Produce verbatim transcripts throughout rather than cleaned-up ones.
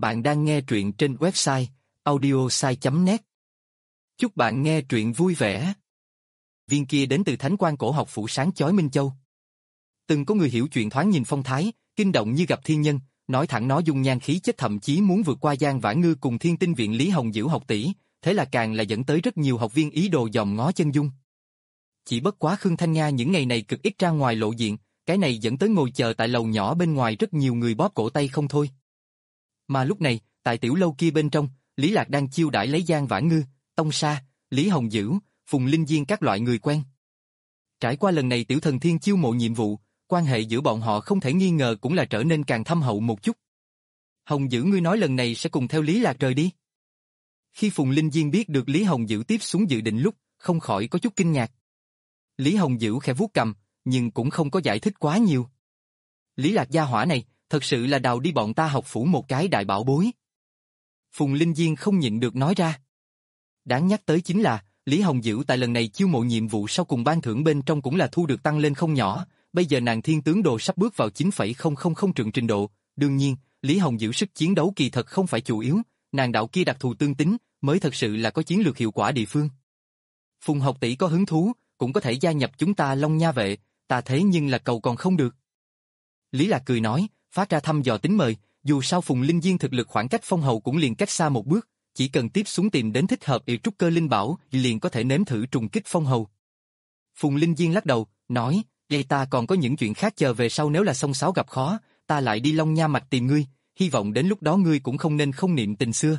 Bạn đang nghe truyện trên website audiosai chấm net. Chúc bạn nghe truyện vui vẻ. Viên kia đến từ Thánh Quan Cổ Học Phủ sáng chói Minh Châu. Từng có người hiểu chuyện thoáng nhìn phong thái, kinh động như gặp thiên nhân, nói thẳng nó dung nhan khí chất thậm chí muốn vượt qua Giang Vãn Ngư cùng Thiên Tinh Viện Lý Hồng Dữ học tỷ, thế là càng là dẫn tới rất nhiều học viên ý đồ dòm ngó chân dung. Chỉ bất quá Khương Thanh Nga những ngày này cực ít ra ngoài lộ diện, cái này dẫn tới ngồi chờ tại lầu nhỏ bên ngoài rất nhiều người bóp cổ tay không thôi. Mà lúc này, tại tiểu lâu kia bên trong, Lý Lạc đang chiêu đãi lấy Giang Vãn Ngư, Tông Sa, Lý Hồng Dữ, Phùng Linh Diên các loại người quen. Trải qua lần này tiểu thần thiên chiêu mộ nhiệm vụ, quan hệ giữa bọn họ không thể nghi ngờ cũng là trở nên càng thâm hậu một chút. Hồng Dữ ngươi nói lần này sẽ cùng theo Lý Lạc rời đi. Khi Phùng Linh Diên biết được Lý Hồng Dữ tiếp xuống dự định lúc, không khỏi có chút kinh ngạc. Lý Hồng Dữ khẽ vuốt cằm, nhưng cũng không có giải thích quá nhiều. Lý Lạc gia hỏa này, thật sự là đào đi bọn ta học phủ một cái đại bảo bối. Phùng Linh Diên không nhịn được nói ra. Đáng nhắc tới chính là, Lý Hồng Dữ tại lần này chiêu mộ nhiệm vụ sau cùng ban thưởng bên trong cũng là thu được tăng lên không nhỏ, bây giờ nàng thiên tướng đồ sắp bước vào chín phẩy không không không trượng trình độ, đương nhiên, Lý Hồng Dữ sức chiến đấu kỳ thật không phải chủ yếu, nàng đạo kia đặc thù tương tính, mới thật sự là có chiến lược hiệu quả địa phương. Phùng học tỷ có hứng thú, cũng có thể gia nhập chúng ta Long Nha vệ, ta thế nhưng là cầu còn không được. Lý Lạc cười nói, phát ra thăm dò tính mời, dù sao Phùng Linh Diên thực lực khoảng cách phong hầu cũng liền cách xa một bước, chỉ cần tiếp xuống tìm đến thích hợp y trúc cơ linh bảo, liền có thể nếm thử trùng kích phong hầu. Phùng Linh Diên lắc đầu, nói, vậy ta còn có những chuyện khác chờ về sau nếu là song sáo gặp khó, ta lại đi Long Nha mạch tìm ngươi, hy vọng đến lúc đó ngươi cũng không nên không niệm tình xưa.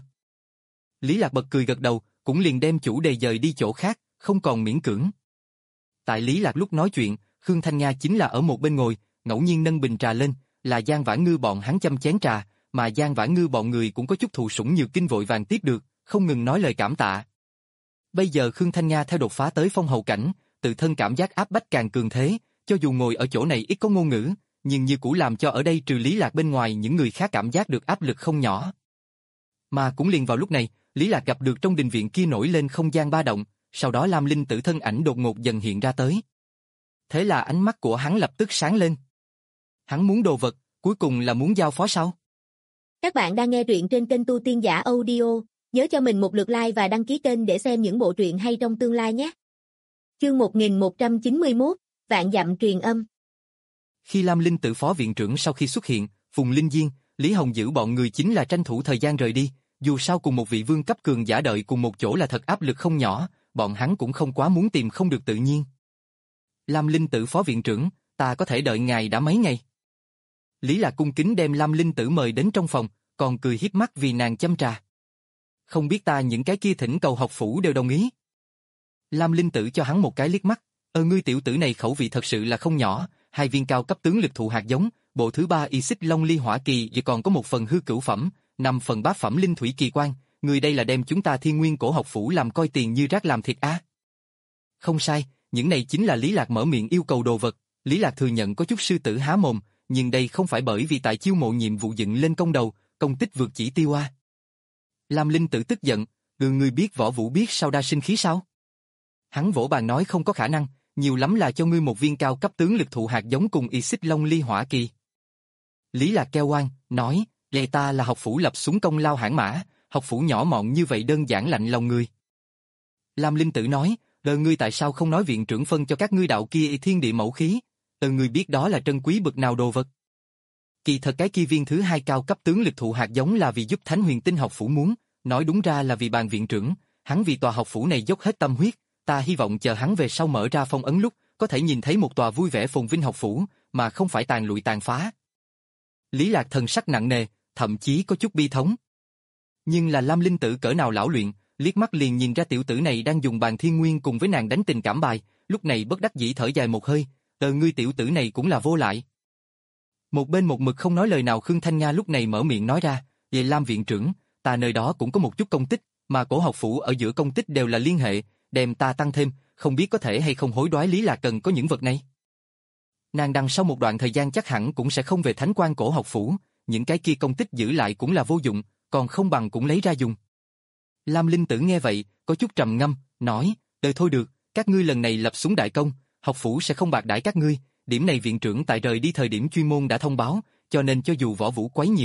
Lý Lạc bật cười gật đầu, cũng liền đem chủ đề dời đi chỗ khác, không còn miễn cưỡng. Tại Lý Lạc lúc nói chuyện, Khương Thanh Nga chính là ở một bên ngồi, ngẫu nhiên nâng bình trà lên, là Giang Vãn Ngư bọn hắn châm chén trà, mà Giang Vãn Ngư bọn người cũng có chút thụ sủng nhược kinh vội vàng tiếp được, không ngừng nói lời cảm tạ. Bây giờ Khương Thanh Nga theo đột phá tới phong hầu cảnh, tự thân cảm giác áp bách càng cường thế, cho dù ngồi ở chỗ này ít có ngôn ngữ, nhưng như cũ làm cho ở đây trừ Lý Lạc bên ngoài những người khác cảm giác được áp lực không nhỏ. Mà cũng liền vào lúc này, Lý Lạc gặp được trong đình viện kia nổi lên không gian ba động, sau đó Lam Linh Tử thân ảnh đột ngột dần hiện ra tới. Thế là ánh mắt của hắn lập tức sáng lên. Hắn muốn đồ vật, cuối cùng là muốn giao phó sao? Các bạn đang nghe truyện trên kênh Tu Tiên Giả Audio, nhớ cho mình một lượt like và đăng ký kênh để xem những bộ truyện hay trong tương lai nhé. Chương một nghìn một trăm chín mươi mốt, Vạn Dặm Truyền Âm. Khi Lam Linh Tử phó viện trưởng sau khi xuất hiện, Phùng Linh Diên, Lý Hồng Dữ bọn người chính là tranh thủ thời gian rời đi, dù sao cùng một vị vương cấp cường giả đợi cùng một chỗ là thật áp lực không nhỏ, bọn hắn cũng không quá muốn tìm không được tự nhiên. Lam Linh Tử phó viện trưởng, ta có thể đợi ngài đã mấy ngày. Lý Lạc cung kính đem Lam Linh Tử mời đến trong phòng, còn cười hiếp mắt vì nàng châm trà. Không biết ta những cái kia thỉnh cầu học phủ đều đồng ý. Lam Linh Tử cho hắn một cái liếc mắt, ơ ngươi tiểu tử này khẩu vị thật sự là không nhỏ, hai viên cao cấp tướng lực thụ hạt giống, bộ thứ ba y xích long ly hỏa kỳ và còn có một phần hư cửu phẩm, năm phần bát phẩm linh thủy kỳ quan, người đây là đem chúng ta Thiên Nguyên Cổ học phủ làm coi tiền như rác làm thịt á. Không sai, những này chính là Lý Lạc mở miệng yêu cầu đồ vật, Lý Lạc thừa nhận có chút sư tử há mồm, nhưng đây không phải bởi vì tại chiêu mộ nhiệm vụ dựng lên công đầu, công tích vượt chỉ tiêu a. Lam Linh Tử tức giận, người người biết võ vũ biết sao đa sinh khí sao? Hắn vỗ bàn nói không có khả năng, nhiều lắm là cho ngươi một viên cao cấp tướng lực thụ hạt giống cùng y xích long ly hỏa kỳ. Lý Lạc kêu oan, nói, vậy ta là học phủ lập xuống công lao hãn mã, học phủ nhỏ mọn như vậy đơn giản lạnh lòng người. Lam Linh Tử nói, đời ngươi tại sao không nói viện trưởng phân cho các ngươi đạo kia thiên địa mẫu khí, đời ngươi biết đó là trân quý bực nào đồ vật. Kỳ thật cái kia viên thứ hai cao cấp tướng lực thụ hạt giống là vì giúp Thánh Huyền Tinh học phủ muốn, nói đúng ra là vì bàn viện trưởng, hắn vì tòa học phủ này dốc hết tâm huyết, ta hy vọng chờ hắn về sau mở ra phong ấn lúc, có thể nhìn thấy một tòa vui vẻ phồn vinh học phủ, mà không phải tàn lụi tàn phá. Lý Lạc thần sắc nặng nề, thậm chí có chút bi thống. Nhưng là Lam Linh Tử cỡ nào lão luyện, liếc mắt liền nhìn ra tiểu tử này đang dùng bàn thiên nguyên cùng với nàng đánh tình cảm bài, lúc này bất đắc dĩ thở dài một hơi, tờ ngươi tiểu tử này cũng là vô lại. Một bên một mực không nói lời nào Khương Thanh Nga lúc này mở miệng nói ra, về Lam viện trưởng, ta nơi đó cũng có một chút công tích, mà cổ học phủ ở giữa công tích đều là liên hệ, đem ta tăng thêm, không biết có thể hay không hối đoái Lý Lạc cần có những vật này. Nàng đằng sau một đoạn thời gian chắc hẳn cũng sẽ không về Thánh Quan Cổ học phủ, những cái kia công tích giữ lại cũng là vô dụng, còn không bằng cũng lấy ra dùng. Lam Linh Tử nghe vậy, có chút trầm ngâm, nói, đời thôi được, các ngươi lần này lập xuống đại công, học phủ sẽ không bạc đãi các ngươi, điểm này viện trưởng tại rời đi thời điểm chuyên môn đã thông báo, cho nên cho dù võ vũ quấy nhiễu,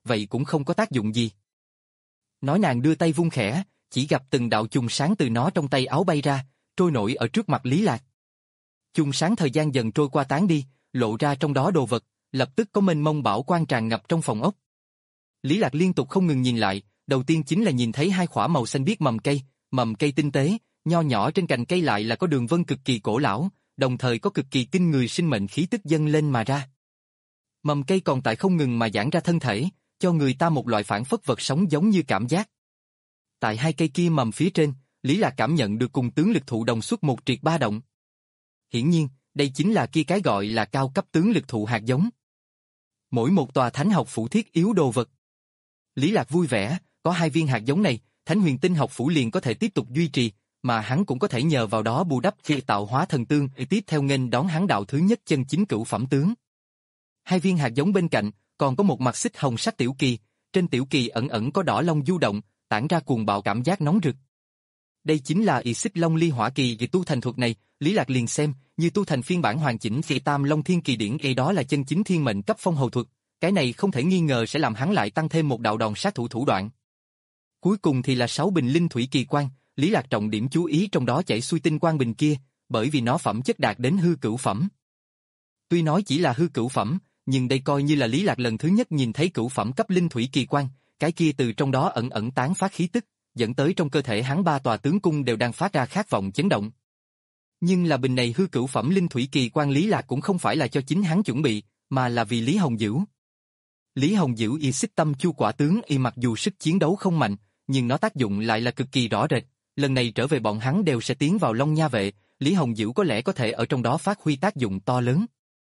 vậy cũng không có tác dụng gì. Nói nàng đưa tay vung khẽ, chỉ gặp từng đạo chùm sáng từ nó trong tay áo bay ra, trôi nổi ở trước mặt Lý Lạc. Chùm sáng thời gian dần trôi qua tán đi, lộ ra trong đó đồ vật, lập tức có mênh mông bảo quang tràn ngập trong phòng ốc. Lý Lạc liên tục không ngừng nhìn lại, đầu tiên chính là nhìn thấy hai khỏa màu xanh biếc mầm cây, mầm cây tinh tế, nho nhỏ trên cành cây lại là có đường vân cực kỳ cổ lão, đồng thời có cực kỳ kinh người sinh mệnh khí tức dâng lên mà ra. Mầm cây còn tại không ngừng mà giãn ra thân thể, cho người ta một loại phản phất vật sống giống như cảm giác. Tại hai cây kia mầm phía trên, Lý Lạc cảm nhận được cùng tướng lực thụ đồng xuất một triệt ba động. Hiển nhiên, đây chính là kia cái gọi là cao cấp tướng lực thụ hạt giống. Mỗi một tòa thánh học phủ thiết yếu đồ vật. Lý Lạc vui vẻ, có hai viên hạt giống này, Thánh Huyền Tinh học phủ liền có thể tiếp tục duy trì, mà hắn cũng có thể nhờ vào đó bù đắp khi tạo hóa thần tương, tiếp theo nghênh đón hắn đạo thứ nhất chân chính cửu phẩm tướng. Hai viên hạt giống bên cạnh, còn có một mặt xích hồng sắc tiểu kỳ, trên tiểu kỳ ẩn ẩn có đỏ long du động, tản ra cuồng bạo cảm giác nóng rực. Đây chính là y xích long ly hỏa kỳ. Vì tu thành thuật này, Lý Lạc liền xem như tu thành phiên bản hoàn chỉnh khi tam long thiên kỳ điển, y đó là chân chính thiên mệnh cấp phong hầu thuật, cái này không thể nghi ngờ sẽ làm hắn lại tăng thêm một đạo đòn sát thủ thủ đoạn. Cuối cùng thì là sáu bình linh thủy kỳ quan, Lý Lạc trọng điểm chú ý trong đó chảy xuôi tinh quang bình kia, bởi vì nó phẩm chất đạt đến hư cửu phẩm. Tuy nói chỉ là hư cửu phẩm, nhưng đây coi như là Lý Lạc lần thứ nhất nhìn thấy cửu phẩm cấp linh thủy kỳ quan, cái kia từ trong đó ẩn ẩn tán phát khí tức, dẫn tới trong cơ thể hắn ba tòa tướng cung đều đang phát ra khát vọng chấn động. Nhưng là bình này hư cửu phẩm linh thủy kỳ quan Lý Lạc cũng không phải là cho chính hắn chuẩn bị, mà là vì Lý Hồng Dữ. Lý Hồng Dữ y xích tâm chu quả tướng y mặc dù sức chiến đấu không mạnh, nhưng nó tác dụng lại là cực kỳ rõ rệt. Lần này trở về bọn hắn đều sẽ tiến vào Long Nha vệ, Lý Hồng Dữ có lẽ có thể ở trong đó phát huy tác dụng to lớn.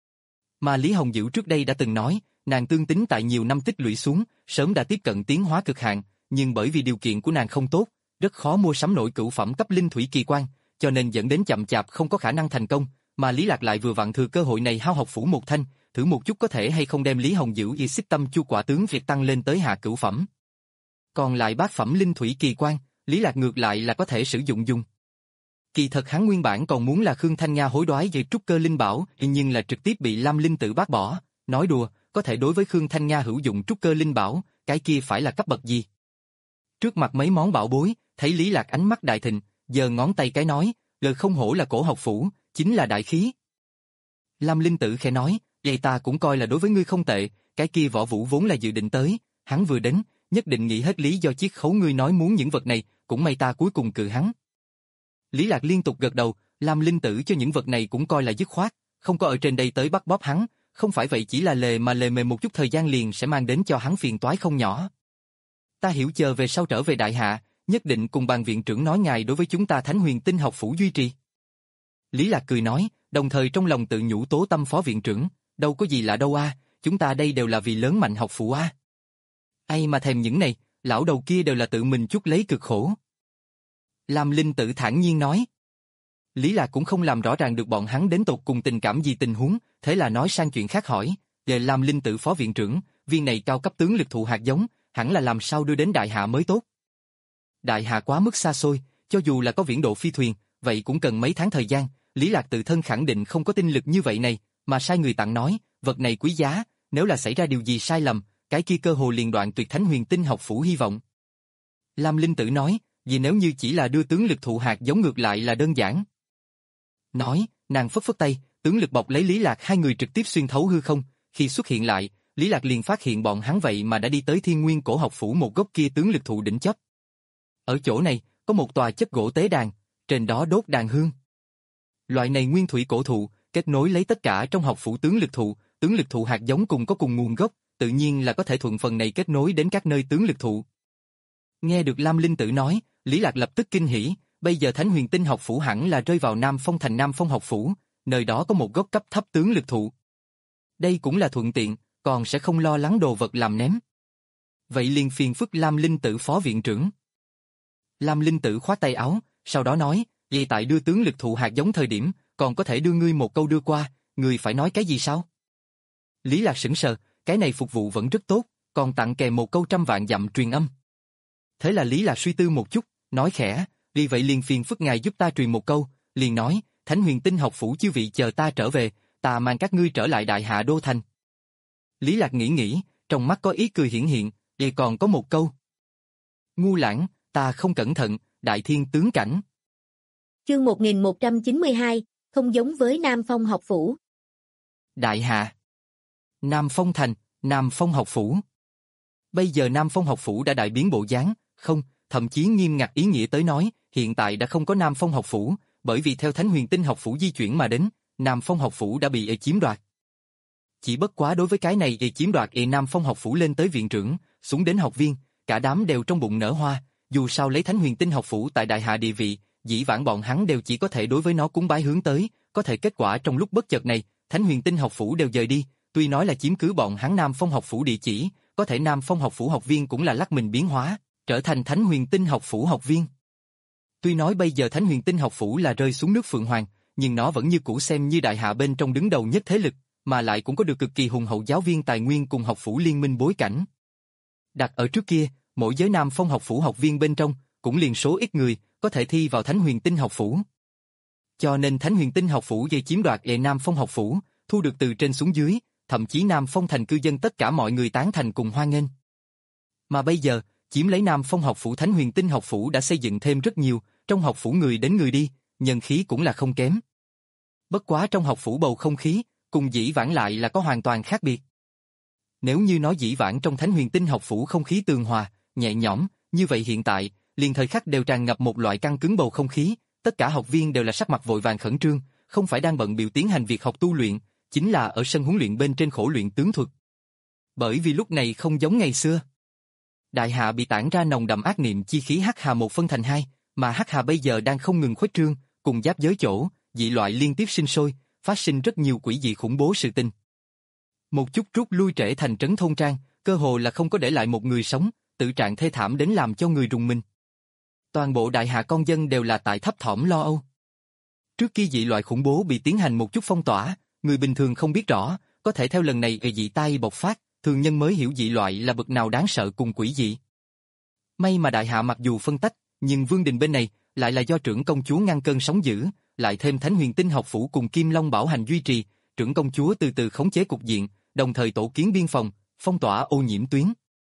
Mà Lý Hồng Dữ trước đây đã từng nói, nàng tương tính tại nhiều năm tích lũy xuống, sớm đã tiếp cận tiến hóa cực hạn, nhưng bởi vì điều kiện của nàng không tốt, rất khó mua sắm nổi cửu phẩm cấp linh thủy kỳ quan, cho nên dẫn đến chậm chạp không có khả năng thành công, mà Lý Lạc lại vừa vặn thừa cơ hội này hao học phủ một thanh, thử một chút có thể hay không đem Lý Hồng Dữ y xích tâm chu quả tướng việc tăng lên tới hạ cửu phẩm. Còn lại bát phẩm linh thủy kỳ quan, Lý Lạc ngược lại là có thể sử dụng dùng. Kỳ thật hắn nguyên bản còn muốn là Khương Thanh Nga hối đoái về trúc cơ linh bảo, nhưng là trực tiếp bị Lam Linh Tử bác bỏ, nói đùa, có thể đối với Khương Thanh Nga hữu dụng trúc cơ linh bảo, cái kia phải là cấp bậc gì? Trước mặt mấy món bảo bối, thấy Lý Lạc ánh mắt đại thịnh, giơ ngón tay cái nói, lời không hổ là cổ học phủ, chính là đại khí. Lam Linh Tử khẽ nói, vậy ta cũng coi là đối với ngươi không tệ, cái kia Võ Vũ vốn là dự định tới, hắn vừa đến, nhất định nghĩ hết lý do chiết khấu ngươi nói muốn những vật này, cũng may ta cuối cùng cự hắn. Lý Lạc liên tục gật đầu, Lam Linh Tử cho những vật này cũng coi là dứt khoát, không có ở trên đây tới bắt bóp hắn, không phải vậy chỉ là lề mà lề mề một chút thời gian liền sẽ mang đến cho hắn phiền toái không nhỏ. Ta hiểu chờ về sau trở về đại hạ, nhất định cùng bàn viện trưởng nói ngài đối với chúng ta Thánh Huyền Tinh học phủ duy trì. Lý Lạc cười nói, đồng thời trong lòng tự nhủ tố tâm phó viện trưởng, đâu có gì lạ đâu a, chúng ta đây đều là vì lớn mạnh học phủ a. Ai mà thèm những này, lão đầu kia đều là tự mình chuốc lấy cực khổ. Lam Linh Tử thản nhiên nói. Lý Lạc cũng không làm rõ ràng được bọn hắn đến tột cùng tình cảm gì tình huống, thế là nói sang chuyện khác hỏi, về Lam Linh Tử phó viện trưởng, viên này cao cấp tướng lực thụ hạt giống, hẳn là làm sao đưa đến đại hạ mới tốt. Đại hạ quá mức xa xôi, cho dù là có viễn độ phi thuyền, vậy cũng cần mấy tháng thời gian, Lý Lạc tự thân khẳng định không có tinh lực như vậy này, mà sai người tặng nói, vật này quý giá, nếu là xảy ra điều gì sai lầm, cái kia cơ hồ liền đoạn tuyệt Thánh Huyền Tinh học phủ hy vọng. Lam Linh Tử nói, vì nếu như chỉ là đưa tướng lực thụ hạt giống ngược lại là đơn giản. Nói, nàng phất phất tay, tướng lực bọc lấy Lý Lạc hai người trực tiếp xuyên thấu hư không, khi xuất hiện lại, Lý Lạc liền phát hiện bọn hắn vậy mà đã đi tới Thiên Nguyên cổ học phủ một gốc kia tướng lực thụ đỉnh chấp. Ở chỗ này, có một tòa chất gỗ tế đàn, trên đó đốt đàn hương. Loại này nguyên thủy cổ thụ, kết nối lấy tất cả trong học phủ tướng lực thụ, tướng lực thụ hạt giống cùng có cùng nguồn gốc, tự nhiên là có thể thuận phần này kết nối đến các nơi tướng lực thụ. Nghe được Lam Linh Tử nói, Lý Lạc lập tức kinh hỉ, bây giờ Thánh Huyền Tinh học phủ hẳn là rơi vào Nam Phong thành Nam Phong học phủ, nơi đó có một gốc cấp thấp tướng lực thụ. Đây cũng là thuận tiện, còn sẽ không lo lắng đồ vật làm ném. Vậy liền phiền phức Lam Linh Tử phó viện trưởng. Lam Linh Tử khoát tay áo, sau đó nói, vậy tại đưa tướng lực thụ hạt giống thời điểm, còn có thể đưa ngươi một câu đưa qua, ngươi phải nói cái gì sao? Lý Lạc sững sờ, cái này phục vụ vẫn rất tốt, còn tặng kèm một câu trăm vạn dặm truyền âm. Thế là Lý Lạc suy tư một chút, nói khẽ, vì vậy liền phiền phức ngài giúp ta truyền một câu, liền nói, Thánh Huyền Tinh học phủ chư vị chờ ta trở về, ta mang các ngươi trở lại đại hạ đô thành. Lý Lạc nghĩ nghĩ, trong mắt có ý cười hiển hiện, để còn có một câu. Ngu lãng, ta không cẩn thận, đại thiên tướng cảnh. Chương một nghìn một trăm chín mươi hai, không giống với Nam Phong học phủ. Đại hạ. Nam Phong thành, Nam Phong học phủ. Bây giờ Nam Phong học phủ đã đại biến bộ dáng, không, thậm chí nghiêm ngặt ý nghĩa tới nói, hiện tại đã không có Nam Phong học phủ, bởi vì theo Thánh Huyền Tinh học phủ di chuyển mà đến, Nam Phong học phủ đã bị e chiếm đoạt. Chỉ bất quá đối với cái này e chiếm đoạt e Nam Phong học phủ lên tới viện trưởng, xuống đến học viên, cả đám đều trong bụng nở hoa, dù sao lấy Thánh Huyền Tinh học phủ tại đại hạ địa vị, dĩ vãng bọn hắn đều chỉ có thể đối với nó cúng bái hướng tới, có thể kết quả trong lúc bất chợt này, Thánh Huyền Tinh học phủ đều dời đi, tuy nói là chiếm cứ bọn hắn Nam Phong học phủ địa chỉ, có thể Nam Phong học phủ học viên cũng là lắc mình biến hóa, trở thành Thánh Huyền Tinh học phủ học viên. Tuy nói bây giờ Thánh Huyền Tinh học phủ là rơi xuống nước Phượng Hoàng, nhưng nó vẫn như cũ xem như đại hạ bên trong đứng đầu nhất thế lực, mà lại cũng có được cực kỳ hùng hậu giáo viên tài nguyên cùng học phủ liên minh bối cảnh. Đặt ở trước kia, mỗi giới Nam Phong học phủ học viên bên trong, cũng liền số ít người có thể thi vào Thánh Huyền Tinh học phủ. Cho nên Thánh Huyền Tinh học phủ dây chiếm đoạt e Nam Phong học phủ, thu được từ trên xuống dưới, thậm chí Nam Phong thành cư dân tất cả mọi người tán thành cùng hoan nghênh. Mà bây giờ, chiếm lấy Nam Phong học phủ Thánh Huyền Tinh học phủ đã xây dựng thêm rất nhiều, trong học phủ người đến người đi, nhân khí cũng là không kém. Bất quá trong học phủ bầu không khí, cùng dĩ vãng lại là có hoàn toàn khác biệt. Nếu như nói dĩ vãng trong Thánh Huyền Tinh học phủ không khí tường hòa, nhẹ nhõm, như vậy hiện tại, liền thời khắc đều tràn ngập một loại căng cứng bầu không khí, tất cả học viên đều là sắc mặt vội vàng khẩn trương, không phải đang bận biểu tiến hành việc học tu luyện, chính là ở sân huấn luyện bên trên khổ luyện tướng thuật. Bởi vì lúc này không giống ngày xưa. Đại hạ bị tản ra nồng đậm ác niệm chi khí hắc hà một phân thành hai, mà hắc hà bây giờ đang không ngừng khuếch trương, cùng giáp giới chỗ, dị loại liên tiếp sinh sôi, phát sinh rất nhiều quỷ dị khủng bố sự tình. Một chút rút lui trễ thành trấn thôn trang, cơ hồ là không có để lại một người sống, tự trạng thê thảm đến làm cho người rùng mình. Toàn bộ đại hạ con dân đều là tại thấp thỏm lo âu. Trước kia dị loại khủng bố bị tiến hành một chút phong tỏa, người bình thường không biết rõ, có thể theo lần này ở dị tai bộc phát, thường nhân mới hiểu dị loại là bậc nào đáng sợ cùng quỷ dị. May mà đại hạ mặc dù phân tách, nhưng Vương Đình bên này lại là do trưởng công chúa ngăn cơn sóng dữ, lại thêm Thánh Huyền Tinh học phủ cùng Kim Long Bảo Hành duy trì, trưởng công chúa từ từ khống chế cục diện, đồng thời tổ kiến biên phòng, phong tỏa ô nhiễm tuyến.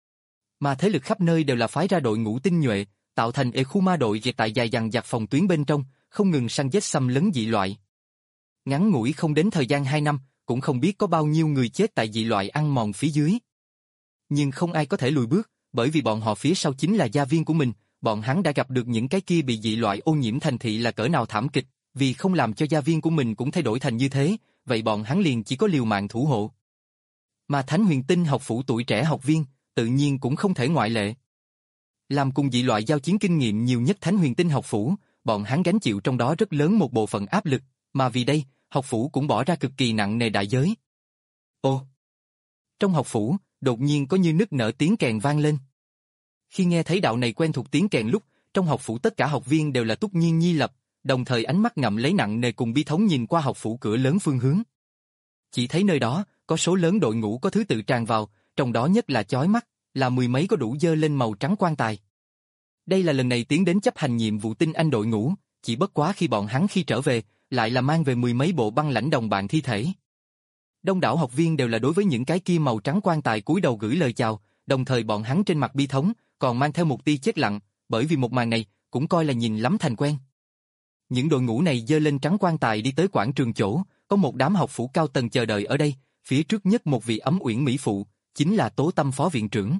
Mà thế lực khắp nơi đều là phái ra đội ngũ tinh nhuệ, tạo thành e khu ma đội dệt tại dài dằng dặc phòng tuyến bên trong, không ngừng săn giết xâm lấn dị loại. Ngắn ngủi không đến thời gian hai năm, cũng không biết có bao nhiêu người chết tại dị loại ăn mòn phía dưới. Nhưng không ai có thể lùi bước, bởi vì bọn họ phía sau chính là gia viên của mình, bọn hắn đã gặp được những cái kia bị dị loại ô nhiễm thành thị là cỡ nào thảm kịch, vì không làm cho gia viên của mình cũng thay đổi thành như thế, vậy bọn hắn liền chỉ có liều mạng thủ hộ. Mà Thánh Huyền Tinh học phủ tuổi trẻ học viên, tự nhiên cũng không thể ngoại lệ. Làm cùng dị loại giao chiến kinh nghiệm nhiều nhất Thánh Huyền Tinh học phủ, bọn hắn gánh chịu trong đó rất lớn một bộ phận áp lực, mà vì đây, học phủ cũng bỏ ra cực kỳ nặng nề đại giới. Ô! Trong học phủ, đột nhiên có như nức nở tiếng kèn vang lên. Khi nghe thấy đạo này quen thuộc tiếng kèn lúc, trong học phủ tất cả học viên đều là túc nhiên nhi lập, đồng thời ánh mắt ngậm lấy nặng nề cùng bi thống nhìn qua học phủ cửa lớn phương hướng. Chỉ thấy nơi đó, có số lớn đội ngũ có thứ tự tràn vào, trong đó nhất là chói mắt, là mười mấy có đủ dơ lên màu trắng quan tài. Đây là lần này tiến đến chấp hành nhiệm vụ tinh anh đội ngũ, chỉ bất quá khi bọn hắn khi trở về, lại là mang về mười mấy bộ băng lãnh đồng bạn thi thể. Đông đảo học viên đều là đối với những cái kia màu trắng quan tài cúi đầu gửi lời chào, đồng thời bọn hắn trên mặt bi thống, còn mang theo một tia chết lặng, bởi vì một màn này, cũng coi là nhìn lắm thành quen. Những đội ngũ này dơ lên trắng quan tài đi tới quảng trường chỗ, có một đám học phủ cao tầng chờ đợi ở đây, phía trước nhất một vị ấm uyển mỹ phụ, chính là Tố Tâm phó viện trưởng.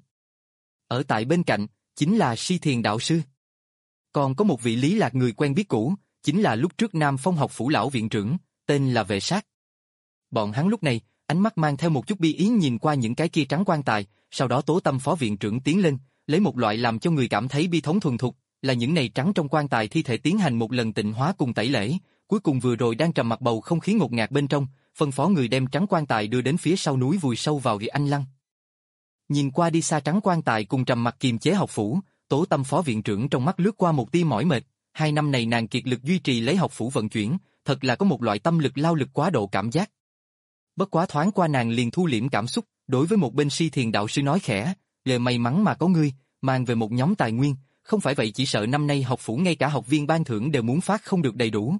Ở tại bên cạnh, chính là Si Thiền đạo sư. Còn có một vị Lý Lạc người quen biết cũ, chính là lúc trước Nam Phong học phủ lão viện trưởng, tên là Vệ Sát. Bọn hắn lúc này, ánh mắt mang theo một chút bi ý nhìn qua những cái kia trắng quan tài, sau đó Tố Tâm phó viện trưởng tiến lên, lấy một loại làm cho người cảm thấy bi thống thuần thục, là những này trắng trong quan tài thi thể tiến hành một lần tịnh hóa cùng tẩy lễ, cuối cùng vừa rồi đang trầm mặc bầu không khí ngột ngạt bên trong, phân phó người đem trắng quan tài đưa đến phía sau núi vùi sâu vào Ghi Anh Lăng. Nhìn qua đi xa trắng quan tài cùng trầm mặc kiềm chế học phủ, Tố Tâm phó viện trưởng trong mắt lướt qua một tia mỏi mệt, hai năm này nàng kiệt lực duy trì lấy học phủ vận chuyển, thật là có một loại tâm lực lao lực quá độ cảm giác. Bất quá thoáng qua nàng liền thu liễm cảm xúc, đối với một bên Si Thiền đạo sư nói khẽ, "Lời may mắn mà có ngươi, mang về một nhóm tài nguyên, không phải vậy chỉ sợ năm nay học phủ ngay cả học viên ban thưởng đều muốn phát không được đầy đủ."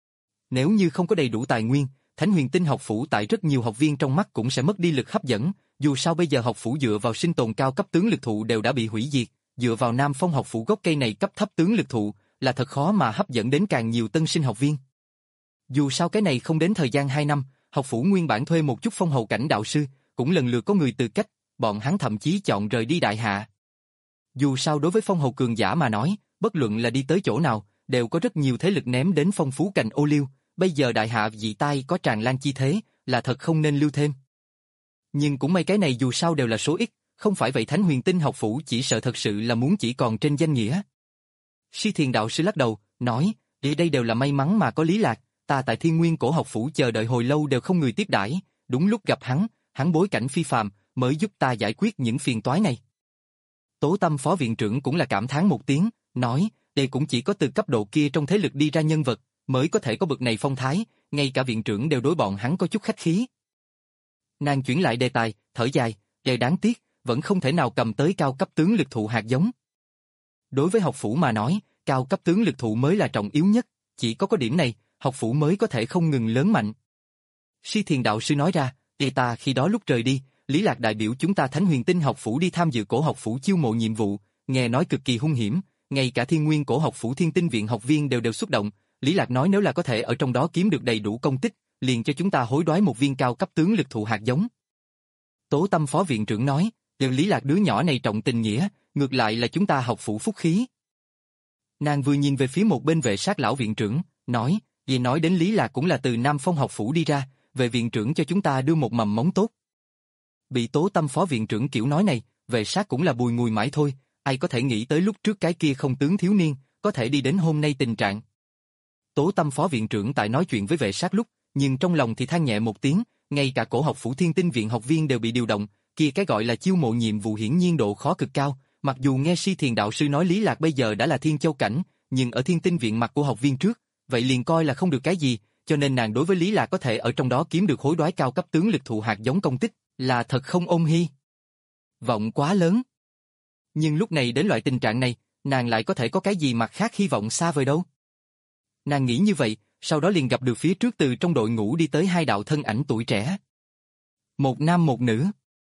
Nếu như không có đầy đủ tài nguyên, Thánh Huyền Tinh học phủ tại rất nhiều học viên trong mắt cũng sẽ mất đi lực hấp dẫn, Dù sao bây giờ học phủ dựa vào sinh tồn cao cấp tướng lực thụ đều đã bị hủy diệt, dựa vào Nam Phong học phủ gốc cây này cấp thấp tướng lực thụ là thật khó mà hấp dẫn đến càng nhiều tân sinh học viên. Dù sao cái này không đến thời gian hai năm, học phủ nguyên bản thuê một chút phong hầu cảnh đạo sư, cũng lần lượt có người từ cách, bọn hắn thậm chí chọn rời đi đại hạ. Dù sao đối với phong hầu cường giả mà nói, bất luận là đi tới chỗ nào, đều có rất nhiều thế lực ném đến phong phú cành ô liu, bây giờ đại hạ dị tai có tràn lan chi thế, là thật không nên lưu thêm. Nhưng cũng may cái này dù sao đều là số ít, không phải vậy Thánh Huyền Tinh học phủ chỉ sợ thật sự là muốn chỉ còn trên danh nghĩa. Si Thiền đạo sư lắc đầu, nói, đi đây đều là may mắn mà có Lý Lạc, ta tại Thiên Nguyên cổ học phủ chờ đợi hồi lâu đều không người tiếp đãi, đúng lúc gặp hắn, hắn bối cảnh phi phàm, mới giúp ta giải quyết những phiền toái này. Tố Tâm phó viện trưởng cũng là cảm thán một tiếng, nói, đây cũng chỉ có từ cấp độ kia trong thế lực đi ra nhân vật, mới có thể có bực này phong thái, ngay cả viện trưởng đều đối bọn hắn có chút khách khí. Nàng chuyển lại đề tài, thở dài, đầy đáng tiếc, vẫn không thể nào cầm tới cao cấp tướng lực thụ hạt giống. Đối với học phủ mà nói, cao cấp tướng lực thụ mới là trọng yếu nhất, chỉ có có điểm này, học phủ mới có thể không ngừng lớn mạnh. Si Thiền đạo sư nói ra, thì ta khi đó lúc rời đi, Lý Lạc đại biểu chúng ta Thánh Huyền Tinh học phủ đi tham dự cổ học phủ chiêu mộ nhiệm vụ, nghe nói cực kỳ hung hiểm, ngay cả Thiên Nguyên cổ học phủ Thiên Tinh viện học viên đều đều xúc động. Lý Lạc nói nếu là có thể ở trong đó kiếm được đầy đủ công tích, liền cho chúng ta hối đoái một viên cao cấp tướng lực thụ hạt giống. Tố Tâm phó viện trưởng nói, đều Lý Lạc đứa nhỏ này trọng tình nghĩa, ngược lại là chúng ta học phủ phúc khí. Nàng vừa nhìn về phía một bên vệ sát lão viện trưởng, nói, vì nói đến Lý Lạc cũng là từ Nam Phong học phủ đi ra, về viện trưởng cho chúng ta đưa một mầm mống tốt. Bị Tố Tâm phó viện trưởng kiểu nói này, vệ sát cũng là bùi ngùi mãi thôi, ai có thể nghĩ tới lúc trước cái kia không tướng thiếu niên, có thể đi đến hôm nay tình trạng. Tố Tâm phó viện trưởng tại nói chuyện với vệ sát lúc, nhưng trong lòng thì than nhẹ một tiếng, ngay cả cổ học phủ Thiên Tinh viện học viên đều bị điều động, kia cái gọi là chiêu mộ nhiệm vụ hiển nhiên độ khó cực cao, mặc dù nghe Si Thiền đạo sư nói Lý Lạc bây giờ đã là Thiên Châu cảnh, nhưng ở Thiên Tinh viện mặt của học viên trước, vậy liền coi là không được cái gì, cho nên nàng đối với Lý Lạc có thể ở trong đó kiếm được hối đoái cao cấp tướng lực thụ hạt giống công tích, là thật không ôm hy vọng quá lớn. Nhưng lúc này đến loại tình trạng này, nàng lại có thể có cái gì mặt khác hy vọng xa vời đâu. Nàng nghĩ như vậy, sau đó liền gặp được phía trước từ trong đội ngũ đi tới hai đạo thân ảnh tuổi trẻ. Một nam một nữ.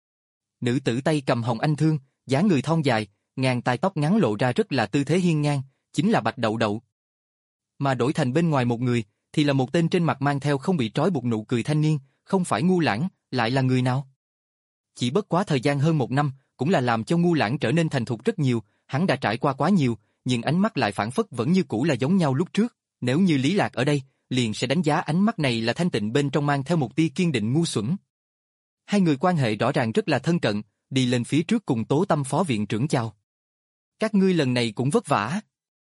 Nữ tử tay cầm hồng anh thương, dáng người thon dài, ngàn tai tóc ngắn lộ ra rất là tư thế hiên ngang, chính là Bạch Đậu Đậu. Mà đổi thành bên ngoài một người, thì là một tên trên mặt mang theo không bị trói buộc nụ cười thanh niên, không phải Ngu Lãng, lại là người nào? Chỉ bất quá thời gian hơn một năm, cũng là làm cho Ngu Lãng trở nên thành thục rất nhiều, hắn đã trải qua quá nhiều, nhưng ánh mắt lại phản phất vẫn như cũ là giống nhau lúc trước, nếu như Lý Lạc ở đây, liền sẽ đánh giá ánh mắt này là thanh tịnh bên trong mang theo một tia kiên định ngu xuẩn. Hai người quan hệ rõ ràng rất là thân cận, đi lên phía trước cùng Tố Tâm phó viện trưởng chào. Các ngươi lần này cũng vất vả.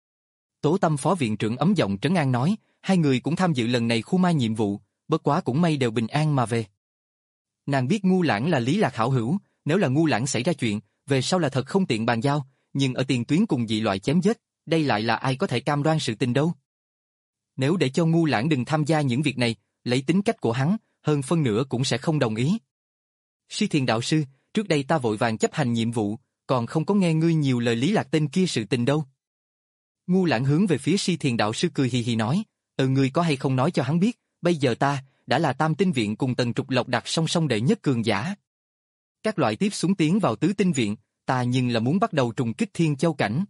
Tố Tâm phó viện trưởng ấm giọng trấn an nói, hai người cũng tham dự lần này khu mai nhiệm vụ, bất quá cũng may đều bình an mà về. Nàng biết Ngu Lãng là Lý Lạc hảo hữu, nếu là Ngu Lãng xảy ra chuyện, về sau là thật không tiện bàn giao, nhưng ở tiền tuyến cùng dị loại chém giết, đây lại là ai có thể cam đoan sự tình đâu. Nếu để cho Ngu Lãng đừng tham gia những việc này, lấy tính cách của hắn, hơn phân nửa cũng sẽ không đồng ý. Si Thiền đạo sư, trước đây ta vội vàng chấp hành nhiệm vụ, còn không có nghe ngươi nhiều lời Lý Lạc tên kia sự tình đâu. Ngu Lãng hướng về phía Si Thiền đạo sư cười hì hì nói, ừ ngươi có hay không nói cho hắn biết, bây giờ ta, đã là Tam Tinh viện cùng Tần Trục Lộc đặt song song đệ nhất cường giả. Các loại tiếp xuống tiến vào Tứ Tinh viện, ta nhưng là muốn bắt đầu trùng kích Thiên Châu cảnh.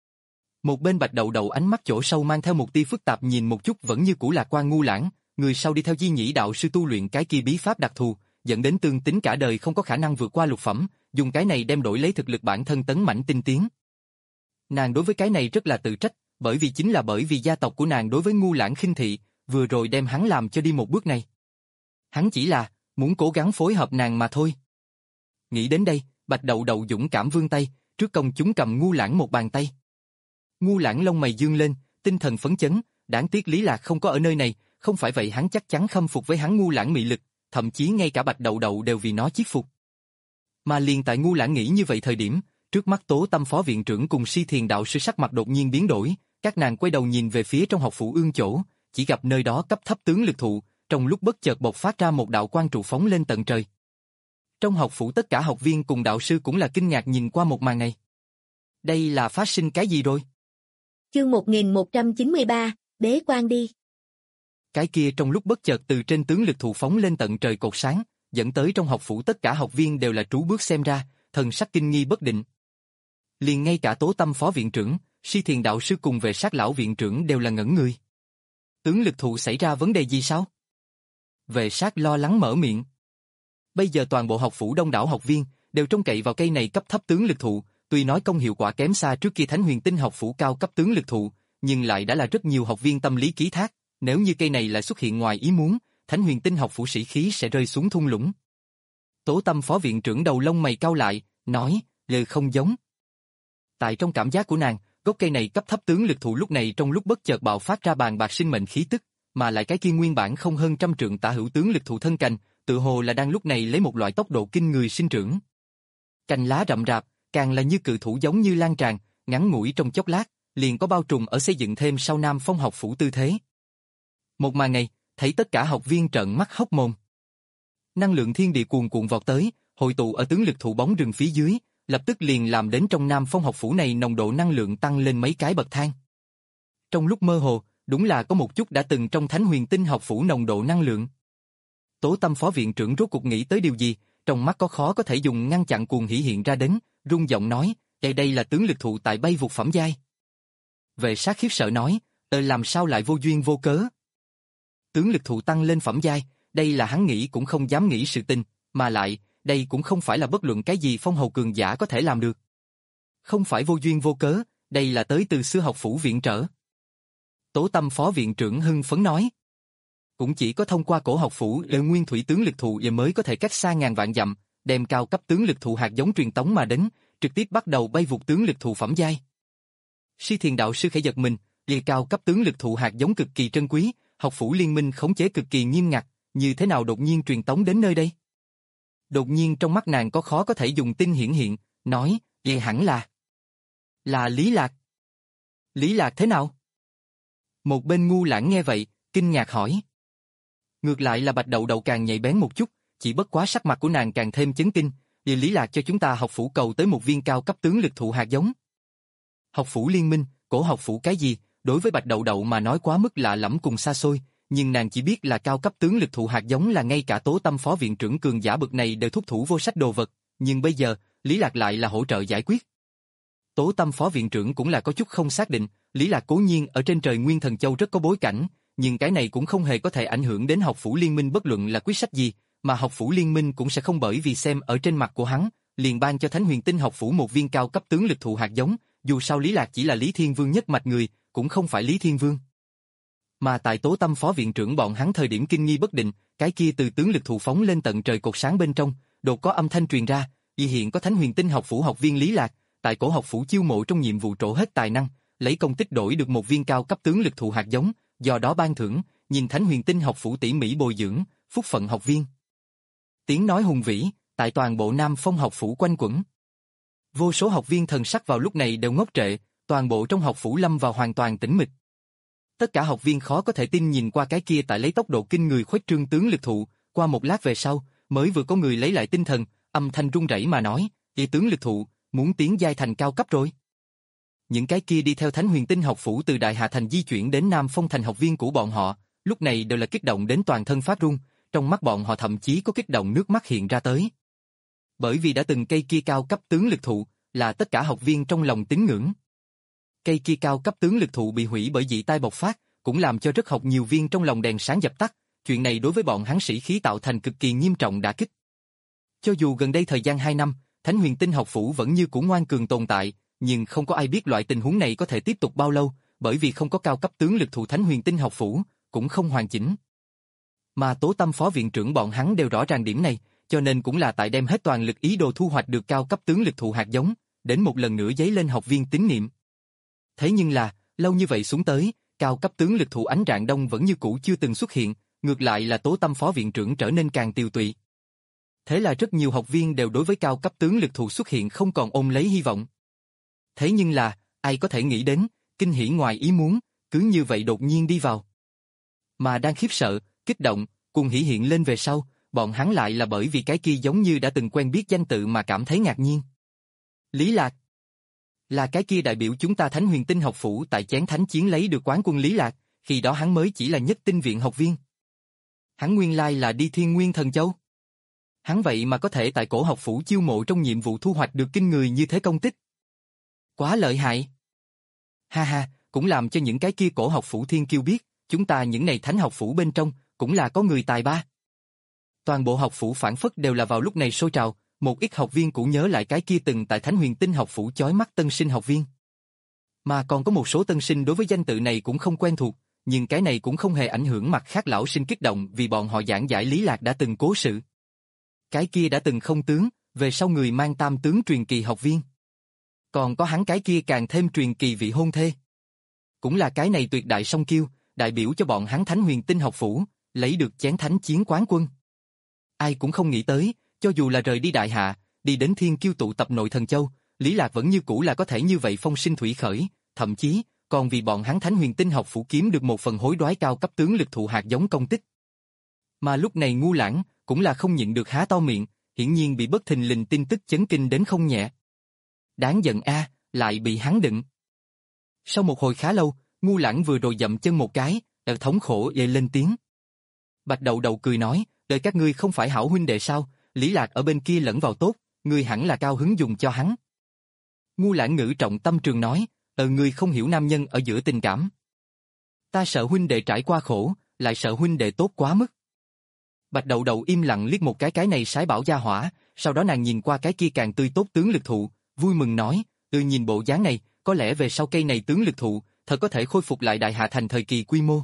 Một bên Bạch Đậu Đậu ánh mắt chỗ sâu mang theo một tia phức tạp nhìn một chút vẫn như cũ lạc quan Ngu Lãng, người sau đi theo Di Nhĩ đạo sư tu luyện cái kia bí pháp đặc thù, dẫn đến tương tính cả đời không có khả năng vượt qua lục phẩm, dùng cái này đem đổi lấy thực lực bản thân tấn mãnh tinh tiến. Nàng đối với cái này rất là tự trách, bởi vì chính là bởi vì gia tộc của nàng đối với Ngu Lãng khinh thị, vừa rồi đem hắn làm cho đi một bước này. Hắn chỉ là muốn cố gắng phối hợp nàng mà thôi. Nghĩ đến đây, Bạch Đậu Đậu dũng cảm vươn tay, trước công chúng cầm Ngu Lãng một bàn tay. Ngu Lãng lông mày dương lên, tinh thần phấn chấn, đáng tiếc Lý Lạc không có ở nơi này, không phải vậy hắn chắc chắn khâm phục với hắn Ngu Lãng mị lực, thậm chí ngay cả Bạch Đậu Đậu đều vì nó chiết phục. Mà liền tại Ngu Lãng nghĩ như vậy thời điểm, trước mắt Tố Tâm phó viện trưởng cùng Si Thiền đạo sư sắc mặt đột nhiên biến đổi, các nàng quay đầu nhìn về phía trong học phủ ương chỗ, chỉ gặp nơi đó cấp thấp tướng lực thụ, trong lúc bất chợt bộc phát ra một đạo quang trụ phóng lên tận trời. Trong học phủ tất cả học viên cùng đạo sư cũng là kinh ngạc nhìn qua một màn này. Đây là phát sinh cái gì rồi? Chương một nghìn một trăm chín mươi ba, bế quan đi. Cái kia trong lúc bất chợt từ trên tướng lực thụ phóng lên tận trời cột sáng, dẫn tới trong học phủ tất cả học viên đều là trú bước xem ra, thần sắc kinh nghi bất định. Liền ngay cả Tố Tâm phó viện trưởng, Si Thiền đạo sư cùng Vệ Sát lão viện trưởng đều là ngẩn người. Tướng lực thụ xảy ra vấn đề gì sao? Vệ Sát lo lắng mở miệng. Bây giờ toàn bộ học phủ đông đảo học viên đều trông cậy vào cây này cấp thấp tướng lực thụ, tuy nói công hiệu quả kém xa trước kia Thánh Huyền Tinh học phủ cao cấp tướng lực thụ, nhưng lại đã là rất nhiều học viên tâm lý ký thác, nếu như cây này lại xuất hiện ngoài ý muốn, Thánh Huyền Tinh học phủ sĩ khí sẽ rơi xuống thung lũng. Tố Tâm phó viện trưởng đầu lông mày cau lại, nói, lời không giống. Tại trong cảm giác của nàng, gốc cây này cấp thấp tướng lực thụ lúc này trong lúc bất chợt bạo phát ra bàn bạc sinh mệnh khí tức, mà lại cái kia nguyên bản không hơn trăm trượng tả hữu tướng lực thụ thân cành, tự hồ là đang lúc này lấy một loại tốc độ kinh người sinh trưởng. Cành lá rậm rạp, càng là như cự thủ giống như lan tràn, ngắn ngủi trong chốc lát, liền có bao trùm ở xây dựng thêm sau Nam Phong học phủ tư thế. Một màn này, thấy tất cả học viên trợn mắt hốc mồm. Năng lượng thiên địa cuồn cuộn vọt tới, hội tụ ở tướng lực thụ bóng rừng phía dưới, lập tức liền làm đến trong Nam Phong học phủ này nồng độ năng lượng tăng lên mấy cái bậc thang. Trong lúc mơ hồ, đúng là có một chút đã từng trong Thánh Huyền Tinh học phủ nồng độ năng lượng. Tố Tâm phó viện trưởng rốt cuộc nghĩ tới điều gì, trong mắt có khó có thể dùng ngăn chặn cuồng hỉ hiện ra đến, rung giọng nói, đây đây là tướng lực thụ tại bay vụt phẩm giai. Vệ Sát khiếp sợ nói, ờ làm sao lại vô duyên vô cớ. Tướng lực thụ tăng lên phẩm giai, đây là hắn nghĩ cũng không dám nghĩ sự tình, mà lại, đây cũng không phải là bất luận cái gì phong hầu cường giả có thể làm được. Không phải vô duyên vô cớ, đây là tới từ sư học phủ viện trở. Tố Tâm phó viện trưởng hưng phấn nói. Cũng chỉ có thông qua cổ học phủ lợi nguyên thủy tướng lực thụ giờ mới có thể cách xa ngàn vạn dặm, đem cao cấp tướng lực thụ hạt giống truyền tống mà đến, trực tiếp bắt đầu bay vụt tướng lực thụ phẩm giai. Si Thiền đạo sư khẽ giật mình, vì cao cấp tướng lực thụ hạt giống cực kỳ trân quý, học phủ liên minh khống chế cực kỳ nghiêm ngặt, như thế nào đột nhiên truyền tống đến nơi đây? Đột nhiên trong mắt nàng có khó có thể dùng tin hiển hiện, nói, vậy hẳn là là Lý Lạc. Lý Lạc thế nào? Một bên ngu lãng nghe vậy, kinh ngạc hỏi. Ngược lại là Bạch Đậu Đậu càng nhạy bén một chút, chỉ bất quá sắc mặt của nàng càng thêm chấn kinh, vì Lý Lạc cho chúng ta học phủ cầu tới một viên cao cấp tướng lực thụ hạt giống. Học phủ liên minh, cổ học phủ cái gì, đối với Bạch Đậu Đậu mà nói quá mức lạ lẫm cùng xa xôi, nhưng nàng chỉ biết là cao cấp tướng lực thụ hạt giống là ngay cả Tố Tâm phó viện trưởng cường giả bậc này đều thúc thủ vô sách đồ vật, nhưng bây giờ, Lý Lạc lại là hỗ trợ giải quyết. Tố Tâm phó viện trưởng cũng là có chút không xác định, Lý Lạc cố nhiên ở trên trời Nguyên Thần Châu rất có bối cảnh, nhưng cái này cũng không hề có thể ảnh hưởng đến học phủ liên minh bất luận là quyết sách gì, mà học phủ liên minh cũng sẽ không bởi vì xem ở trên mặt của hắn, liền ban cho Thánh Huyền Tinh học phủ một viên cao cấp tướng lực thụ hạt giống, dù sao Lý Lạc chỉ là Lý Thiên Vương nhất mạch người, cũng không phải Lý Thiên Vương. Mà tại Tố Tâm phó viện trưởng bọn hắn thời điểm kinh nghi bất định, cái kia từ tướng lực thụ phóng lên tận trời cột sáng bên trong, đột có âm thanh truyền ra, vì hiện có Thánh Huyền Tinh học phủ học viên Lý Lạc, tại cổ học phủ chiêu mộ trong nhiệm vụ trổ hết tài năng, lấy công tích đổi được một viên cao cấp tướng lực thụ hạt giống, do đó ban thưởng, nhìn Thánh Huyền Tinh học phủ tỉ mỉ bồi dưỡng, phúc phận học viên. Tiếng nói hùng vĩ, tại toàn bộ Nam Phong học phủ quanh quẩn. Vô số học viên thần sắc vào lúc này đều ngốc trệ, toàn bộ trong học phủ lâm vào hoàn toàn tĩnh mịch. Tất cả học viên khó có thể tin nhìn qua cái kia tại lấy tốc độ kinh người khuếch trương tướng lực thụ, qua một lát về sau, mới vừa có người lấy lại tinh thần, âm thanh run rẩy mà nói, "Ý tướng lực thụ, muốn tiến giai thành cao cấp rồi." Những cái kia đi theo Thánh Huyền Tinh học phủ từ Đại Hà thành di chuyển đến Nam Phong thành học viên của bọn họ, lúc này đều là kích động đến toàn thân phát run, trong mắt bọn họ thậm chí có kích động nước mắt hiện ra tới. Bởi vì đã từng cây kia cao cấp tướng lực thụ, là tất cả học viên trong lòng tín ngưỡng. Cây kia cao cấp tướng lực thụ bị hủy bởi dị tai bộc phát, cũng làm cho rất học nhiều viên trong lòng đèn sáng dập tắt, chuyện này đối với bọn hắn sĩ khí tạo thành cực kỳ nghiêm trọng đả kích. Cho dù gần đây thời gian hai năm, Thánh Huyền Tinh học phủ vẫn như cũ ngoan cường tồn tại, nhưng không có ai biết loại tình huống này có thể tiếp tục bao lâu, bởi vì không có cao cấp tướng lực thụ Thánh Huyền Tinh học phủ, cũng không hoàn chỉnh. Mà Tố Tâm phó viện trưởng bọn hắn đều rõ ràng điểm này, cho nên cũng là tại đem hết toàn lực ý đồ thu hoạch được cao cấp tướng lực thụ hạt giống, đến một lần nữa dấy lên học viên tín niệm. Thế nhưng là, lâu như vậy xuống tới, cao cấp tướng lực thụ ánh rạng đông vẫn như cũ chưa từng xuất hiện, ngược lại là Tố Tâm phó viện trưởng trở nên càng tiều tụy. Thế là rất nhiều học viên đều đối với cao cấp tướng lực thụ xuất hiện không còn ôm lấy hy vọng. Thế nhưng là, ai có thể nghĩ đến, kinh hỉ ngoài ý muốn, cứ như vậy đột nhiên đi vào. Mà đang khiếp sợ, kích động, cùng hỉ hiện lên về sau, bọn hắn lại là bởi vì cái kia giống như đã từng quen biết danh tự mà cảm thấy ngạc nhiên. Lý Lạc. Là cái kia đại biểu chúng ta Thánh Huyền Tinh học phủ tại chén thánh chiến lấy được quán quân Lý Lạc, khi đó hắn mới chỉ là nhất tinh viện học viên. Hắn nguyên lai là đi Thiên Nguyên Thần Châu. Hắn vậy mà có thể tại cổ học phủ chiêu mộ trong nhiệm vụ thu hoạch được kinh người như thế công tích. Quá lợi hại. Ha ha, cũng làm cho những cái kia cổ học phủ thiên kiêu biết, chúng ta những này thánh học phủ bên trong, cũng là có người tài ba. Toàn bộ học phủ phản phất đều là vào lúc này sôi trào, một ít học viên cũng nhớ lại cái kia từng tại Thánh Huyền Tinh học phủ chói mắt tân sinh học viên. Mà còn có một số tân sinh đối với danh tự này cũng không quen thuộc, nhưng cái này cũng không hề ảnh hưởng mặt khác lão sinh kích động vì bọn họ giảng giải Lý Lạc đã từng cố sự. Cái kia đã từng không tướng, về sau người mang tam tướng truyền kỳ học viên. Còn có hắn cái kia càng thêm truyền kỳ vị hôn thê. Cũng là cái này tuyệt đại song kiêu, đại biểu cho bọn hắn Thánh Huyền Tinh học phủ, lấy được chén thánh chiến quán quân. Ai cũng không nghĩ tới, cho dù là rời đi đại hạ, đi đến thiên kiêu tụ tập nội thần châu, Lý Lạc vẫn như cũ là có thể như vậy phong sinh thủy khởi, thậm chí, còn vì bọn hắn Thánh Huyền Tinh học phủ kiếm được một phần hối đoái cao cấp tướng lực thụ hạt giống công tích. Mà lúc này Ngu Lãng, cũng là không nhịn được há to miệng, hiển nhiên bị bất thình lình tin tức chấn kinh đến không nhẹ. Đáng giận a, lại bị hắn đựng. Sau một hồi khá lâu, Ngu Lãng vừa rồi dậm chân một cái, ở thống khổ ê lên tiếng. Bạch Đậu Đậu cười nói, đời các ngươi không phải hảo huynh đệ sao, Lý Lạc ở bên kia lẫn vào tốt, ngươi hẳn là cao hứng dùng cho hắn. Ngu Lãng ngữ trọng tâm trường nói, ờ ngươi không hiểu nam nhân ở giữa tình cảm. Ta sợ huynh đệ trải qua khổ, lại sợ huynh đệ tốt quá mức. Bạch Đậu Đậu im lặng liếc một cái cái này sái bảo gia hỏa, sau đó nàng nhìn qua cái kia càng tươi tốt tướng lực thụ, vui mừng nói, ừ nhìn bộ dáng này, có lẽ về sau cây này tướng lực thụ, thật có thể khôi phục lại đại hạ thành thời kỳ quy mô.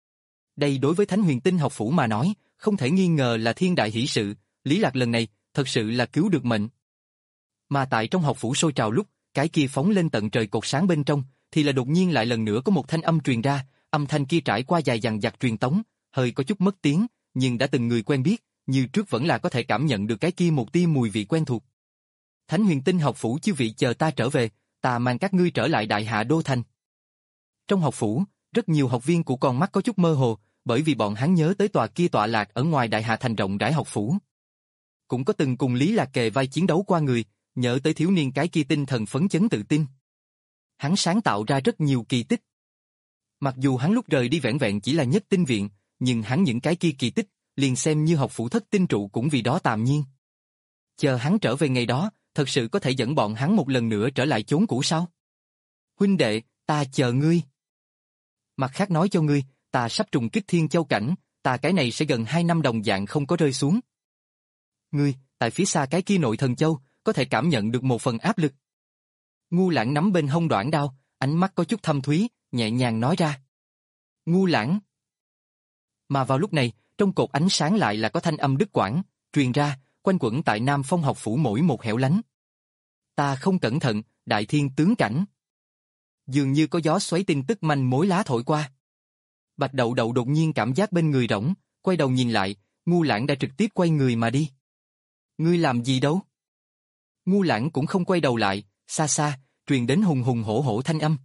Đây đối với Thánh Huyền Tinh học phủ mà nói, không thể nghi ngờ là thiên đại hỷ sự, Lý Lạc lần này, thật sự là cứu được mệnh. Mà tại trong học phủ sôi trào lúc, cái kia phóng lên tận trời cột sáng bên trong, thì là đột nhiên lại lần nữa có một thanh âm truyền ra, âm thanh kia trải qua dài dằng dặc truyền tống, hơi có chút mất tiếng, nhưng đã từng người quen biết, như trước vẫn là có thể cảm nhận được cái kia một tia mùi vị quen thuộc. Thánh Huyền Tinh học phủ chư vị chờ ta trở về, ta mang các ngươi trở lại đại hạ đô thành. Trong học phủ, rất nhiều học viên của con mắt có chút mơ hồ, bởi vì bọn hắn nhớ tới tòa kia tọa lạc ở ngoài đại hạ thành rộng rãi học phủ. Cũng có từng cùng Lý Lạc kề vai chiến đấu qua người, nhớ tới thiếu niên cái kia tinh thần phấn chấn tự tin. Hắn sáng tạo ra rất nhiều kỳ tích. Mặc dù hắn lúc rời đi vẻn vẹn chỉ là nhất tinh viện, nhưng hắn những cái kia kỳ tích, liền xem như học phủ thất tinh trụ cũng vì đó tạm nhiên. Chờ hắn trở về ngày đó, thật sự có thể dẫn bọn hắn một lần nữa trở lại chốn cũ sao? Huynh đệ, ta chờ ngươi. Mặt khác nói cho ngươi, ta sắp trùng kích Thiên Châu cảnh, ta cái này sẽ gần hai năm đồng dạng không có rơi xuống. Ngươi, tại phía xa cái kia nội thần châu, có thể cảm nhận được một phần áp lực. Ngu Lãng nắm bên hông đoạn đao, ánh mắt có chút thâm thúy, nhẹ nhàng nói ra. Ngu Lãng. Mà vào lúc này, trong cột ánh sáng lại là có thanh âm đứt quãng, truyền ra, quanh quẩn tại Nam Phong học phủ mỗi một hẻo lánh. Ta không cẩn thận, đại thiên tướng cảnh. Dường như có gió xoáy tin tức manh mối lá thổi qua. Bạch Đậu Đậu đột nhiên cảm giác bên người rỗng, quay đầu nhìn lại, Ngu Lãng đã trực tiếp quay người mà đi. Ngươi làm gì đâu? Ngu Lãng cũng không quay đầu lại, xa xa, truyền đến hùng hùng hổ hổ thanh âm.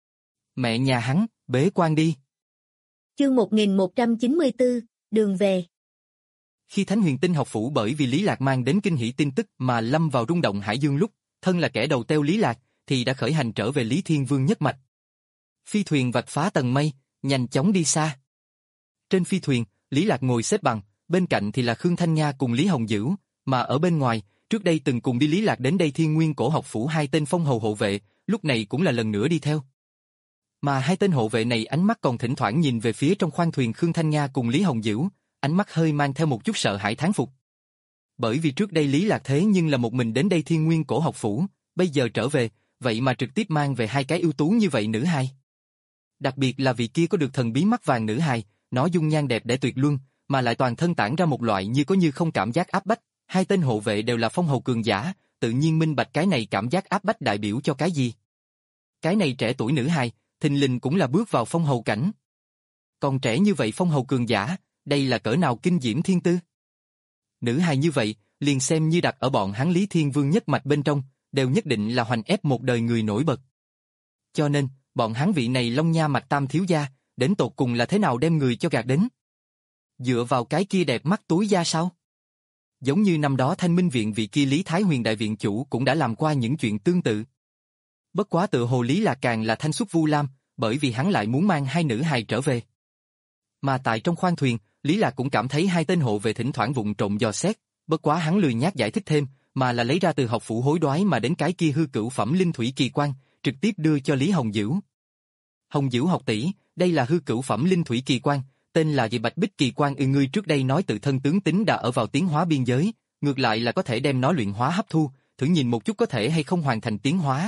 Mẹ nhà hắn, bế quan đi. Chương một nghìn một trăm chín mươi tư, đường về. Khi Thánh Huyền Tinh học phủ bởi vì Lý Lạc mang đến kinh hỉ tin tức mà lâm vào rung động hải dương lúc, thân là kẻ đầu teo Lý Lạc, thì đã khởi hành trở về Lý Thiên Vương nhất mạch. Phi thuyền vạch phá tầng mây, nhanh chóng đi xa. Trên phi thuyền, Lý Lạc ngồi xếp bằng, bên cạnh thì là Khương Thanh Nga cùng Lý Hồng Dữ, mà ở bên ngoài, trước đây từng cùng đi Lý Lạc đến đây Thiên Nguyên cổ học phủ hai tên phong hầu hộ vệ, lúc này cũng là lần nữa đi theo. Mà hai tên hộ vệ này ánh mắt còn thỉnh thoảng nhìn về phía trong khoang thuyền Khương Thanh Nga cùng Lý Hồng Dữ, ánh mắt hơi mang theo một chút sợ hãi thán phục. Bởi vì trước đây Lý Lạc thế nhưng là một mình đến đây Thiên Nguyên cổ học phủ, bây giờ trở về, vậy mà trực tiếp mang về hai cái ưu tú như vậy nữ hài. Đặc biệt là vị kia có được thần bí mắt vàng nữ hài, nó dung nhan đẹp để tuyệt luân, mà lại toàn thân tản ra một loại như có như không cảm giác áp bách. Hai tên hộ vệ đều là phong hầu cường giả, tự nhiên minh bạch cái này cảm giác áp bách đại biểu cho cái gì. Cái này trẻ tuổi nữ hài, thình lình cũng là bước vào phong hầu cảnh. Còn trẻ như vậy phong hầu cường giả, đây là cỡ nào kinh diễm thiên tư. Nữ hài như vậy, liền xem như đặt ở bọn hắn Lý Thiên Vương nhất mạch bên trong, đều nhất định là hoành ép một đời người nổi bật. Cho nên, bọn hắn vị này Long Nha mạch tam thiếu gia, đến tột cùng là thế nào đem người cho gạt đến? Dựa vào cái kia đẹp mắt túi da sao? Giống như năm đó Thanh Minh viện vị kia Lý Thái Huyền đại viện chủ cũng đã làm qua những chuyện tương tự. Bất quá tự hồ Lý là càng là thanh xuất vu lam, bởi vì hắn lại muốn mang hai nữ hài trở về. Mà tại trong khoang thuyền, Lý Lạc cũng cảm thấy hai tên hộ vệ thỉnh thoảng vụng trộm dò xét, Bất quá hắn lười nhác giải thích thêm, mà là lấy ra từ học phủ hối đoái mà đến cái kia hư cửu phẩm linh thủy kỳ quan, trực tiếp đưa cho Lý Hồng Dữ. Hồng Dữ học tỷ, đây là hư cửu phẩm linh thủy kỳ quan, tên là gì Bạch Bích kỳ quan ư? Ngươi trước đây nói tự thân tướng tính đã ở vào tiến hóa biên giới, ngược lại là có thể đem nó luyện hóa hấp thu, thử nhìn một chút có thể hay không hoàn thành tiến hóa.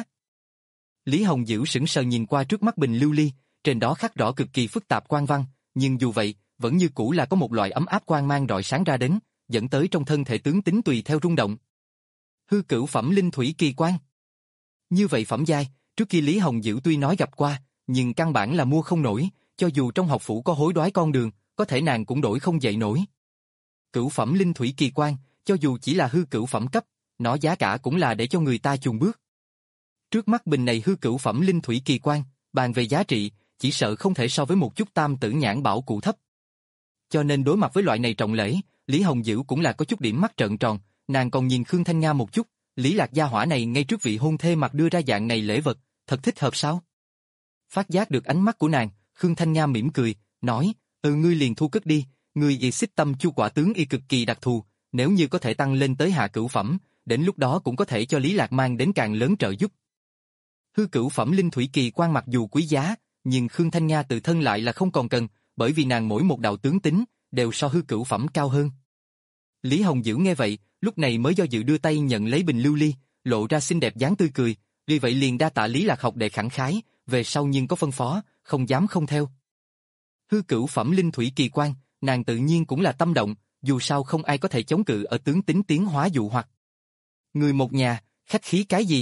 Lý Hồng Dữ sững sờ nhìn qua trước mắt bình lưu ly, trên đó khắc rõ cực kỳ phức tạp quan văn, nhưng dù vậy, vẫn như cũ là có một loại ấm áp quang mang rọi sáng ra đến, dẫn tới trong thân thể tướng tính tùy theo rung động. Hư cửu phẩm linh thủy kỳ quan. Như vậy phẩm giai, trước kia Lý Hồng Dữ tuy nói gặp qua, nhưng căn bản là mua không nổi, cho dù trong học phủ có hối đoái con đường, có thể nàng cũng đổi không dậy nổi. Cửu phẩm linh thủy kỳ quan, cho dù chỉ là hư cửu phẩm cấp, nó giá cả cũng là để cho người ta chùn bước. Trước mắt bình này hư cửu phẩm linh thủy kỳ quan, bàn về giá trị, chỉ sợ không thể so với một chút tam tử nhãn bảo cụ thấp. Cho nên đối mặt với loại này trọng lễ, Lý Hồng Dữ cũng là có chút điểm mắt trợn tròn, nàng còn nhìn Khương Thanh Nga một chút, Lý Lạc gia hỏa này ngay trước vị hôn thê mặt đưa ra dạng này lễ vật, thật thích hợp sao? Phát giác được ánh mắt của nàng, Khương Thanh Nga mỉm cười, nói, ừ ngươi liền thu cất đi, ngươi y xích tâm chu quả tướng y cực kỳ đặc thù, nếu như có thể tăng lên tới hạ cửu phẩm, đến lúc đó cũng có thể cho Lý Lạc mang đến càng lớn trợ giúp. Hư cửu phẩm linh thủy kỳ quan mặc dù quý giá, nhưng Khương Thanh Nga tự thân lại là không còn cần, bởi vì nàng mỗi một đạo tướng tính, đều so hư cửu phẩm cao hơn. Lý Hồng Dữ nghe vậy, lúc này mới do dự đưa tay nhận lấy bình lưu ly, lộ ra xinh đẹp dáng tươi cười, vì vậy liền đa tạ Lý Lạc học đệ khẳng khái, về sau nhưng có phân phó, không dám không theo. Hư cửu phẩm linh thủy kỳ quan, nàng tự nhiên cũng là tâm động, dù sao không ai có thể chống cự ở tướng tính tiến hóa dụ hoặc. Người một nhà, khách khí cái gì?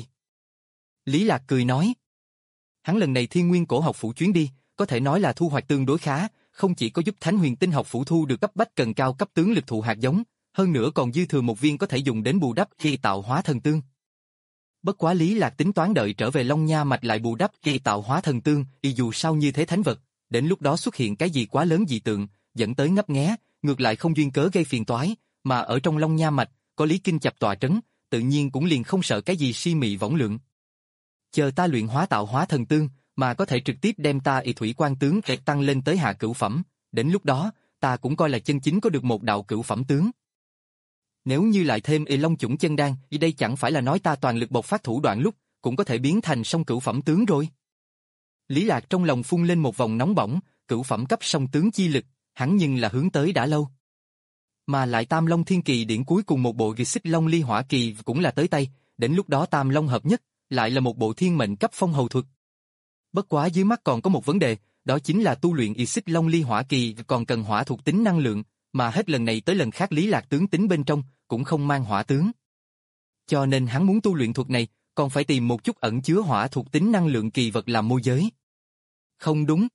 Lý Lạc cười nói. Hắn lần này Thiên Nguyên Cổ học phủ chuyến đi, có thể nói là thu hoạch tương đối khá, không chỉ có giúp Thánh Huyền Tinh học phủ thu được cấp bách cần cao cấp tướng lực thụ hạt giống, hơn nữa còn dư thừa một viên có thể dùng đến bù đắp khi tạo hóa thần tương. Bất quá Lý Lạc tính toán đợi trở về Long Nha mạch lại bù đắp khi tạo hóa thần tương, y dù sao như thế thánh vật, đến lúc đó xuất hiện cái gì quá lớn dị tượng, dẫn tới ngấp nghé, ngược lại không duyên cớ gây phiền toái, mà ở trong Long Nha mạch, có Lý Kinh chập tọa trấn, tự nhiên cũng liền không sợ cái gì si mị võng lượng. Chờ ta luyện hóa tạo hóa thần tương, mà có thể trực tiếp đem ta y thủy quan tướng tăng lên tới hạ cửu phẩm, đến lúc đó, ta cũng coi là chân chính có được một đạo cửu phẩm tướng. Nếu như lại thêm y long chủng chân đan, y đây chẳng phải là nói ta toàn lực bộc phát thủ đoạn lúc, cũng có thể biến thành song cửu phẩm tướng rồi. Lý Lạc trong lòng phun lên một vòng nóng bỏng, cửu phẩm cấp song tướng chi lực, hắn nhưng là hướng tới đã lâu. Mà lại Tam Long Thiên Kỳ điển cuối cùng một bộ ghi xích Long Ly Hỏa Kỳ cũng là tới tay, đến lúc đó Tam Long hợp nhất, lại là một bộ thiên mệnh cấp phong hầu thuật. Bất quá dưới mắt còn có một vấn đề, đó chính là tu luyện y xích Long Ly Hỏa Kỳ còn cần hỏa thuộc tính năng lượng, mà hết lần này tới lần khác Lý Lạc tướng tính bên trong cũng không mang hỏa tướng. Cho nên hắn muốn tu luyện thuật này, còn phải tìm một chút ẩn chứa hỏa thuộc tính năng lượng kỳ vật làm môi giới. Không đúng.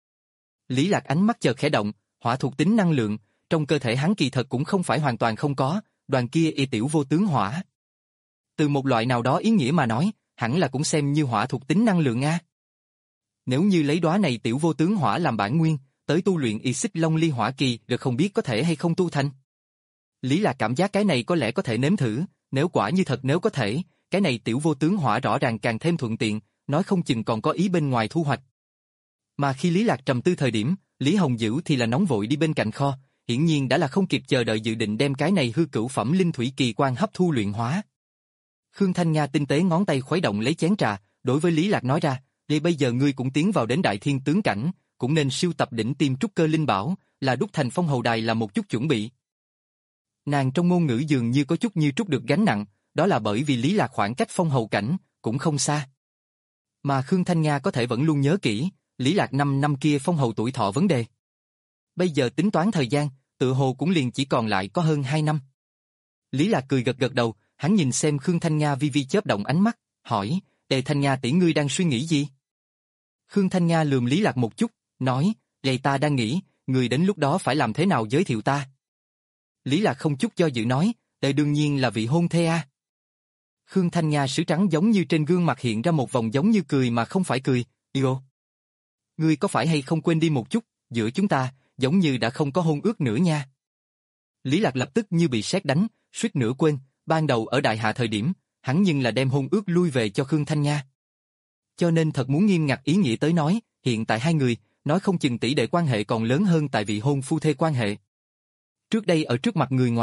Lý Lạc ánh mắt chợt khẽ động, hỏa thuộc tính năng lượng, trong cơ thể hắn kỳ thật cũng không phải hoàn toàn không có, đoàn kia y tiểu vô tướng hỏa. Từ một loại nào đó ý nghĩa mà nói, hẳn là cũng xem như hỏa thuộc tính năng lượng a. Nếu như lấy đóa này tiểu vô tướng hỏa làm bản nguyên, tới tu luyện y xích Long Ly Hỏa Kỳ, được không biết có thể hay không tu thành. Lý Lạc cảm giác cái này có lẽ có thể nếm thử, nếu quả như thật nếu có thể, cái này tiểu vô tướng hỏa rõ ràng càng thêm thuận tiện, nói không chừng còn có ý bên ngoài thu hoạch. Mà khi Lý Lạc trầm tư thời điểm, Lý Hồng Dữ thì là nóng vội đi bên cạnh kho, hiển nhiên đã là không kịp chờ đợi dự định đem cái này hư cửu phẩm linh thủy kỳ quan hấp thu luyện hóa. Khương Thanh Nga tinh tế ngón tay khuấy động lấy chén trà, đối với Lý Lạc nói ra, "Vậy bây giờ ngươi cũng tiến vào đến đại thiên tướng cảnh, cũng nên siêu tập đỉnh tiêm trúc cơ linh bảo, là đúc thành phong hầu đài là một chút chuẩn bị." Nàng trong ngôn ngữ dường như có chút như trút được gánh nặng, đó là bởi vì Lý Lạc khoảng cách phong hầu cảnh cũng không xa. Mà Khương Thanh Nga có thể vẫn luôn nhớ kỹ, Lý Lạc năm năm kia phong hầu tuổi thọ vấn đề. Bây giờ tính toán thời gian, tự hồ cũng liền chỉ còn lại có hơn hai năm. Lý Lạc cười gật gật đầu, hắn nhìn xem Khương Thanh Nga vi vi chớp động ánh mắt, hỏi, "Đề Thanh Nga tỷ ngươi đang suy nghĩ gì?" Khương Thanh Nga lườm Lý Lạc một chút, nói, "Vậy ta đang nghĩ, người đến lúc đó phải làm thế nào giới thiệu ta?" Lý Lạc không chút do dự nói, "Đây đương nhiên là vị hôn thê a." Khương Thanh Nga sứ trắng giống như trên gương mặt hiện ra một vòng giống như cười mà không phải cười, "Yêu, ngươi có phải hay không quên đi một chút, giữa chúng ta, giống như đã không có hôn ước nữa nha." Lý Lạc lập tức như bị sét đánh, suýt nữa quên, ban đầu ở đại hạ thời điểm, hắn nhưng là đem hôn ước lui về cho Khương Thanh Nga. Cho nên thật muốn nghiêm ngặt ý nghĩa tới nói, hiện tại hai người, nói không chừng tỷ đệ quan hệ còn lớn hơn tại vị hôn phu thê quan hệ. Trước đây ở trước mặt người ngoài,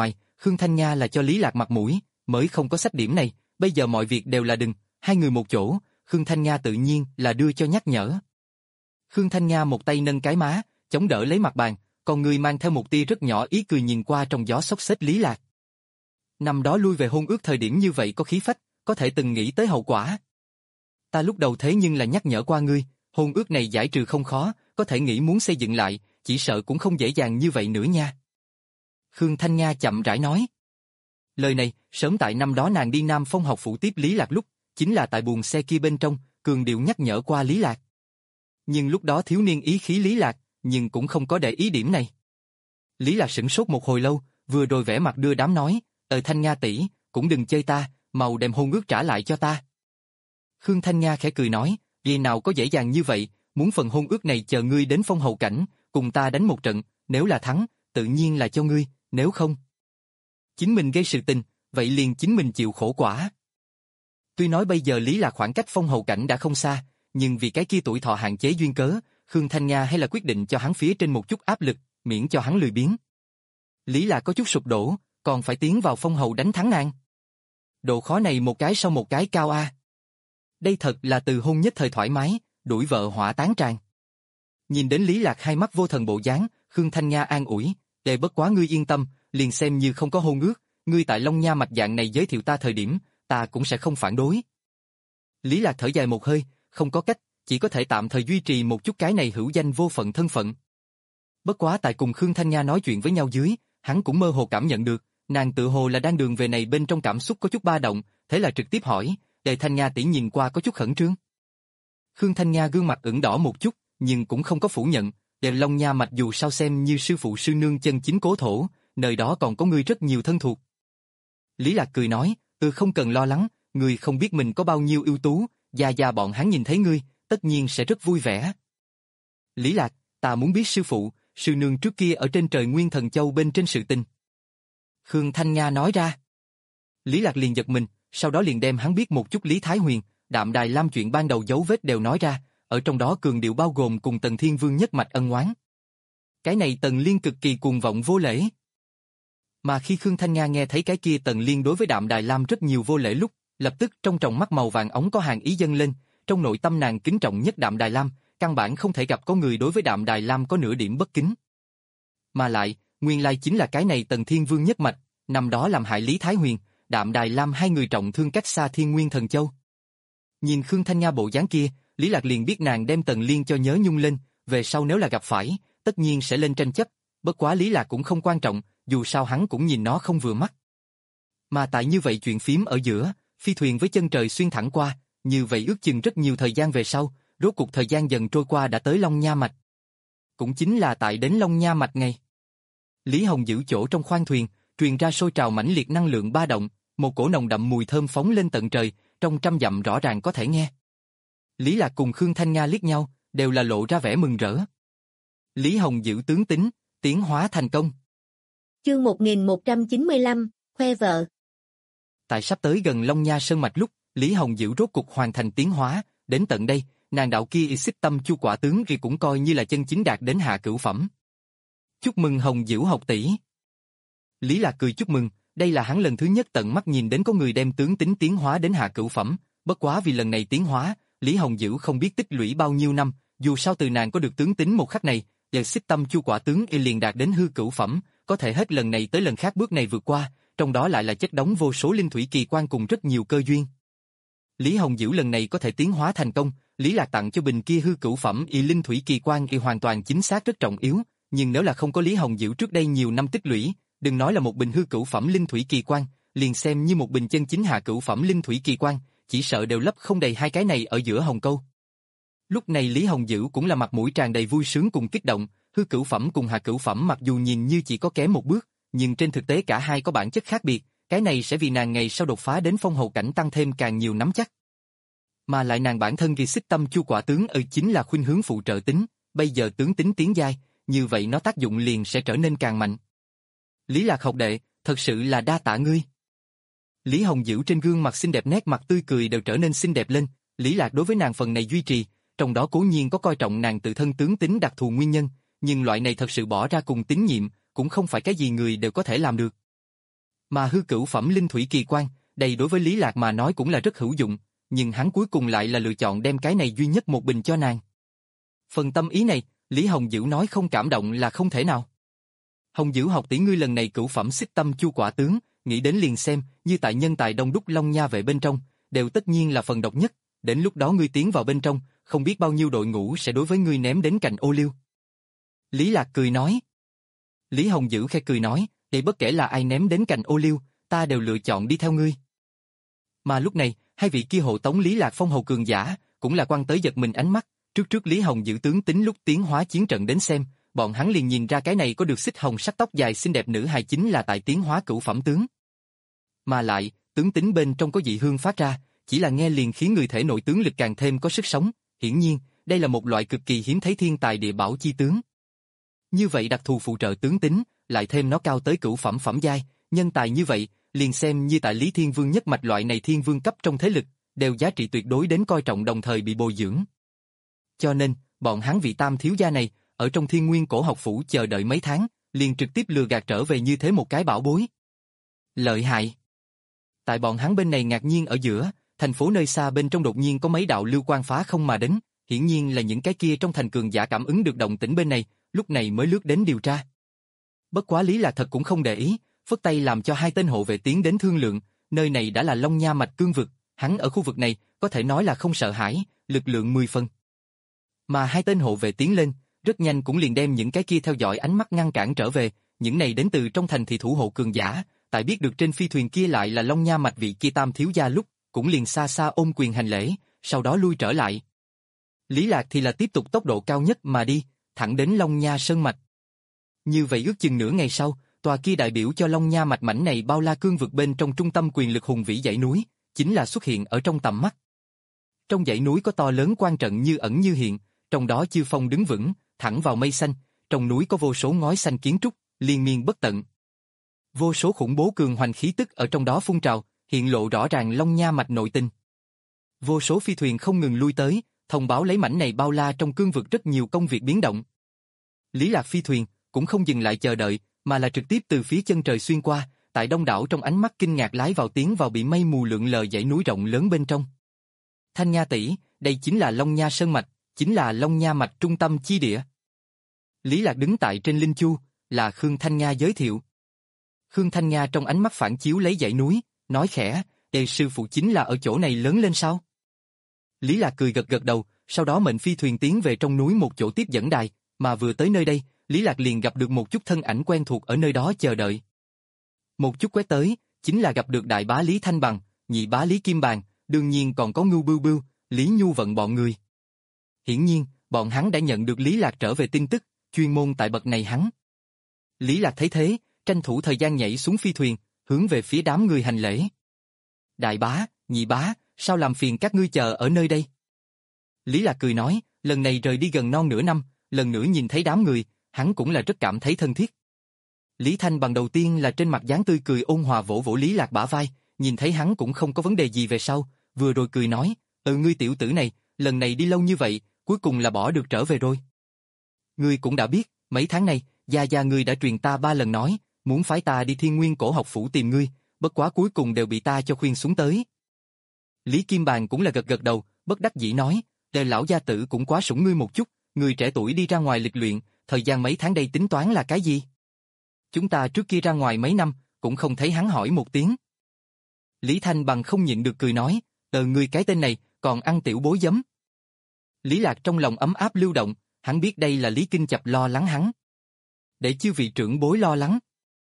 Khương Thanh Nga là cho Lý Lạc mặt mũi, mới không có sách điểm này, bây giờ mọi việc đều là đừng, hai người một chỗ, Khương Thanh Nga tự nhiên là đưa cho nhắc nhở. Khương Thanh Nga một tay nâng cái má, chống đỡ lấy mặt bàn, còn người mang theo một tia rất nhỏ ý cười nhìn qua trong gió xốc xếch Lý Lạc. Năm đó lui về hôn ước thời điểm như vậy có khí phách, có thể từng nghĩ tới hậu quả. Ta lúc đầu thế nhưng là nhắc nhở qua ngươi, hôn ước này giải trừ không khó, có thể nghĩ muốn xây dựng lại, chỉ sợ cũng không dễ dàng như vậy nữa nha. Khương Thanh Nga chậm rãi nói. Lời này, sớm tại năm đó nàng đi Nam Phong học phủ tiếp Lý Lạc lúc, chính là tại buồng xe kia bên trong, cường điệu nhắc nhở qua Lý Lạc. Nhưng lúc đó thiếu niên ý khí Lý Lạc, nhưng cũng không có để ý điểm này. Lý Lạc sửng sốt một hồi lâu, vừa rồi vẻ mặt đưa đám nói, ờ Thanh Nga tỷ, cũng đừng chơi ta, mau đem hôn ước trả lại cho ta. Khương Thanh Nga khẽ cười nói, vì nào có dễ dàng như vậy, muốn phần hôn ước này chờ ngươi đến phong hầu cảnh, cùng ta đánh một trận, nếu là thắng, tự nhiên là cho ngươi, nếu không. Chính mình gây sự tình, vậy liền chính mình chịu khổ quả. Tuy nói bây giờ Lý Lạc khoảng cách phong hầu cảnh đã không xa, nhưng vì cái kia tuổi thọ hạn chế duyên cớ, Khương Thanh Nga hay là quyết định cho hắn phía trên một chút áp lực, miễn cho hắn lười biếng. Lý Lạc có chút sụp đổ, còn phải tiến vào phong hầu đánh thắng nàng. Độ khó này một cái sau một cái cao a. Đây thật là từ hôn nhất thời thoải mái, đuổi vợ hỏa táng tràn. Nhìn đến Lý Lạc hai mắt vô thần bộ dáng, Khương Thanh Nga an ủi, "Để bất quá ngươi yên tâm, liền xem như không có hôn ước, ngươi tại Long Nha mạch dạng này giới thiệu ta thời điểm, ta cũng sẽ không phản đối." Lý Lạc thở dài một hơi, không có cách, chỉ có thể tạm thời duy trì một chút cái này hữu danh vô phận thân phận. Bất quá tại cùng Khương Thanh Nga nói chuyện với nhau dưới, hắn cũng mơ hồ cảm nhận được, nàng tự hồ là đang đường về này bên trong cảm xúc có chút ba động, thế là trực tiếp hỏi, "Đề Thanh Nga tỷ nhìn qua có chút khẩn trương." Khương Thanh Nga gương mặt ửng đỏ một chút, nhưng cũng không có phủ nhận, "Đề Long Nha mạch dù sao xem như sư phụ sư nương chân chính cố thổ, nơi đó còn có ngươi rất nhiều thân thuộc." Lý Lạc cười nói, "Ừ không cần lo lắng, ngươi không biết mình có bao nhiêu ưu tú, gia gia bọn hắn nhìn thấy ngươi, tất nhiên sẽ rất vui vẻ." Lý Lạc, "Ta muốn biết sư phụ, sư nương trước kia ở trên trời Nguyên Thần Châu bên trên sự tình." Khương Thanh Nga nói ra. Lý Lạc liền giật mình, sau đó liền đem hắn biết một chút Lý Thái Huyền, Đạm Đài Lam chuyện ban đầu dấu vết đều nói ra, ở trong đó cường điệu bao gồm cùng Tần Thiên Vương nhất mạch ân oán. Cái này Tần Liên cực kỳ cuồng vọng vô lễ. Mà khi Khương Thanh Nga nghe thấy cái kia Tần Liên đối với Đạm Đài Lam rất nhiều vô lễ lúc, lập tức trong tròng mắt màu vàng ống có hàng ý dâng lên, trong nội tâm nàng kính trọng nhất Đạm Đài Lam, căn bản không thể gặp có người đối với Đạm Đài Lam có nửa điểm bất kính. Mà lại, nguyên lai chính là cái này Tần Thiên Vương nhất mạch, năm đó làm hại Lý Thái Huyền, Đạm Đài Lam hai người trọng thương cách xa Thiên Nguyên Thần Châu. Nhìn Khương Thanh Nga bộ dáng kia, Lý Lạc liền biết nàng đem Tần Liên cho nhớ nhung lên, về sau nếu là gặp phải, tất nhiên sẽ lên tranh chấp, bất quá Lý Lạc cũng không quan trọng, dù sao hắn cũng nhìn nó không vừa mắt. Mà tại như vậy chuyện phím ở giữa, phi thuyền với chân trời xuyên thẳng qua, như vậy ước chừng rất nhiều thời gian về sau, rốt cuộc thời gian dần trôi qua đã tới Long Nha mạch. Cũng chính là tại đến Long Nha mạch ngày. Lý Hồng giữ chỗ trong khoang thuyền, truyền ra sôi trào mãnh liệt năng lượng ba động, một cổ nồng đậm mùi thơm phóng lên tận trời, trong trăm dặm rõ ràng có thể nghe. Lý Lạc cùng Khương Thanh Nga liếc nhau, đều là lộ ra vẻ mừng rỡ. Lý Hồng giữ tướng tính, tiến hóa thành công. Chương một nghìn một trăm chín mươi lăm, khoe vợ. Tại sắp tới gần Long Nha Sơn mạch lúc, Lý Hồng giữ rốt cục hoàn thành tiến hóa, đến tận đây, nàng đạo kia xích tâm chu quả tướng thì cũng coi như là chân chính đạt đến hạ cửu phẩm. Chúc mừng Hồng Dữ học tỷ. Lý Lạc cười chúc mừng, đây là hắn lần thứ nhất tận mắt nhìn đến có người đem tướng tính tiến hóa đến hạ cửu phẩm, bất quá vì lần này tiến hóa, Lý Hồng Dữ không biết tích lũy bao nhiêu năm, dù sao từ nàng có được tướng tính một khắc này, giờ xích tâm chu quả tướng y liền đạt đến hư cửu phẩm, có thể hết lần này tới lần khác bước này vượt qua, trong đó lại là chất đống vô số linh thủy kỳ quan cùng rất nhiều cơ duyên. Lý Hồng Dữ lần này có thể tiến hóa thành công, Lý Lạc tặng cho bình kia hư cửu phẩm y linh thủy kỳ quan y hoàn toàn chính xác rất trọng yếu, nhưng nếu là không có Lý Hồng Dữ trước đây nhiều năm tích lũy, đừng nói là một bình hư cửu phẩm linh thủy kỳ quan, liền xem như một bình chân chính hạ cửu phẩm linh thủy kỳ quan, chỉ sợ đều lấp không đầy hai cái này ở giữa hồng câu. Lúc này Lý Hồng Dữ cũng là mặt mũi tràn đầy vui sướng cùng kích động, hư cửu phẩm cùng hạ cửu phẩm mặc dù nhìn như chỉ có kém một bước, nhưng trên thực tế cả hai có bản chất khác biệt, cái này sẽ vì nàng ngày sau đột phá đến phong hầu cảnh tăng thêm càng nhiều nắm chắc. Mà lại nàng bản thân vì xích tâm chu quả tướng ở chính là khuynh hướng phụ trợ tính, bây giờ tướng tính tiến giai, như vậy nó tác dụng liền sẽ trở nên càng mạnh. Lý Lạc học đệ, thật sự là đa tạ ngươi. Lý Hồng Dữ trên gương mặt xinh đẹp nét mặt tươi cười đều trở nên xinh đẹp lên, Lý Lạc đối với nàng phần này duy trì, trong đó cố nhiên có coi trọng nàng tự thân tướng tính đặc thù nguyên nhân, nhưng loại này thật sự bỏ ra cùng tín nhiệm, cũng không phải cái gì người đều có thể làm được. Mà hư cửu phẩm linh thủy kỳ quan, đây đối với Lý Lạc mà nói cũng là rất hữu dụng, nhưng hắn cuối cùng lại là lựa chọn đem cái này duy nhất một bình cho nàng. Phần tâm ý này, Lý Hồng Dữ nói không cảm động là không thể nào. Hồng Dữ học tỷ ngươi lần này cửu phẩm xích tâm chu quả tướng, nghĩ đến liền xem, như tại nhân tài đông đúc Long Nha vệ bên trong, đều tất nhiên là phần độc nhất, đến lúc đó ngươi tiến vào bên trong, không biết bao nhiêu đội ngũ sẽ đối với ngươi ném đến cành ô liu. Lý Lạc cười nói. Lý Hồng Dữ khẽ cười nói, để bất kể là ai ném đến cành ô liu, ta đều lựa chọn đi theo ngươi. Mà lúc này, hai vị kia hộ tống Lý Lạc phong hầu cường giả, cũng là quan tới giật mình ánh mắt, trước trước Lý Hồng Dữ tướng tính lúc tiến hóa chiến trận đến xem, bọn hắn liền nhìn ra cái này có được xích hồng sắc tóc dài xinh đẹp nữ hài chính là tại tiến hóa cửu phẩm tướng. Mà lại, tướng tính bên trong có dị hương phát ra, chỉ là nghe liền khiến người thể nội tướng lực càng thêm có sức sống, hiển nhiên, đây là một loại cực kỳ hiếm thấy thiên tài địa bảo chi tướng. Như vậy đặc thù phụ trợ tướng tính, lại thêm nó cao tới cửu phẩm phẩm giai, nhân tài như vậy, liền xem như tại Lý Thiên Vương nhất mạch loại này thiên vương cấp trong thế lực, đều giá trị tuyệt đối đến coi trọng đồng thời bị bồi dưỡng. Cho nên, bọn hắn vị tam thiếu gia này, ở trong Thiên Nguyên Cổ Học Phủ chờ đợi mấy tháng, liền trực tiếp lừa gạt trở về như thế một cái bảo bối. Lợi hại. Tại bọn hắn bên này ngạc nhiên ở giữa, thành phố nơi xa bên trong đột nhiên có mấy đạo lưu quang phá không mà đến, hiển nhiên là những cái kia trong thành cường giả cảm ứng được động tĩnh bên này, lúc này mới lướt đến điều tra. Bất quá Lý Lạc thật cũng không để ý, phất tay làm cho hai tên hộ vệ tiến đến thương lượng, nơi này đã là Long Nha mạch cương vực, hắn ở khu vực này có thể nói là không sợ hãi, lực lượng mười phần. Mà hai tên hộ vệ tiến lên, rất nhanh cũng liền đem những cái kia theo dõi ánh mắt ngăn cản trở về, những này đến từ trong thành thị thủ hộ cường giả, tại biết được trên phi thuyền kia lại là Long Nha mạch vị kia tam thiếu gia lúc, cũng liền xa xa ôm quyền hành lễ, sau đó lui trở lại. Lý Lạc thì là tiếp tục tốc độ cao nhất mà đi, thẳng đến Long Nha sơn mạch. Như vậy ước chừng nửa ngày sau, tòa kia đại biểu cho Long Nha mạch mảnh này bao la cương vực bên trong trung tâm quyền lực hùng vĩ dãy núi, chính là xuất hiện ở trong tầm mắt. Trong dãy núi có to lớn quan trận như ẩn như hiện, trong đó chư phong đứng vững, thẳng vào mây xanh, trong núi có vô số ngói xanh kiến trúc, liên miên bất tận. Vô số khủng bố cường hoành khí tức ở trong đó phun trào, hiện lộ rõ ràng Long Nha mạch nội tình. Vô số phi thuyền không ngừng lui tới, thông báo lấy mảnh này bao la trong cương vực rất nhiều công việc biến động. Lý Lạc phi thuyền cũng không dừng lại chờ đợi, mà là trực tiếp từ phía chân trời xuyên qua, tại đông đảo trong ánh mắt kinh ngạc lái vào tiến vào bị mây mù lượn lờ dãy núi rộng lớn bên trong. Thanh Nha tỷ, đây chính là Long Nha sơn mạch, chính là Long Nha mạch trung tâm chi địa. Lý Lạc đứng tại trên linh chu, là Khương Thanh Nga giới thiệu. Khương Thanh Nga trong ánh mắt phản chiếu lấy dãy núi, nói khẽ, "Ê sư phụ chính là ở chỗ này lớn lên sao?" Lý Lạc cười gật gật đầu, sau đó mệnh phi thuyền tiến về trong núi một chỗ tiếp dẫn đài, mà vừa tới nơi đây, Lý Lạc liền gặp được một chút thân ảnh quen thuộc ở nơi đó chờ đợi. Một chút quét tới, chính là gặp được đại bá Lý Thanh Bằng, nhị bá Lý Kim Bàn, đương nhiên còn có Ngưu Bưu Bưu, Lý Nhu Vận bọn người. Hiển nhiên, bọn hắn đã nhận được Lý Lạc trở về tin tức, chuyên môn tại bậc này hắn. Lý Lạc thấy thế, tranh thủ thời gian nhảy xuống phi thuyền, hướng về phía đám người hành lễ. Đại bá, nhị bá, sao làm phiền các ngươi chờ ở nơi đây? Lý Lạc cười nói, lần này rời đi gần non nửa năm, lần nữa nhìn thấy đám người, hắn cũng là rất cảm thấy thân thiết. Lý Thanh Bằng đầu tiên là trên mặt dáng tươi cười ôn hòa vỗ vỗ Lý Lạc bả vai, nhìn thấy hắn cũng không có vấn đề gì về sau, vừa rồi cười nói, ừ ngươi tiểu tử này, lần này đi lâu như vậy, cuối cùng là bỏ được trở về rồi. Ngươi cũng đã biết, mấy tháng này, gia gia ngươi đã truyền ta ba lần nói, muốn phái ta đi Thiên Nguyên Cổ Học Phủ tìm ngươi, bất quá cuối cùng đều bị ta cho khuyên xuống tới. Lý Kim Bàn cũng là gật gật đầu, bất đắc dĩ nói, đời lão gia tử cũng quá sủng ngươi một chút, người trẻ tuổi đi ra ngoài lịch luyện, thời gian mấy tháng đây tính toán là cái gì? Chúng ta trước kia ra ngoài mấy năm, cũng không thấy hắn hỏi một tiếng. Lý Thanh Bằng không nhịn được cười nói, ờ ngươi cái tên này, còn ăn tiểu bối giấm. Lý Lạc trong lòng ấm áp lưu động, hắn biết đây là Lý Kinh Chập lo lắng hắn. Để chư vị trưởng bối lo lắng.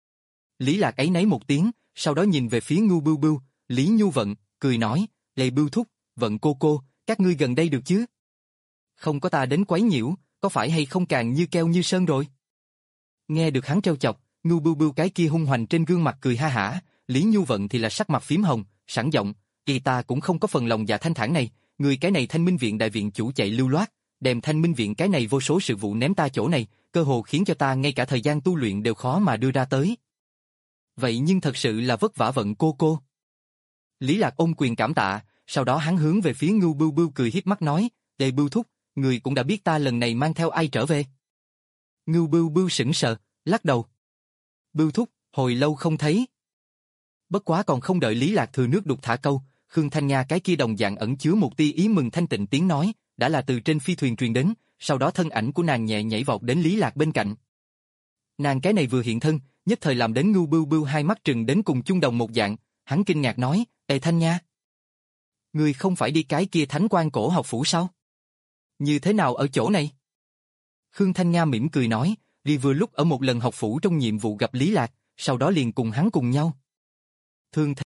Lý Lạc ấy nấy một tiếng, sau đó nhìn về phía Ngưu Bưu Bưu, Lý Nhu Vận, cười nói, Lê Bưu Thúc, Vận cô cô, các ngươi gần đây được chứ? Không có ta đến quấy nhiễu, có phải hay không càng như keo như sơn rồi? Nghe được hắn trêu chọc, Ngưu Bưu Bưu cái kia hung hoành trên gương mặt cười ha hả, Lý Nhu Vận thì là sắc mặt phím hồng, sẵn giọng, kỳ ta cũng không có phần lòng dạ thanh thản này, người cái này Thanh Minh viện đại viện chủ chạy lưu loát, đem Thanh Minh viện cái này vô số sự vụ ném ta chỗ này, cơ hồ khiến cho ta ngay cả thời gian tu luyện đều khó mà đưa ra tới. Vậy nhưng thật sự là vất vả Vận cô cô. Lý Lạc ôm quyền cảm tạ, sau đó hắn hướng về phía Ngưu Bưu Bưu cười hiếp mắt nói, Đề Bưu Thúc, người cũng đã biết ta lần này mang theo ai trở về. Ngưu Bưu Bưu sững sờ, lắc đầu. Bưu Thúc, hồi lâu không thấy. Bất quá còn không đợi Lý Lạc thừa nước đục thả câu, Khương Thanh Nga cái kia đồng dạng ẩn chứa một tia ý mừng thanh tịnh tiếng nói, đã là từ trên phi thuyền truyền đến, sau đó thân ảnh của nàng nhẹ nhảy vọt đến Lý Lạc bên cạnh. Nàng cái này vừa hiện thân, nhất thời làm đến Ngưu Bưu Bưu hai mắt trừng đến cùng chung đồng một dạng, hắn kinh ngạc nói, "Ê Thanh Nha, ngươi không phải đi cái kia Thánh Quan Cổ Học Phủ sao? Như thế nào ở chỗ này?" Khương Thanh Nga mỉm cười nói, "Vì vừa lúc ở một lần học phủ trong nhiệm vụ gặp Lý Lạc, sau đó liền cùng hắn cùng nhau." Thương Th...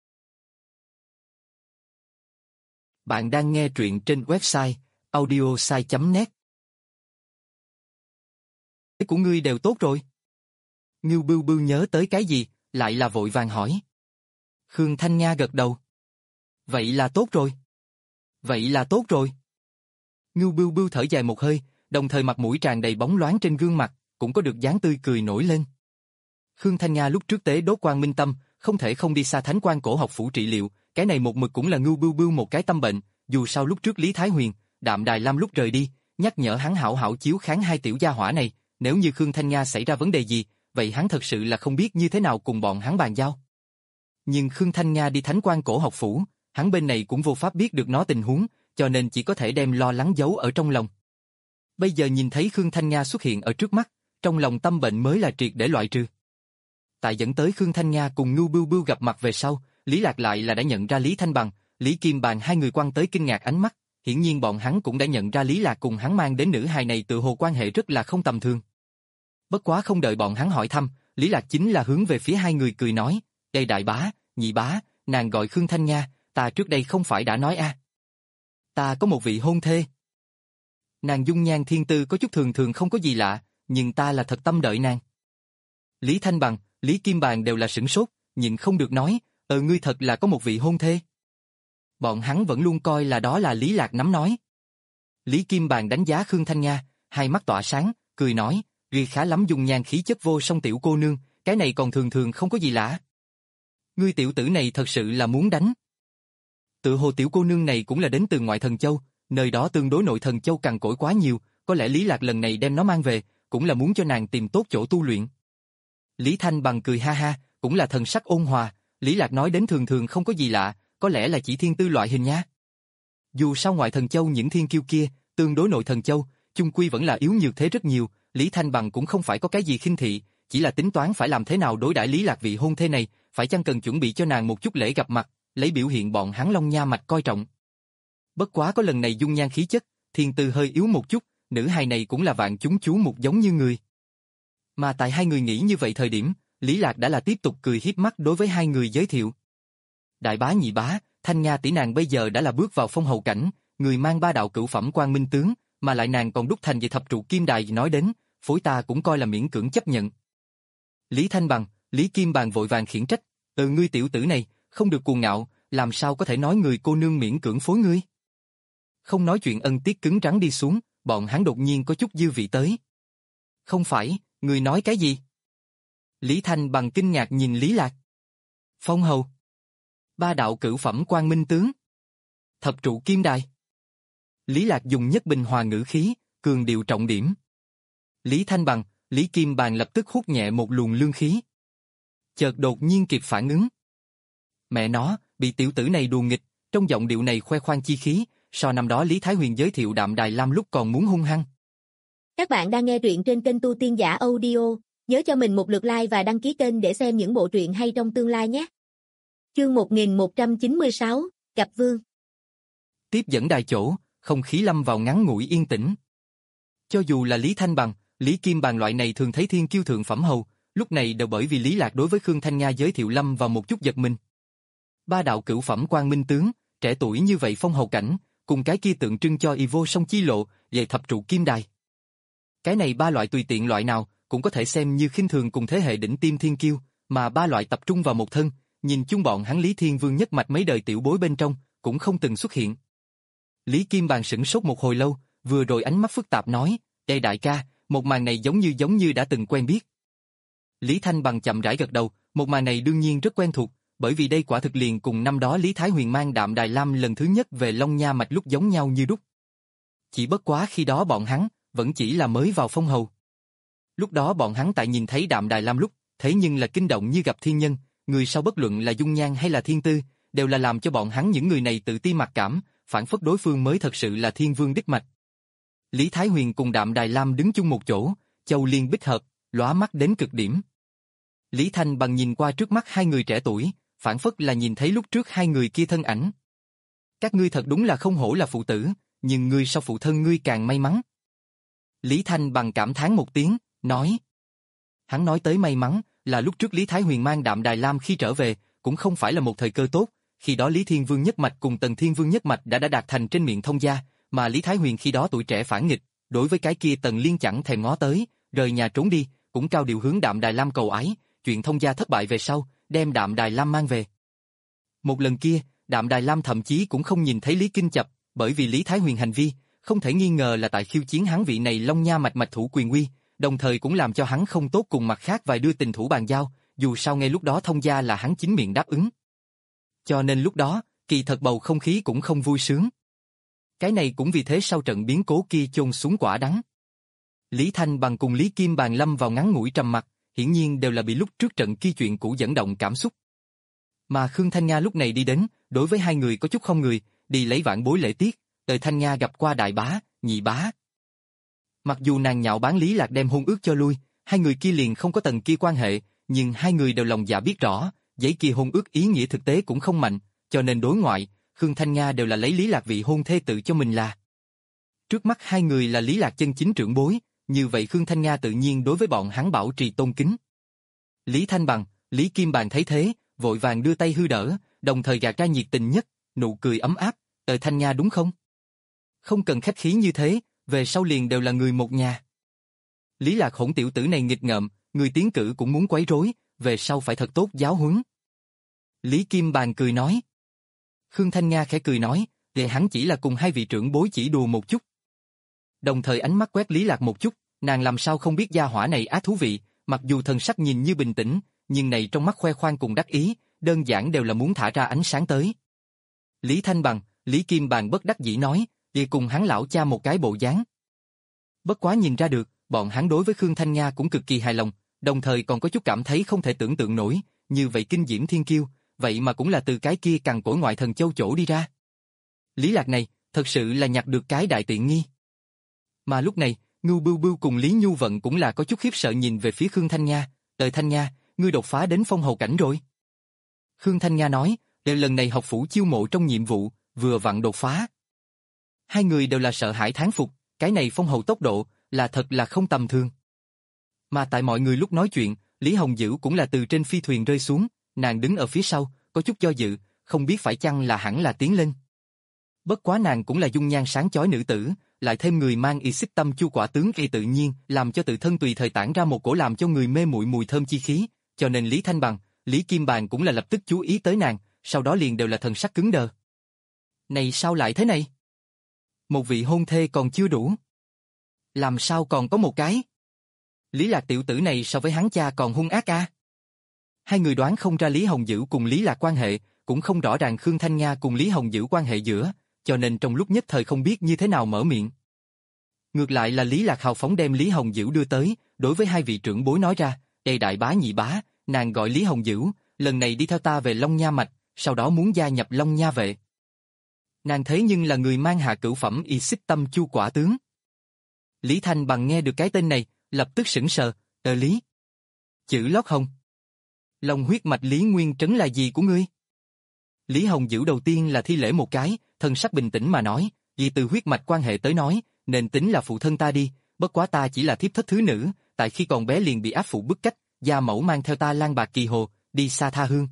Bạn đang nghe truyện trên website audiosai chấm net. Của ngươi đều tốt rồi. Ngưu Bưu Bưu nhớ tới cái gì, lại là vội vàng hỏi. Khương Thanh Nga gật đầu. Vậy là tốt rồi. Vậy là tốt rồi. Ngưu Bưu Bưu thở dài một hơi, đồng thời mặt mũi tràn đầy bóng loáng trên gương mặt, cũng có được dáng tươi cười nổi lên. Khương Thanh Nga lúc trước tế đốt Quang Minh Tâm, không thể không đi xa Thánh Quan Cổ Học Phủ trị liệu, cái này một mực cũng là Ngưu Bưu Bưu một cái tâm bệnh, dù sao lúc trước Lý Thái Huyền, Đạm Đài Lam lúc rời đi, nhắc nhở hắn hảo hảo chiếu kháng hai tiểu gia hỏa này, nếu như Khương Thanh Nga xảy ra vấn đề gì, vậy hắn thật sự là không biết như thế nào cùng bọn hắn bàn giao. Nhưng Khương Thanh Nga đi Thánh Quan Cổ Học Phủ, hắn bên này cũng vô pháp biết được nó tình huống, cho nên chỉ có thể đem lo lắng giấu ở trong lòng. Bây giờ nhìn thấy Khương Thanh Nga xuất hiện ở trước mắt, trong lòng tâm bệnh mới là triệt để loại trừ. Tại dẫn tới Khương Thanh Nga cùng Ngưu Bưu Bưu gặp mặt về sau, Lý Lạc lại là đã nhận ra Lý Thanh Bằng, Lý Kim Bàn hai người quăng tới kinh ngạc ánh mắt, hiển nhiên bọn hắn cũng đã nhận ra Lý Lạc cùng hắn mang đến nữ hài này tự hồ quan hệ rất là không tầm thường. Bất quá không đợi bọn hắn hỏi thăm, Lý Lạc chính là hướng về phía hai người cười nói, "Đây đại bá, nhị bá, nàng gọi Khương Thanh Nga, ta trước đây không phải đã nói a? À? Ta có một vị hôn thê. Nàng dung nhan thiên tư có chút thường thường không có gì lạ, nhưng ta là thật tâm đợi nàng." Lý Thanh Bằng, Lý Kim Bàn đều là sửng sốt, nhưng không được nói, "Ờ ngươi thật là có một vị hôn thê." Bọn hắn vẫn luôn coi là đó là Lý Lạc nắm nói. Lý Kim Bàn đánh giá Khương Thanh Nga, hai mắt tỏa sáng, cười nói, "Ngươi khá lắm dung nhan khí chất vô song tiểu cô nương, cái này còn thường thường không có gì lạ. Ngươi tiểu tử này thật sự là muốn đánh." Tự hồ tiểu cô nương này cũng là đến từ ngoại thần châu, nơi đó tương đối nội thần châu cằn cỗi quá nhiều, có lẽ Lý Lạc lần này đem nó mang về, cũng là muốn cho nàng tìm tốt chỗ tu luyện. Lý Thanh Bằng cười ha ha, cũng là thần sắc ôn hòa, Lý Lạc nói đến thường thường không có gì lạ, có lẽ là chỉ thiên tư loại hình nha. Dù sao ngoại thần châu những thiên kiêu kia, tương đối nội thần châu, chung quy vẫn là yếu nhược thế rất nhiều, Lý Thanh Bằng cũng không phải có cái gì khinh thị, chỉ là tính toán phải làm thế nào đối đãi Lý Lạc vị hôn thê này, phải chăng cần chuẩn bị cho nàng một chút lễ gặp mặt, lấy biểu hiện bọn hắn Long Nha mạch coi trọng. Bất quá có lần này dung nhan khí chất, thiên tư hơi yếu một chút, nữ hài này cũng là vạn chúng chú mục giống như người. Mà tại hai người nghĩ như vậy thời điểm, Lý Lạc đã là tiếp tục cười hiếp mắt đối với hai người giới thiệu. Đại bá nhị bá, Thanh Nga tỷ nàng bây giờ đã là bước vào phong hầu cảnh, người mang ba đạo cửu phẩm quang minh tướng, mà lại nàng còn đúc thành về thập trụ kim đài nói đến, phối ta cũng coi là miễn cưỡng chấp nhận. Lý Thanh Bằng, Lý Kim Bàn vội vàng khiển trách, "Ừ ngươi tiểu tử này, không được cuồng ngạo, làm sao có thể nói người cô nương miễn cưỡng phối ngươi?" Không nói chuyện ân tiết cứng rắn đi xuống, bọn hắn đột nhiên có chút dư vị tới. "Không phải, ngươi nói cái gì?" Lý Thanh Bằng kinh ngạc nhìn Lý Lạc. "Phong hầu, ba đạo cửu phẩm quang minh tướng, thập trụ kim đài." Lý Lạc dùng nhất bình hòa ngữ khí, cường điệu trọng điểm. Lý Thanh Bằng, Lý Kim Bàn lập tức hút nhẹ một luồng lương khí. Chợt đột nhiên kịp phản ứng. Mẹ nó, bị tiểu tử này đùa nghịch, trong giọng điệu này khoe khoang chi khí, so năm đó Lý Thái Huyền giới thiệu Đạm Đài Lam lúc còn muốn hung hăng. Các bạn đang nghe truyện trên kênh Tu Tiên Giả Audio, nhớ cho mình một lượt like và đăng ký kênh để xem những bộ truyện hay trong tương lai nhé. Chương một nghìn một trăm chín mươi sáu, Gặp Vương. Tiếp dẫn đài chỗ, không khí lâm vào ngắn ngủi yên tĩnh. Cho dù là Lý Thanh Bằng, Lý Kim Bàn loại này thường thấy thiên kiêu thượng phẩm hầu, lúc này đều bởi vì Lý Lạc đối với Khương Thanh Nga giới thiệu lâm vào một chút giật mình. Ba đạo cửu phẩm quang minh tướng, trẻ tuổi như vậy phong hầu cảnh, cùng cái kia tượng trưng cho y vô song chi lộ, về thập trụ kim đài. Cái này ba loại tùy tiện loại nào, cũng có thể xem như khinh thường cùng thế hệ đỉnh tiêm thiên kiêu, mà ba loại tập trung vào một thân, nhìn chung bọn hắn Lý Thiên Vương nhất mạch mấy đời tiểu bối bên trong, cũng không từng xuất hiện. Lý Kim Bàn sửng sốt một hồi lâu, vừa rồi ánh mắt phức tạp nói, "Ê đại ca, một màn này giống như giống như đã từng quen biết." Lý Thanh Bằng chậm rãi gật đầu, một màn này đương nhiên rất quen thuộc, bởi vì đây quả thực liền cùng năm đó Lý Thái Huyền mang Đạm Đài Lam lần thứ nhất về Long Nha mạch lúc giống nhau như đúc. Chỉ bất quá khi đó bọn hắn vẫn chỉ là mới vào phong hầu. Lúc đó bọn hắn tại nhìn thấy Đạm Đài Lam lúc, thế nhưng là kinh động như gặp thiên nhân, người sau bất luận là dung nhan hay là thiên tư, đều là làm cho bọn hắn những người này tự ti mặc cảm, phản phất đối phương mới thật sự là thiên vương đích mạch. Lý Thái Huyền cùng Đạm Đài Lam đứng chung một chỗ, châu liên bích hợp, lóa mắt đến cực điểm. Lý Thanh Bằng nhìn qua trước mắt hai người trẻ tuổi, phản phất là nhìn thấy lúc trước hai người kia thân ảnh. Các ngươi thật đúng là không hổ là phụ tử, nhưng ngươi sau phụ thân ngươi càng may mắn. Lý Thanh Bằng cảm thán một tiếng, nói. Hắn nói tới may mắn, là lúc trước Lý Thái Huyền mang Đạm Đài Lam khi trở về, cũng không phải là một thời cơ tốt, khi đó Lý Thiên Vương nhất mạch cùng Tần Thiên Vương nhất mạch đã đã đạt thành trên miệng thông gia, mà Lý Thái Huyền khi đó tuổi trẻ phản nghịch, đối với cái kia Tần Liên chẳng thèm ngó tới, rời nhà trốn đi, cũng cao điều hướng Đạm Đài Lam cầu ái, chuyện thông gia thất bại về sau, đem Đạm Đài Lam mang về. Một lần kia, Đạm Đài Lam thậm chí cũng không nhìn thấy Lý Kinh Chập, bởi vì Lý Thái Huyền hành vi, không thể nghi ngờ là tại khiêu chiến hắn vị này Long Nha mạch mạch thủ quyền uy, đồng thời cũng làm cho hắn không tốt cùng mặt khác vài đưa tình thủ bàn giao, dù sao ngay lúc đó thông gia là hắn chính miệng đáp ứng. Cho nên lúc đó, kỳ thật bầu không khí cũng không vui sướng. Cái này cũng vì thế sau trận biến cố kia chôn xuống quả đắng. Lý Thanh Bằng cùng Lý Kim Bàn lâm vào ngắn ngủi trầm mặc, hiển nhiên đều là bị lúc trước trận kia chuyện cũ dẫn động cảm xúc. Mà Khương Thanh Nga lúc này đi đến, đối với hai người có chút không người, đi lấy vãn bối lễ tiết, đời Thanh Nga gặp qua đại bá, nhị bá. Mặc dù nàng nhạo báng Lý Lạc đem hôn ước cho lui, hai người kia liền không có tầng kia quan hệ, nhưng hai người đều lòng dạ biết rõ, giấy kia hôn ước ý nghĩa thực tế cũng không mạnh, cho nên đối ngoại, Khương Thanh Nga đều là lấy Lý Lạc vị hôn thê tự cho mình là. Trước mắt hai người là Lý Lạc chân chính trưởng bối, như vậy Khương Thanh Nga tự nhiên đối với bọn hắn bảo trì tôn kính. Lý Thanh Bằng, Lý Kim Bàn thấy thế, vội vàng đưa tay hư đỡ, đồng thời gạt ra nhiệt tình nhất, nụ cười ấm áp, "Ờ Thanh Nga đúng không? Không cần khách khí như thế, về sau liền đều là người một nhà." Lý Lạc hỗn tiểu tử này nghịch ngợm, người tiến cử cũng muốn quấy rối, về sau phải thật tốt giáo huấn. Lý Kim Bàn cười nói. Khương Thanh Nga khẽ cười nói, "Vậy hắn chỉ là cùng hai vị trưởng bối chỉ đùa một chút." Đồng thời ánh mắt quét Lý Lạc một chút, nàng làm sao không biết gia hỏa này á thú vị, mặc dù thần sắc nhìn như bình tĩnh, nhưng này trong mắt khoe khoang cùng đắc ý, đơn giản đều là muốn thả ra ánh sáng tới. Lý Thanh Bằng, Lý Kim Bàn bất đắc dĩ nói, "Vậy cùng hắn lão cha một cái bộ dáng." Bất quá nhìn ra được, bọn hắn đối với Khương Thanh Nga cũng cực kỳ hài lòng, đồng thời còn có chút cảm thấy không thể tưởng tượng nổi, như vậy kinh diễm thiên kiêu, vậy mà cũng là từ cái kia cằn cỗi ngoại thần châu chỗ đi ra. Lý Lạc này, thật sự là nhặt được cái đại tiện nghi. Mà lúc này, Ngưu Bưu Bưu cùng Lý Nhu Vận cũng là có chút khiếp sợ nhìn về phía Khương Thanh Nga, "Đời Thanh Nga, ngươi đột phá đến phong hầu cảnh rồi." Khương Thanh Nga nói, "Để lần này học phủ chiêu mộ trong nhiệm vụ, vừa vặn đột phá." Hai người đều là sợ hãi thán phục, cái này phong hầu tốc độ, là thật là không tầm thường. Mà tại mọi người lúc nói chuyện, Lý Hồng Dữ cũng là từ trên phi thuyền rơi xuống, nàng đứng ở phía sau, có chút do dự, không biết phải chăng là hẳn là tiến lên. Bất quá nàng cũng là dung nhan sáng chói nữ tử, lại thêm người mang y xích tâm chu quả tướng kỳ tự nhiên, làm cho tự thân tùy thời tản ra một cổ làm cho người mê muội mùi thơm chi khí, cho nên Lý Thanh Bằng, Lý Kim Bàn cũng là lập tức chú ý tới nàng, sau đó liền đều là thần sắc cứng đờ. Này sao lại thế này? Một vị hôn thê còn chưa đủ. Làm sao còn có một cái? Lý Lạc tiểu tử này so với hắn cha còn hung ác a. Hai người đoán không ra Lý Hồng Dữ cùng Lý Lạc quan hệ, cũng không rõ ràng Khương Thanh Nga cùng Lý Hồng Dữ quan hệ giữa, cho nên trong lúc nhất thời không biết như thế nào mở miệng. Ngược lại là Lý Lạc hào phóng đem Lý Hồng Dữ đưa tới, đối với hai vị trưởng bối nói ra, "Ê đại bá nhị bá, nàng gọi Lý Hồng Dữ, lần này đi theo ta về Long Nha mạch, sau đó muốn gia nhập Long Nha vệ. Nàng thế nhưng là người mang hạ cửu phẩm y xích tâm chu quả tướng." Lý Thanh Bằng nghe được cái tên này, lập tức sững sờ, "Ờ Lý? Chữ lót hồng? Long huyết mạch Lý Nguyên Trấn là gì của ngươi?" Lý Hồng Dữ đầu tiên là thi lễ một cái, thân sắc bình tĩnh mà nói, "Vì từ huyết mạch quan hệ tới nói, nên tính là phụ thân ta đi, bất quá ta chỉ là thiếp thất thứ nữ, tại khi còn bé liền bị áp phụ bức cách, gia mẫu mang theo ta lang bạc kỳ hồ, đi xa tha hương."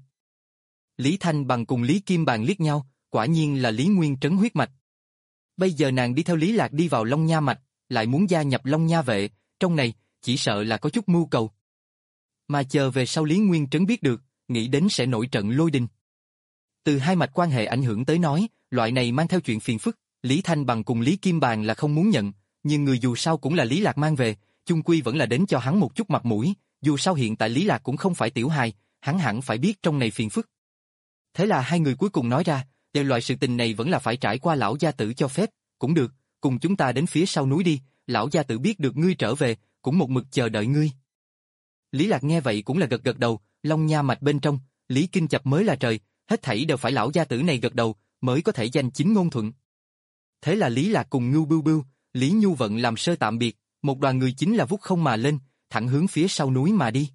Lý Thanh Bằng cùng Lý Kim Bàn liếc nhau, quả nhiên là Lý Nguyên Trấn huyết mạch. Bây giờ nàng đi theo Lý Lạc đi vào Long Nha mạch, lại muốn gia nhập Long Nha vệ, trong này, chỉ sợ là có chút mưu cầu. Mà chờ về sau Lý Nguyên Trấn biết được, nghĩ đến sẽ nổi trận lôi đình. Từ hai mạch quan hệ ảnh hưởng tới nói, loại này mang theo chuyện phiền phức, Lý Thanh Bằng cùng Lý Kim Bàn là không muốn nhận, nhưng người dù sao cũng là Lý Lạc mang về, chung quy vẫn là đến cho hắn một chút mặt mũi, dù sao hiện tại Lý Lạc cũng không phải tiểu hài, hắn hẳn phải biết trong này phiền phức. Thế là hai người cuối cùng nói ra, "Đều loại sự tình này vẫn là phải trải qua lão gia tử cho phép, cũng được, cùng chúng ta đến phía sau núi đi, lão gia tử biết được ngươi trở về, cũng một mực chờ đợi ngươi." Lý Lạc nghe vậy cũng là gật gật đầu, Long Nha mạch bên trong, Lý Kinh Chập mới là trời, hết thảy đều phải lão gia tử này gật đầu, mới có thể danh chính ngôn thuận. Thế là Lý Lạc cùng Ngưu Bưu Bưu, Lý Nhu Vận làm sơ tạm biệt, một đoàn người chính là vút không mà lên, thẳng hướng phía sau núi mà đi.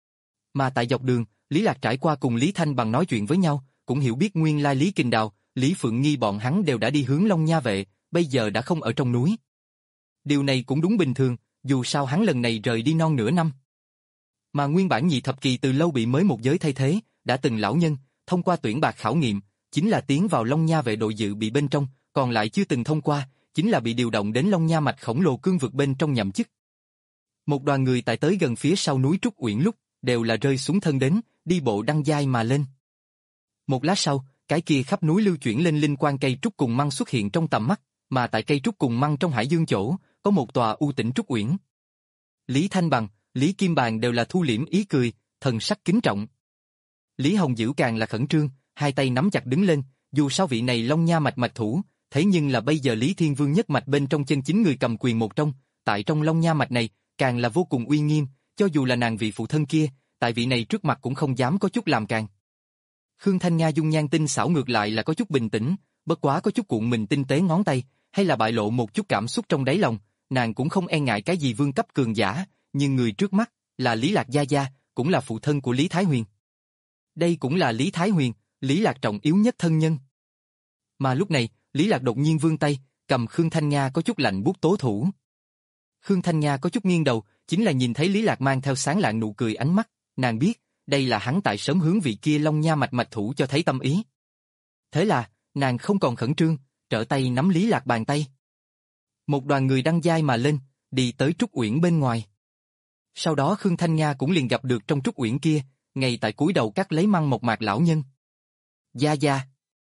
Mà tại dọc đường, Lý Lạc trải qua cùng Lý Thanh Bằng nói chuyện với nhau, cũng hiểu biết nguyên lai Lý Kình Đào, Lý Phượng Nghi bọn hắn đều đã đi hướng Long Nha Vệ, bây giờ đã không ở trong núi. Điều này cũng đúng bình thường, dù sao hắn lần này rời đi non nửa năm. Mà nguyên bản nhị thập kỳ từ lâu bị mới một giới thay thế, đã từng lão nhân, thông qua tuyển bạc khảo nghiệm, chính là tiến vào Long Nha Vệ đội dự bị bên trong, còn lại chưa từng thông qua, chính là bị điều động đến Long Nha mạch khổng lồ cương vực bên trong nhậm chức. Một đoàn người tại tới gần phía sau núi Trúc Uyển lúc, đều là rơi xuống thân đến, đi bộ đăng giai mà lên. Một lát sau, cái kia khắp núi lưu chuyển lên linh quan cây trúc cùng măng xuất hiện trong tầm mắt, mà tại cây trúc cùng măng trong hải dương chỗ, có một tòa u tĩnh Trúc Uyển. Lý Thanh Bằng, Lý Kim Bàn đều là thu liễm ý cười, thần sắc kính trọng. Lý Hồng Dữ càng là khẩn trương, hai tay nắm chặt đứng lên, dù sao vị này Long Nha mạch mạch thủ, thế nhưng là bây giờ Lý Thiên Vương nhất mạch bên trong chân chính người cầm quyền một trong, tại trong Long Nha mạch này, càng là vô cùng uy nghiêm, cho dù là nàng vị phụ thân kia, tại vị này trước mặt cũng không dám có chút làm càng. Khương Thanh Nga dung nhan tinh xảo ngược lại là có chút bình tĩnh, bất quá có chút cuộn mình tinh tế ngón tay, hay là bại lộ một chút cảm xúc trong đáy lòng, nàng cũng không e ngại cái gì vương cấp cường giả, nhưng người trước mắt là Lý Lạc gia gia, cũng là phụ thân của Lý Thái Huyền. Đây cũng là Lý Thái Huyền, Lý Lạc trọng yếu nhất thân nhân. Mà lúc này, Lý Lạc đột nhiên vươn tay, cầm Khương Thanh Nga có chút lạnh buốt tố thủ. Khương Thanh Nga có chút nghiêng đầu, chính là nhìn thấy Lý Lạc mang theo sáng lạng nụ cười ánh mắt, nàng biết, đây là hắn tại sớm hướng vị kia Long Nha mạch mạch thủ cho thấy tâm ý. Thế là, nàng không còn khẩn trương, trở tay nắm Lý Lạc bàn tay. Một đoàn người đăng giai mà lên, đi tới Trúc Uyển bên ngoài. Sau đó Khương Thanh Nga cũng liền gặp được trong Trúc Uyển kia, ngay tại cúi đầu cắt lấy măng một mạc lão nhân. Gia gia.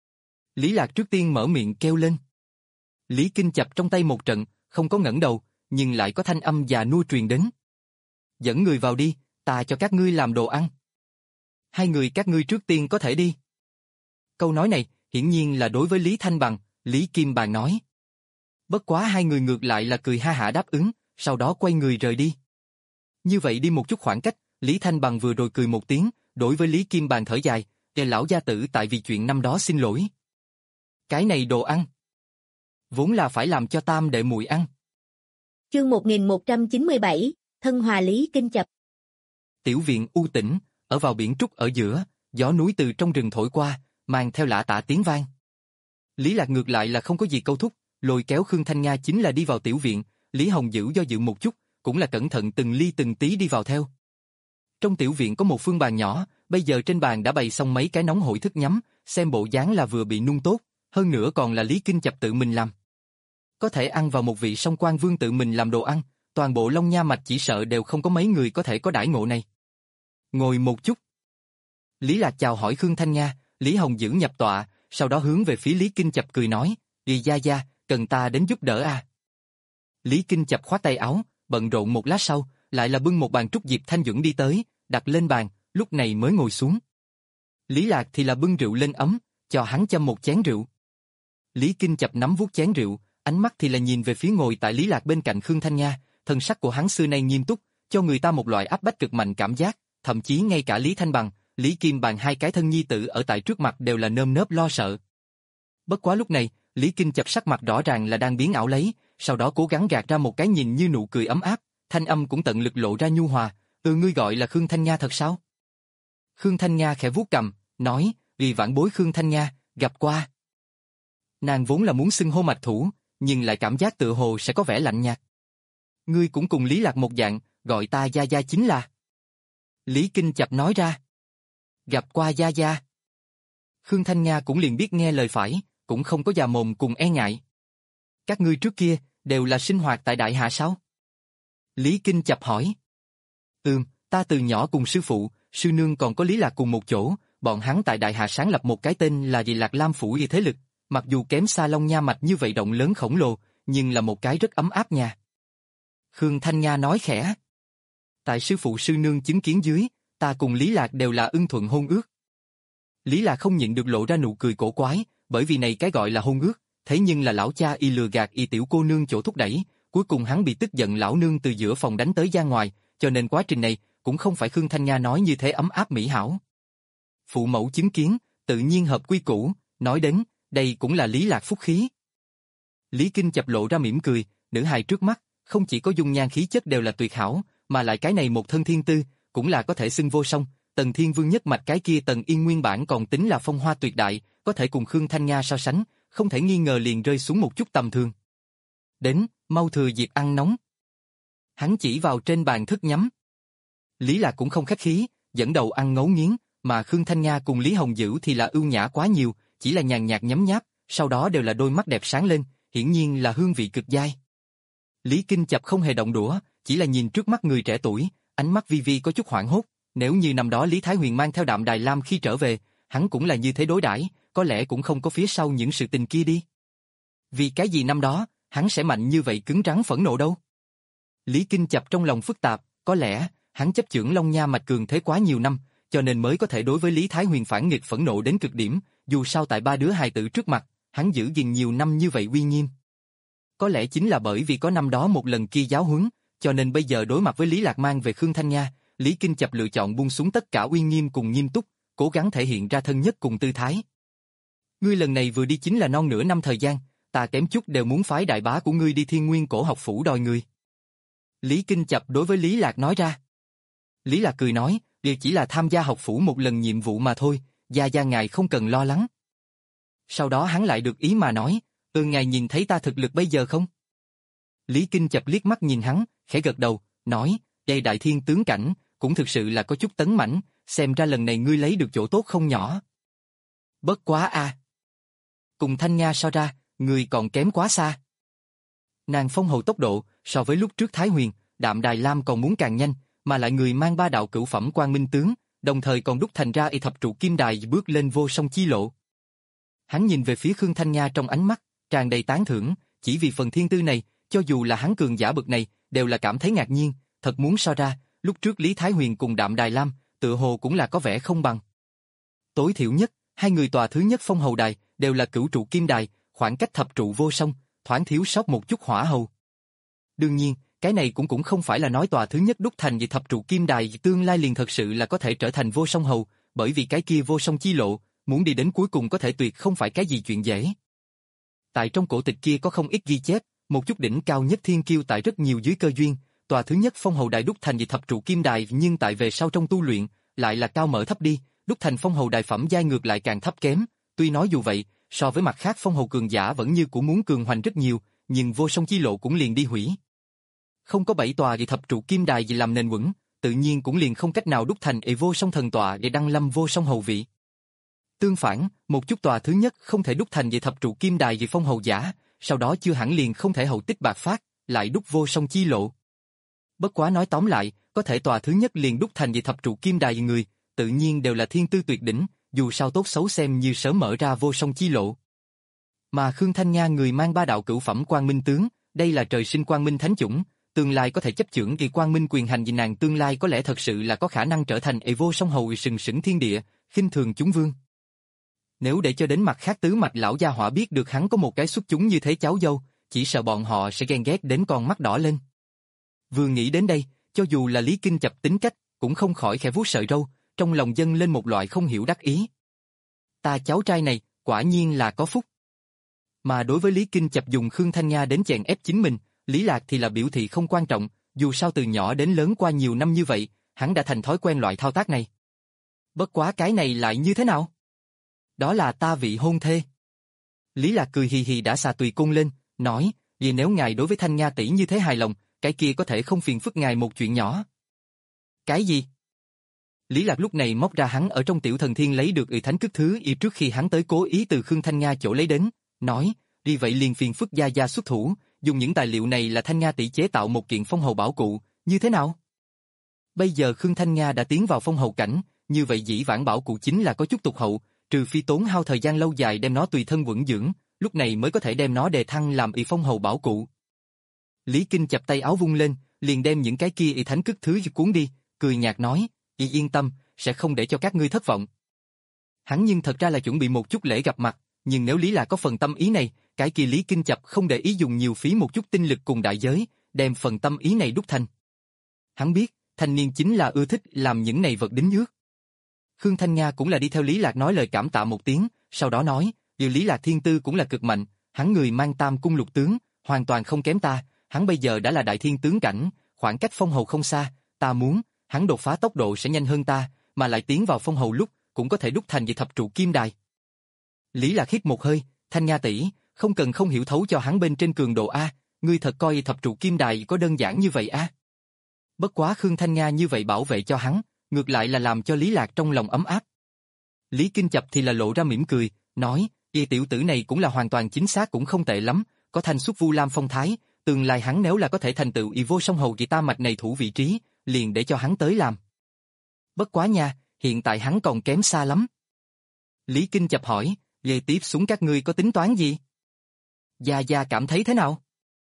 Lý Lạc trước tiên mở miệng kêu lên. Lý Kinh Chập trong tay một trận, không có ngẩng đầu, nhưng lại có thanh âm già nua truyền đến. Dẫn người vào đi, ta cho các ngươi làm đồ ăn. Hai người các ngươi trước tiên có thể đi. Câu nói này, hiển nhiên là đối với Lý Thanh Bằng, Lý Kim Bàn nói. Bất quá hai người ngược lại là cười ha hả đáp ứng, sau đó quay người rời đi. Như vậy đi một chút khoảng cách, Lý Thanh Bằng vừa rồi cười một tiếng, đối với Lý Kim Bàn thở dài, kẻ lão gia tử tại vì chuyện năm đó xin lỗi. Cái này đồ ăn, vốn là phải làm cho tam đệ muội ăn. Chương một nghìn một trăm chín mươi bảy, thân hòa Lý Kinh Chập. Tiểu viện u tĩnh, ở vào biển trúc ở giữa, gió núi từ trong rừng thổi qua, mang theo lạ tả tiếng vang. Lý Lạc ngược lại là không có gì câu thúc, lôi kéo Khương Thanh Nga chính là đi vào tiểu viện, Lý Hồng Dữ do dự một chút, cũng là cẩn thận từng ly từng tí đi vào theo. Trong tiểu viện có một phương bàn nhỏ, bây giờ trên bàn đã bày xong mấy cái nóng hổi thức nhắm, xem bộ dáng là vừa bị nung tốt, hơn nữa còn là Lý Kinh Chập tự mình làm. Có thể ăn vào một vị song quan vương tự mình làm đồ ăn, toàn bộ Long Nha mạch chỉ sợ đều không có mấy người có thể có đãi ngộ này. Ngồi một chút. Lý Lạc chào hỏi Khương Thanh Nga, Lý Hồng Dữ nhập tọa, sau đó hướng về phía Lý Kinh Chập cười nói, đi gia gia, cần ta đến giúp đỡ à. Lý Kinh Chập khoát tay áo, bận rộn một lát sau, lại là bưng một bàn trúc diệp thanh dưỡng đi tới, đặt lên bàn, lúc này mới ngồi xuống. Lý Lạc thì là bưng rượu lên ấm, cho hắn châm một chén rượu. Lý Kinh Chập nắm vuốt chén rượu, ánh mắt thì là nhìn về phía ngồi tại Lý Lạc bên cạnh Khương Thanh Nga, thân sắc của hắn xưa nay nghiêm túc, cho người ta một loại áp bách cực mạnh cảm giác, thậm chí ngay cả Lý Thanh Bằng, Lý Kim Bàn hai cái thân nhi tử ở tại trước mặt đều là nơm nớp lo sợ. Bất quá lúc này, Lý Kinh Chập sắc mặt rõ ràng là đang biến ảo lấy, sau đó cố gắng gạt ra một cái nhìn như nụ cười ấm áp, thanh âm cũng tận lực lộ ra nhu hòa, "Ừ, ngươi gọi là Khương Thanh Nga thật sao?" Khương Thanh Nga khẽ vuốt cằm, nói, "Vì vãn bối Khương Thanh Nga, gặp qua." Nàng vốn là muốn xưng hô mạch thủ, nhưng lại cảm giác tựa hồ sẽ có vẻ lạnh nhạt. "Ngươi cũng cùng Lý Lạc một dạng, gọi ta gia gia chính là." Lý Kinh Chập nói ra. "Gặp qua gia gia." Khương Thanh Nga cũng liền biết nghe lời phải, cũng không có già mồm cùng e ngại. "Các ngươi trước kia, đều là sinh hoạt tại Đại Hà sao?" Lý Kinh Chập hỏi. "Ừm, ta từ nhỏ cùng sư phụ, sư nương còn có Lý Lạc cùng một chỗ, bọn hắn tại Đại Hà sáng lập một cái tên là Dị Lạc Lam Phủ Y thế lực, mặc dù kém xa Long Nha mạch như vậy rộng lớn khổng lồ, nhưng là một cái rất ấm áp nhà." Khương Thanh Nga nói khẽ. "Tại sư phụ sư nương chứng kiến dưới, ta cùng Lý Lạc đều là ưng thuận hôn ước." Lý Lạc không nhịn được lộ ra nụ cười cổ quái, bởi vì này cái gọi là hôn ước, thế nhưng là lão cha y lừa gạt y tiểu cô nương chỗ thúc đẩy, cuối cùng hắn bị tức giận lão nương từ giữa phòng đánh tới ra ngoài, cho nên quá trình này cũng không phải Khương Thanh Nga nói như thế ấm áp mỹ hảo. Phụ mẫu chứng kiến, tự nhiên hợp quy củ, nói đến, đây cũng là Lý Lạc phúc khí. Lý Kinh chập lộ ra mỉm cười, nữ hài trước mắt, không chỉ có dung nhan khí chất đều là tuyệt hảo, mà lại cái này một thân thiên tư, cũng là có thể xưng vô song, Tần Thiên Vương nhất mạch cái kia Tần Yên nguyên bản còn tính là phong hoa tuyệt đại, có thể cùng Khương Thanh Nga so sánh, không thể nghi ngờ liền rơi xuống một chút tầm thường. Đến, mau thừa dịp ăn nóng. Hắn chỉ vào trên bàn thức nhắm. Lý Lạc cũng không khách khí, dẫn đầu ăn ngấu nghiến, mà Khương Thanh Nga cùng Lý Hồng Dữ thì là ưu nhã quá nhiều, chỉ là nhàn nhạt nhấm nháp, sau đó đều là đôi mắt đẹp sáng lên, hiển nhiên là hương vị cực dai. Lý Kinh chập không hề động đũa, chỉ là nhìn trước mắt người trẻ tuổi, ánh mắt vi vi có chút hoảng hốt, nếu như năm đó Lý Thái Huyền mang theo Đạm Đài Lam khi trở về, hắn cũng là như thế đối đãi, có lẽ cũng không có phía sau những sự tình kia đi. Vì cái gì năm đó, hắn sẽ mạnh như vậy cứng rắn phẫn nộ đâu? Lý Kinh chập trong lòng phức tạp, có lẽ, hắn chấp chưởng Long Nha mạch cường thế quá nhiều năm, cho nên mới có thể đối với Lý Thái Huyền phản nghịch phẫn nộ đến cực điểm, dù sao tại ba đứa hài tử trước mặt, hắn giữ gìn nhiều năm như vậy uy nghiêm. Có lẽ chính là bởi vì có năm đó một lần kia giáo huấn, cho nên bây giờ đối mặt với Lý Lạc mang về Khương Thanh Nga, Lý Kinh chập lựa chọn buông xuống tất cả uy nghiêm cùng nghiêm túc, cố gắng thể hiện ra thân nhất cùng tư thái. Ngươi lần này vừa đi chính là non nửa năm thời gian, ta kém chút đều muốn phái đại bá của ngươi đi Thiên Nguyên Cổ Học Phủ đòi người. Lý Kinh chập đối với Lý Lạc nói ra. Lý Lạc cười nói, điều chỉ là tham gia học phủ một lần nhiệm vụ mà thôi, gia gia ngài không cần lo lắng. Sau đó hắn lại được ý mà nói, ừ ngài nhìn thấy ta thực lực bây giờ không? Lý Kinh chập liếc mắt nhìn hắn, khẽ gật đầu, nói, đây đại thiên tướng cảnh, cũng thực sự là có chút tấn mãnh, xem ra lần này ngươi lấy được chỗ tốt không nhỏ. Bất quá a, cùng Thanh Nga so ra, ngươi còn kém quá xa. Nàng phong hầu tốc độ, so với lúc trước Thái Huyền, Đạm Đài Lam còn muốn càng nhanh, mà lại người mang ba đạo cửu phẩm quang minh tướng, đồng thời còn đúc thành ra y thập trụ kim đài bước lên vô song chi lộ. Hắn nhìn về phía Khương Thanh Nga trong ánh mắt, tràn đầy tán thưởng, chỉ vì phần thiên tư này, cho dù là hắn cường giả bậc này, đều là cảm thấy ngạc nhiên, thật muốn so ra, lúc trước Lý Thái Huyền cùng Đạm Đài Lam, tựa hồ cũng là có vẻ không bằng. Tối thiểu nhất, hai người tòa thứ nhất phong hầu đài, đều là cửu trụ kim đài, khoảng cách thập trụ vô song, thoáng thiếu sót một chút hỏa hầu. Đương nhiên, cái này cũng cũng không phải là nói tòa thứ nhất đúc thành vì thập trụ kim đài tương lai liền thật sự là có thể trở thành vô song hầu, bởi vì cái kia vô song chi lộ, muốn đi đến cuối cùng có thể tuyệt không phải cái gì chuyện dễ. Tại trong cổ tịch kia có không ít ghi chép, một chút đỉnh cao nhất thiên kiêu tại rất nhiều dưới cơ duyên, tòa thứ nhất phong hầu đài đúc thành vì thập trụ kim đài nhưng tại về sau trong tu luyện, lại là cao mở thấp đi, đúc thành phong hầu đài phẩm giai ngược lại càng thấp kém, tuy nói dù vậy, so với mặt khác phong hầu cường giả vẫn như cũng muốn cường hoành rất nhiều, nhưng vô song chi lộ cũng liền đi hủy. Không có bảy tòa vì thập trụ kim đài gì làm nền vững, tự nhiên cũng liền không cách nào đúc thành ỷ vô song thần tọa để đăng lâm vô song hầu vị. Tương phản, một chút tòa thứ nhất không thể đúc thành vì thập trụ kim đài vì phong hầu giả, sau đó chưa hẳn liền không thể hậu tích bạc phát, lại đúc vô song chi lộ. Bất quá nói tóm lại, có thể tòa thứ nhất liền đúc thành vì thập trụ kim đài người, tự nhiên đều là thiên tư tuyệt đỉnh, dù sao tốt xấu xem như sớm mở ra vô song chi lộ. Mà Khương Thanh Nga người mang ba đạo cửu phẩm quang minh tướng, đây là trời sinh quang minh thánh chủng, tương lai có thể chấp chưởng kỳ quang minh quyền hành vì nàng tương lai có lẽ thật sự là có khả năng trở thành ỷ vô song hầu sừng sững thiên địa, khinh thường chúng vương. Nếu để cho đến mặt khác tứ mạch lão gia hỏa biết được hắn có một cái xuất chúng như thế cháu dâu, chỉ sợ bọn họ sẽ ghen ghét đến con mắt đỏ lên. Vừa nghĩ đến đây, cho dù là Lý Kinh chập tính cách, cũng không khỏi khẽ vuốt sợi râu, trong lòng dâng lên một loại không hiểu đắc ý. Ta cháu trai này, quả nhiên là có phúc. Mà đối với Lý Kinh chập dùng Khương Thanh Nga đến chèn ép chính mình, Lý Lạc thì là biểu thị không quan trọng, dù sao từ nhỏ đến lớn qua nhiều năm như vậy, hắn đã thành thói quen loại thao tác này. Bất quá cái này lại như thế nào? Đó là ta vị hôn thê. Lý Lạc cười hì hì đã xà tùy cung lên, nói, vì nếu ngài đối với Thanh Nga tỷ như thế hài lòng, cái kia có thể không phiền phức ngài một chuyện nhỏ. Cái gì? Lý Lạc lúc này móc ra hắn ở trong tiểu thần thiên lấy được ủy thánh cức thứ y trước khi hắn tới cố ý từ Khương Thanh Nga chỗ lấy đến, nói, vì vậy liền phiền phức gia gia xuất thủ, dùng những tài liệu này là Thanh Nga tỷ chế tạo một kiện phong hầu bảo cụ, như thế nào? Bây giờ Khương Thanh Nga đã tiến vào phong hầu cảnh, như vậy dĩ vãng bảo cụ chính là có chút tục hậu, trừ phi tốn hao thời gian lâu dài đem nó tùy thân vững dưỡng, lúc này mới có thể đem nó đề thăng làm y phong hầu bảo cụ. Lý Kinh chập tay áo vung lên, liền đem những cái kia y thánh cức thứ cuốn đi, cười nhạt nói, y yên tâm, sẽ không để cho các ngươi thất vọng. Hắn nhưng thật ra là chuẩn bị một chút lễ gặp mặt, nhưng nếu Lý Lạc có phần tâm ý này, cái kia Lý Kinh chập không để ý dùng nhiều phí một chút tinh lực cùng đại giới, đem phần tâm ý này đúc thành. Hắn biết, thanh niên chính là ưa thích làm những này vật đính ước. Khương Thanh Nga cũng là đi theo Lý Lạc nói lời cảm tạ một tiếng, sau đó nói, điều Lý Lạc thiên tư cũng là cực mạnh, hắn người mang tam cung lục tướng, hoàn toàn không kém ta, hắn bây giờ đã là đại thiên tướng cảnh, khoảng cách phong hầu không xa, ta muốn, hắn đột phá tốc độ sẽ nhanh hơn ta, mà lại tiến vào phong hầu lúc, cũng có thể đúc thành về thập trụ kim đài. Lý Lạc hít một hơi, Thanh Nga tỷ, không cần không hiểu thấu cho hắn bên trên cường độ A, ngươi thật coi thập trụ kim đài có đơn giản như vậy A. Bất quá Khương Thanh Nga như vậy bảo vệ cho hắn, ngược lại là làm cho Lý Lạc trong lòng ấm áp. Lý Kinh Chập thì là lộ ra mỉm cười, nói, y tiểu tử này cũng là hoàn toàn chính xác cũng không tệ lắm, có thanh xuất vu lam phong thái, tương lai hắn nếu là có thể thành tựu y vô song hầu kỳ ta mạch này thủ vị trí, liền để cho hắn tới làm. Bất quá nha, hiện tại hắn còn kém xa lắm. Lý Kinh Chập hỏi, về tiếp xuống các ngươi có tính toán gì? Gia Gia cảm thấy thế nào?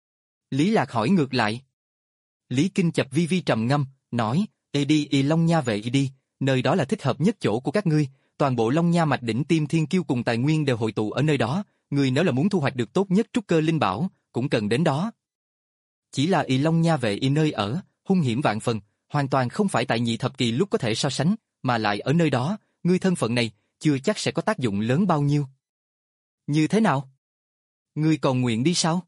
Lý Lạc hỏi ngược lại. Lý Kinh Chập vi vi trầm ngâm, nói, Ê đi y Long Nha về y đi, nơi đó là thích hợp nhất chỗ của các ngươi, toàn bộ Long Nha mạch đỉnh tim thiên kiêu cùng tài nguyên đều hội tụ ở nơi đó, ngươi nếu là muốn thu hoạch được tốt nhất trúc cơ linh bảo, cũng cần đến đó. Chỉ là y Long Nha về y nơi ở, hung hiểm vạn phần, hoàn toàn không phải tại nhị thập kỳ lúc có thể so sánh, mà lại ở nơi đó, ngươi thân phận này, chưa chắc sẽ có tác dụng lớn bao nhiêu. Như thế nào? Ngươi còn nguyện đi sao?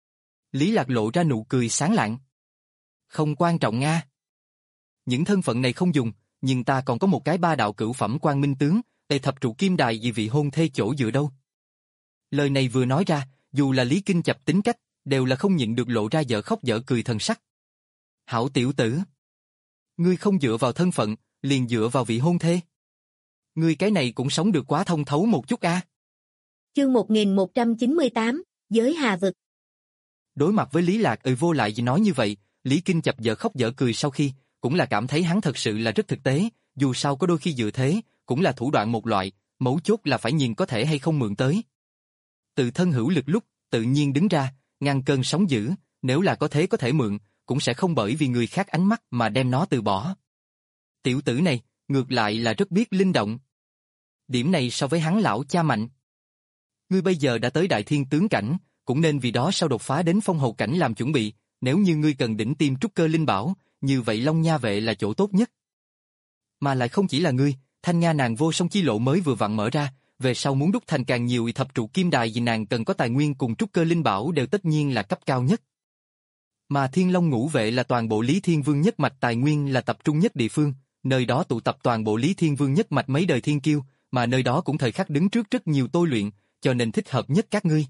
Lý Lạc lộ ra nụ cười sáng lạng. Không quan trọng nga. Những thân phận này không dùng, nhưng ta còn có một cái ba đạo cửu phẩm quan minh tướng, tề thập trụ kim đài vì vị hôn thê chỗ dựa đâu. Lời này vừa nói ra, dù là Lý Kinh Chập tính cách, đều là không nhịn được lộ ra dở khóc dở cười thần sắc. Hảo tiểu tử! Ngươi không dựa vào thân phận, liền dựa vào vị hôn thê. Ngươi cái này cũng sống được quá thông thấu một chút a. À. Chương một nghìn một trăm chín mươi tám, Giới Hà Vực. Đối mặt với Lý Lạc ơi vô lại gì nói như vậy, Lý Kinh Chập dở khóc dở cười sau khi, cũng là cảm thấy hắn thật sự là rất thực tế, dù sao có đôi khi dựa thế, cũng là thủ đoạn một loại, mấu chốt là phải nhìn có thể hay không mượn tới. Tự thân hữu lực lúc, tự nhiên đứng ra, ngăn cơn sóng dữ, nếu là có thế có thể mượn, cũng sẽ không bởi vì người khác ánh mắt mà đem nó từ bỏ. Tiểu tử này, ngược lại là rất biết linh động. Điểm này so với hắn lão cha mạnh. Ngươi bây giờ đã tới đại thiên tướng cảnh, cũng nên vì đó sau đột phá đến phong hầu cảnh làm chuẩn bị, nếu như ngươi cần đỉnh tiêm trúc cơ linh bảo, như vậy Long Nha vệ là chỗ tốt nhất. Mà lại không chỉ là ngươi, Thanh Nga nàng vô song chi lộ mới vừa vặn mở ra, về sau muốn đúc thành càng nhiều thập trụ kim đài vì nàng cần có tài nguyên cùng trúc cơ linh bảo đều tất nhiên là cấp cao nhất. Mà Thiên Long ngũ vệ là toàn bộ Lý Thiên Vương nhất mạch tài nguyên là tập trung nhất địa phương, nơi đó tụ tập toàn bộ Lý Thiên Vương nhất mạch mấy đời thiên kiêu, mà nơi đó cũng thời khắc đứng trước rất nhiều tôi luyện, cho nên thích hợp nhất các ngươi.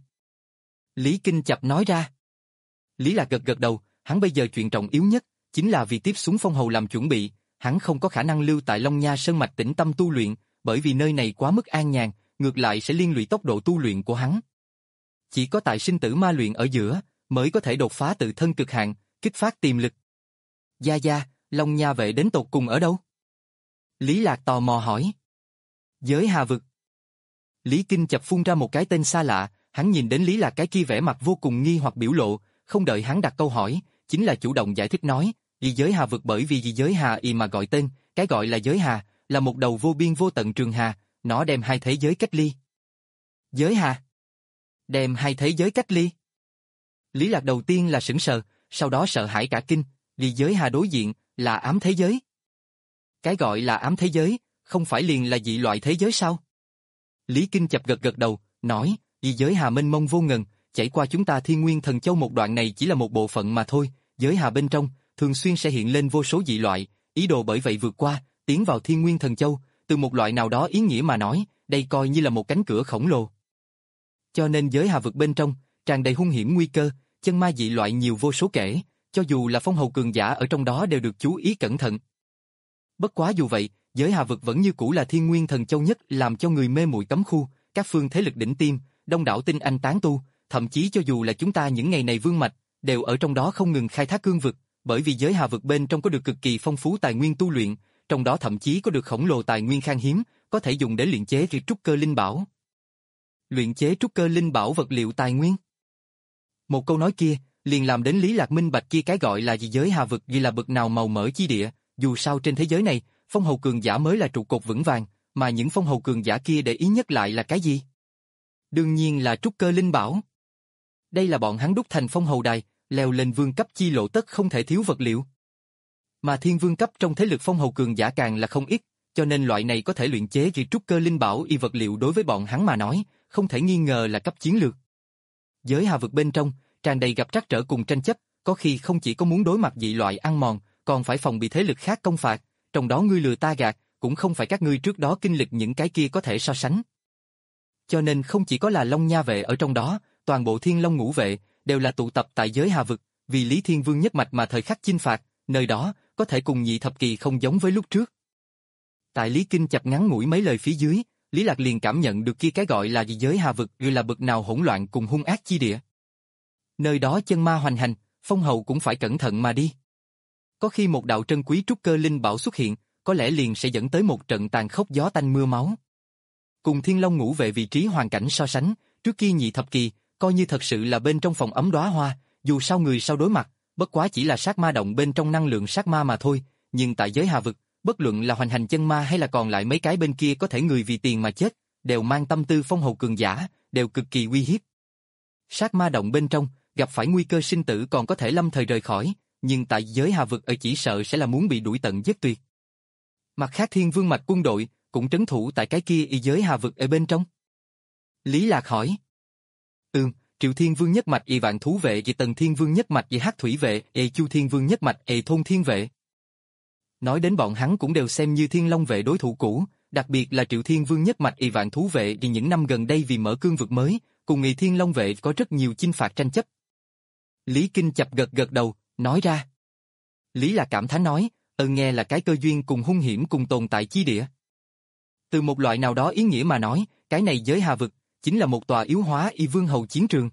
Lý Kinh Chập nói ra. Lý Lạc gật gật đầu, hắn bây giờ chuyện trọng yếu nhất, chính là vì tiếp xuống phong hầu làm chuẩn bị, hắn không có khả năng lưu tại Long Nha Sơn Mạch tĩnh tâm tu luyện, bởi vì nơi này quá mức an nhàn, ngược lại sẽ liên lụy tốc độ tu luyện của hắn. Chỉ có tại sinh tử ma luyện ở giữa, mới có thể đột phá tự thân cực hạn, kích phát tiềm lực. Gia Gia, Long Nha vệ đến tột cùng ở đâu? Lý Lạc tò mò hỏi. Giới Hà Vực. Lý Kinh Chập phun ra một cái tên xa lạ, hắn nhìn đến Lý Lạc cái kia vẻ mặt vô cùng nghi hoặc biểu lộ, không đợi hắn đặt câu hỏi, chính là chủ động giải thích nói, vì giới Hà Vực bởi vì vì giới Hà y mà gọi tên, cái gọi là giới Hà, là một đầu vô biên vô tận trường hà, nó đem hai thế giới cách ly. Giới Hà? Đem hai thế giới cách ly? Lý Lạc đầu tiên là sững sờ, sau đó sợ hãi cả kinh, vì giới Hà đối diện là ám thế giới. Cái gọi là ám thế giới, không phải liền là dị loại thế giới sao? Lý Kinh Chập gật gật đầu, nói, vì giới Hà mênh mông vô ngần, chảy qua chúng ta Thiên Nguyên Thần Châu một đoạn này chỉ là một bộ phận mà thôi, giới Hà bên trong, thường xuyên sẽ hiện lên vô số dị loại, ý đồ bởi vậy vượt qua, tiến vào Thiên Nguyên Thần Châu, từ một loại nào đó ý nghĩa mà nói, đây coi như là một cánh cửa khổng lồ. Cho nên giới Hà vực bên trong, tràn đầy hung hiểm nguy cơ, chân ma dị loại nhiều vô số kể, cho dù là phong hầu cường giả ở trong đó đều được chú ý cẩn thận. Bất quá dù vậy, giới Hà vực vẫn như cũ là Thiên Nguyên Thần Châu nhất làm cho người mê muội cấm khu, các phương thế lực đỉnh tiêm, đông đảo tinh anh tán tu, thậm chí cho dù là chúng ta những ngày này vương mạch, đều ở trong đó không ngừng khai thác cương vực, bởi vì giới Hà vực bên trong có được cực kỳ phong phú tài nguyên tu luyện, trong đó thậm chí có được khổng lồ tài nguyên khan hiếm, có thể dùng để luyện chế việc trúc cơ linh bảo. Luyện chế trúc cơ linh bảo vật liệu tài nguyên. Một câu nói kia, liền làm đến Lý Lạc minh bạch kia cái gọi là gì giới Hà vực vì là bực nào màu mỡ chi địa, dù sao trên thế giới này, phong hầu cường giả mới là trụ cột vững vàng, mà những phong hầu cường giả kia để ý nhất lại là cái gì? Đương nhiên là trúc cơ linh bảo. Đây là bọn hắn đúc thành phong hầu đài, leo lên vương cấp chi lộ tất không thể thiếu vật liệu. Mà thiên vương cấp trong thế lực phong hầu cường giả càng là không ít, cho nên loại này có thể luyện chế kỳ trúc cơ linh bảo y vật liệu đối với bọn hắn mà nói, không thể nghi ngờ là cấp chiến lược. Giới hà vực bên trong, tràn đầy gặp trắc trở cùng tranh chấp, có khi không chỉ có muốn đối mặt dị loại ăn mòn, còn phải phòng bị thế lực khác công phạt, trong đó ngươi lừa ta gạt, cũng không phải các ngươi trước đó kinh lịch những cái kia có thể so sánh. Cho nên không chỉ có là Long Nha vệ ở trong đó, toàn bộ Thiên Long Ngũ vệ đều là tụ tập tại giới hà vực, vì Lý Thiên Vương nhất mạch mà thời khắc chinh phạt, nơi đó có thể cùng nhị thập kỳ không giống với lúc trước. Tại Lý Kinh chập ngắn ngủi mấy lời phía dưới, Lý Lạc liền cảm nhận được kia cái gọi là giới hà vực như là bực nào hỗn loạn cùng hung ác chi địa. Nơi đó chân ma hoành hành, phong hầu cũng phải cẩn thận mà đi. Có khi một đạo trân quý trúc cơ linh bảo xuất hiện, có lẽ liền sẽ dẫn tới một trận tàn khốc gió tanh mưa máu. Cùng Thiên Long Ngũ vệ vị trí hoàn cảnh so sánh, trước kia nhị thập kỳ, coi như thật sự là bên trong phòng ấm đóa hoa, dù sao người sau đối mặt, bất quá chỉ là sát ma động bên trong năng lượng sát ma mà thôi, nhưng tại giới hà vực, bất luận là hoành hành chân ma hay là còn lại mấy cái bên kia có thể người vì tiền mà chết, đều mang tâm tư phong hầu cường giả, đều cực kỳ uy hiếp. Sát ma động bên trong, gặp phải nguy cơ sinh tử còn có thể lâm thời rời khỏi, nhưng tại giới hà vực ở chỉ sợ sẽ là muốn bị đuổi tận giết tuyệt. Mặt khác Thiên Vương mạch quân đội cũng trấn thủ tại cái kia y giới hà vực ở bên trong. Lý Lạc hỏi. Ừm, Triệu Thiên Vương nhất mạch y vạn thú vệ và Tần Thiên Vương nhất mạch y hắc thủy vệ, y Chu Thiên Vương nhất mạch y thôn thiên vệ. Nói đến bọn hắn cũng đều xem như Thiên Long vệ đối thủ cũ, đặc biệt là Triệu Thiên Vương nhất mạch y vạn thú vệ vì những năm gần đây vì mở cương vực mới, cùng y Thiên Long vệ có rất nhiều chinh phạt tranh chấp. Lý Kinh chập gật gật đầu, nói ra. Lý Lạc cảm thán nói, ơn nghe là cái cơ duyên cùng hung hiểm cùng tồn tại chi địa. Từ một loại nào đó ý nghĩa mà nói, cái này giới hà vực, chính là một tòa yếu hóa y vương hầu chiến trường.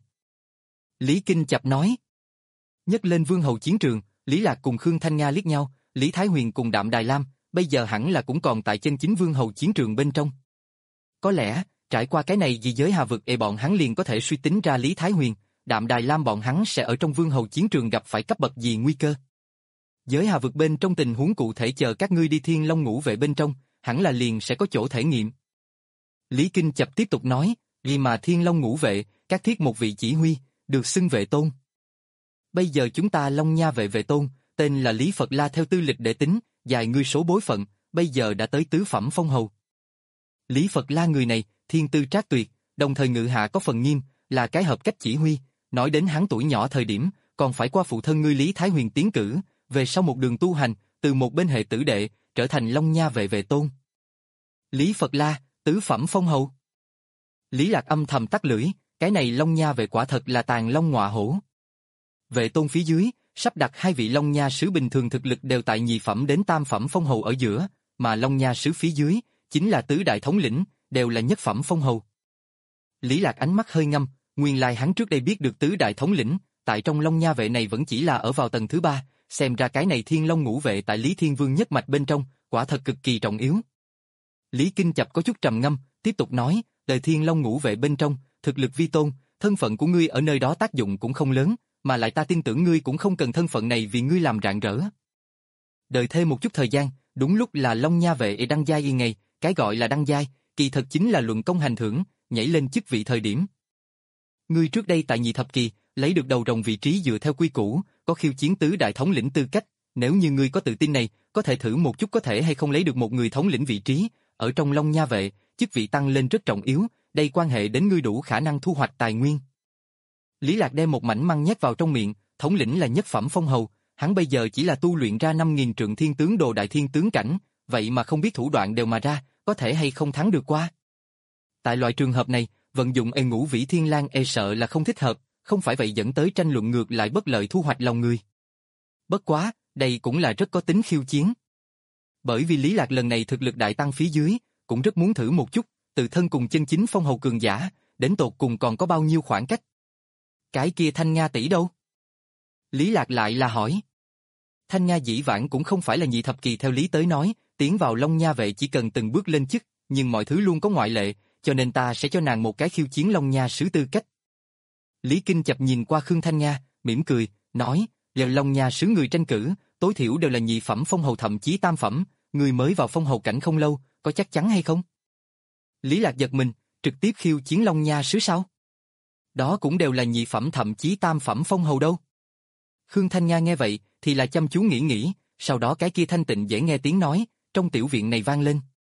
Lý Kinh chập nói. Nhấc lên vương hầu chiến trường, Lý Lạc cùng Khương Thanh Nga liếc nhau, Lý Thái Huyền cùng Đạm Đài Lam, bây giờ hẳn là cũng còn tại chân chính vương hầu chiến trường bên trong. Có lẽ, trải qua cái này vì giới hà vực e bọn hắn liền có thể suy tính ra Lý Thái Huyền, Đạm Đài Lam bọn hắn sẽ ở trong vương hầu chiến trường gặp phải cấp bậc gì nguy cơ. Giới hà vực bên trong tình huống cụ thể chờ các ngươi đi Thiên Long Ngũ vệ bên trong, hẳn là liền sẽ có chỗ thể nghiệm. Lý Kinh chập tiếp tục nói, vì mà Thiên Long Ngũ vệ, các thiết một vị chỉ huy, được xưng vệ tôn. Bây giờ chúng ta Long Nha vệ vệ tôn, tên là Lý Phật La theo tư lịch để tính, dài ngươi số bối phận, bây giờ đã tới tứ phẩm phong hầu. Lý Phật La người này, thiên tư trác tuyệt, đồng thời ngự hạ có phần nghiêm, là cái hợp cách chỉ huy, nói đến hắn tuổi nhỏ thời điểm, còn phải qua phụ thân ngươi Lý Thái Huyền tiến cử, về sau một đường tu hành, từ một bên hệ tử đệ, trở thành Long Nha vệ vệ tôn. Lý Phật La, tứ phẩm phong hầu. Lý Lạc âm thầm tắt lưỡi, cái này Long Nha vệ quả thật là tàn long ngọa hổ. Vệ tôn phía dưới, sắp đặt hai vị Long Nha sứ bình thường thực lực đều tại nhị phẩm đến tam phẩm phong hầu ở giữa, mà Long Nha sứ phía dưới, chính là tứ đại thống lĩnh, đều là nhất phẩm phong hầu. Lý Lạc ánh mắt hơi ngâm, nguyên lai hắn trước đây biết được tứ đại thống lĩnh, tại trong Long Nha vệ này vẫn chỉ là ở vào tầng thứ ba, xem ra cái này Thiên Long Ngũ vệ tại Lý Thiên Vương nhất mạch bên trong, quả thật cực kỳ trọng yếu. Lý Kinh chập có chút trầm ngâm, tiếp tục nói, đời Thiên Long Ngũ vệ bên trong, thực lực vi tôn, thân phận của ngươi ở nơi đó tác dụng cũng không lớn, mà lại ta tin tưởng ngươi cũng không cần thân phận này vì ngươi làm rạng rỡ. Đợi thêm một chút thời gian, đúng lúc là Long Nha vệ đăng giai y ngày, cái gọi là đăng giai, kỳ thật chính là luận công hành thưởng, nhảy lên chức vị thời điểm. Ngươi trước đây tại nhị thập kỳ, lấy được đầu rồng vị trí dựa theo quy củ, có khiêu chiến tứ đại thống lĩnh tư cách, nếu như ngươi có tự tin này, có thể thử một chút có thể hay không lấy được một người thống lĩnh vị trí, ở trong Long Nha vệ, chức vị tăng lên rất trọng yếu, đây quan hệ đến ngươi đủ khả năng thu hoạch tài nguyên. Lý Lạc đem một mảnh măng nhét vào trong miệng, thống lĩnh là nhất phẩm phong hầu, hắn bây giờ chỉ là tu luyện ra năm nghìn trượng thiên tướng đồ đại thiên tướng cảnh, vậy mà không biết thủ đoạn đều mà ra, có thể hay không thắng được qua. Tại loại trường hợp này, vận dụng e ngũ vĩ thiên lang e sợ là không thích hợp, không phải vậy dẫn tới tranh luận ngược lại bất lợi thu hoạch lòng người. Bất quá, đây cũng là rất có tính khiêu chiến. Bởi vì Lý Lạc lần này thực lực đại tăng phía dưới, cũng rất muốn thử một chút, tự thân cùng chân chính phong hầu cường giả, đến tột cùng còn có bao nhiêu khoảng cách. Cái kia Thanh Nga tỷ đâu? Lý Lạc lại là hỏi. Thanh Nga dĩ vãng cũng không phải là nhị thập kỳ theo lý tới nói, tiến vào Long Nha vệ chỉ cần từng bước lên chức, nhưng mọi thứ luôn có ngoại lệ, cho nên ta sẽ cho nàng một cái khiêu chiến Long Nha sứ tư cách. Lý Kinh chập nhìn qua Khương Thanh Nga, mỉm cười, nói, giờ Long Nha sứ người tranh cử, tối thiểu đều là nhị phẩm phong hầu thậm chí tam phẩm, người mới vào phong hầu cảnh không lâu, có chắc chắn hay không? Lý Lạc giật mình, trực tiếp khiêu chiến Long Nha sứ sao? Đó cũng đều là nhị phẩm thậm chí tam phẩm phong hầu đâu. Khương Thanh Nga nghe vậy, thì là chăm chú nghĩ nghĩ, sau đó cái kia thanh tịnh dễ nghe tiếng nói, trong tiểu viện này vang lên.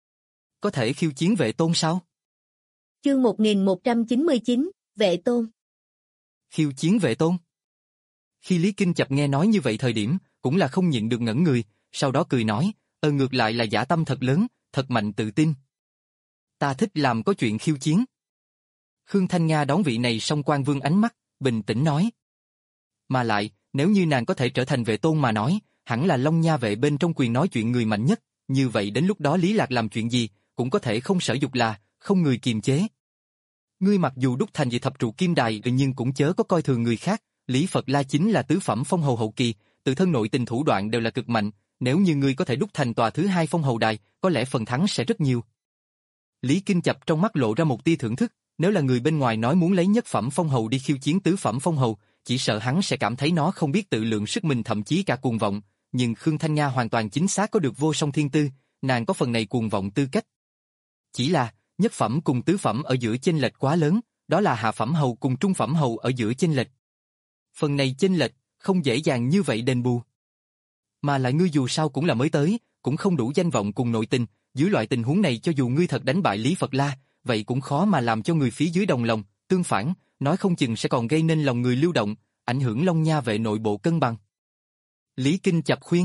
Có thể khiêu chiến Vệ Tôn sao? Chương một nghìn một trăm chín mươi chín, Vệ Tôn. Khiêu chiến Vệ Tôn? Khi Lý Kinh Chập nghe nói như vậy thời điểm, cũng là không nhịn được ngẩn người, sau đó cười nói, ờ ngược lại là dã tâm thật lớn, thật mạnh tự tin. Ta thích làm có chuyện khiêu chiến. Khương Thanh Nga đón vị này song quan vương ánh mắt, bình tĩnh nói. Mà lại, nếu như nàng có thể trở thành Vệ Tôn mà nói, hẳn là Long Nha vệ bên trong quyền nói chuyện người mạnh nhất, như vậy đến lúc đó Lý Lạc làm chuyện gì, cũng có thể không sở dục là, không người kiềm chế. Ngươi mặc dù đúc thành dị thập trụ kim đài nhưng cũng chớ có coi thường người khác, Lý Phật La chính là tứ phẩm phong hầu hậu kỳ, tự thân nội tình thủ đoạn đều là cực mạnh, nếu như ngươi có thể đúc thành tòa thứ hai phong hầu đài, có lẽ phần thắng sẽ rất nhiều. Lý Kinh Chập trong mắt lộ ra một tia thưởng thức, nếu là người bên ngoài nói muốn lấy nhất phẩm phong hầu đi khiêu chiến tứ phẩm phong hầu, chỉ sợ hắn sẽ cảm thấy nó không biết tự lượng sức mình thậm chí cả cuồng vọng, nhưng Khương Thanh Nga hoàn toàn chính xác có được vô song thiên tư, nàng có phần này cuồng vọng tư cách. Chỉ là, nhất phẩm cùng tứ phẩm ở giữa chênh lệch quá lớn, đó là hạ phẩm hầu cùng trung phẩm hầu ở giữa chênh lệch. Phần này chênh lệch, không dễ dàng như vậy đền bù. Mà lại ngươi dù sao cũng là mới tới, cũng không đủ danh vọng cùng nội tình, dưới loại tình huống này cho dù ngươi thật đánh bại Lý Phật La, vậy cũng khó mà làm cho người phía dưới đồng lòng, tương phản, nói không chừng sẽ còn gây nên lòng người lưu động, ảnh hưởng Long Nha vệ nội bộ cân bằng. Lý Kinh Chập khuyên.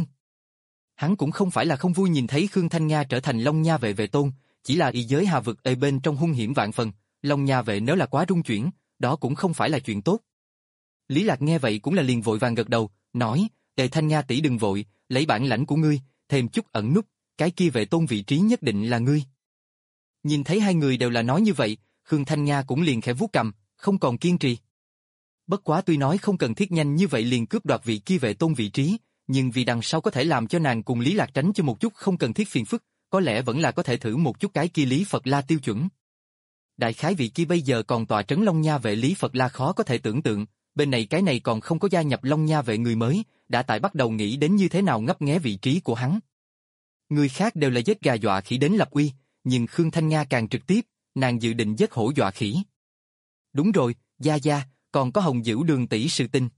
Hắn cũng không phải là không vui nhìn thấy Khương Thanh Nga trở thành Long Nha vệ Vệ Tôn, chỉ là y giới hà vực ở bên trong hung hiểm vạn phần, Long Nha vệ nếu là quá rung chuyển, đó cũng không phải là chuyện tốt. Lý Lạc nghe vậy cũng là liền vội vàng gật đầu, nói, Tề Thanh Nga tỷ đừng vội, lấy bản lãnh của ngươi, thêm chút ẩn núp, cái kia Vệ Tôn vị trí nhất định là ngươi. Nhìn thấy hai người đều là nói như vậy, Khương Thanh Nga cũng liền khẽ vuốt cằm, không còn kiên trì. Bất quá tuy nói không cần thiết nhanh như vậy liền cướp đoạt vị kia Vệ Tôn vị trí, nhưng vì đằng sau có thể làm cho nàng cùng Lý Lạc tránh cho một chút không cần thiết phiền phức, có lẽ vẫn là có thể thử một chút cái kia Lý Phật La tiêu chuẩn. Đại khái vị kia bây giờ còn tọa trấn Long Nha vệ Lý Phật La khó có thể tưởng tượng, bên này cái này còn không có gia nhập Long Nha vệ người mới, đã tại bắt đầu nghĩ đến như thế nào ngấp nghé vị trí của hắn. Người khác đều là giết gà dọa khỉ đến lập uy, nhưng Khương Thanh Nga càng trực tiếp, nàng dự định giết hổ dọa khỉ. Đúng rồi, gia gia, còn có Hồng Dữ Đường tỷ sự tình.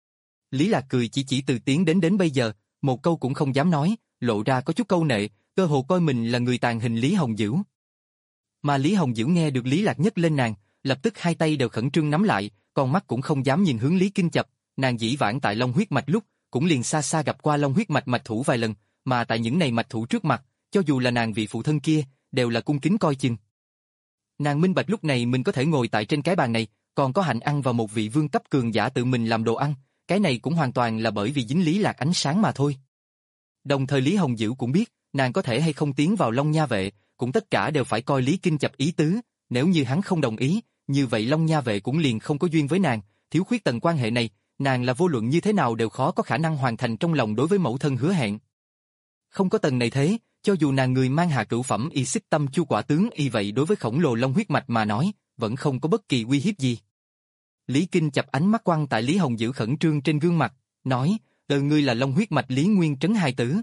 Lý Lạc cười chỉ chỉ từ tiến đến đến bây giờ, một câu cũng không dám nói, lộ ra có chút câu nệ, cơ hồ coi mình là người tàn hình Lý Hồng Dữ. Mà Lý Hồng Dữ nghe được Lý Lạc nhấc lên nàng, lập tức hai tay đều khẩn trương nắm lại, con mắt cũng không dám nhìn hướng Lý Kinh Chập, nàng dĩ vãng tại Long huyết mạch lúc, cũng liền xa xa gặp qua Long huyết mạch mạch thủ vài lần, mà tại những này mạch thủ trước mặt, cho dù là nàng vị phụ thân kia, đều là cung kính coi chừng. Nàng minh bạch lúc này mình có thể ngồi tại trên cái bàn này, còn có hạnh ăn vào một vị vương cấp cường giả tự mình làm đồ ăn, cái này cũng hoàn toàn là bởi vì dính Lý Lạc ánh sáng mà thôi. Đồng thời Lý Hồng Dữ cũng biết, nàng có thể hay không tiến vào Long Nha vệ, cũng tất cả đều phải coi Lý Kinh Chập ý tứ, nếu như hắn không đồng ý, như vậy Long Nha vệ cũng liền không có duyên với nàng, thiếu khuyết tầng quan hệ này, nàng là vô luận như thế nào đều khó có khả năng hoàn thành trong lòng đối với mẫu thân hứa hẹn. Không có tầng này thế, cho dù nàng người mang hạ cửu phẩm y xích tâm chu quả tướng y vậy đối với khổng lồ long huyết mạch mà nói, vẫn không có bất kỳ uy hiếp gì. Lý Kinh Chập ánh mắt quăng tại Lý Hồng Dữ khẩn trương trên gương mặt, nói, từ ngươi là long huyết mạch Lý Nguyên Trấn hài tử.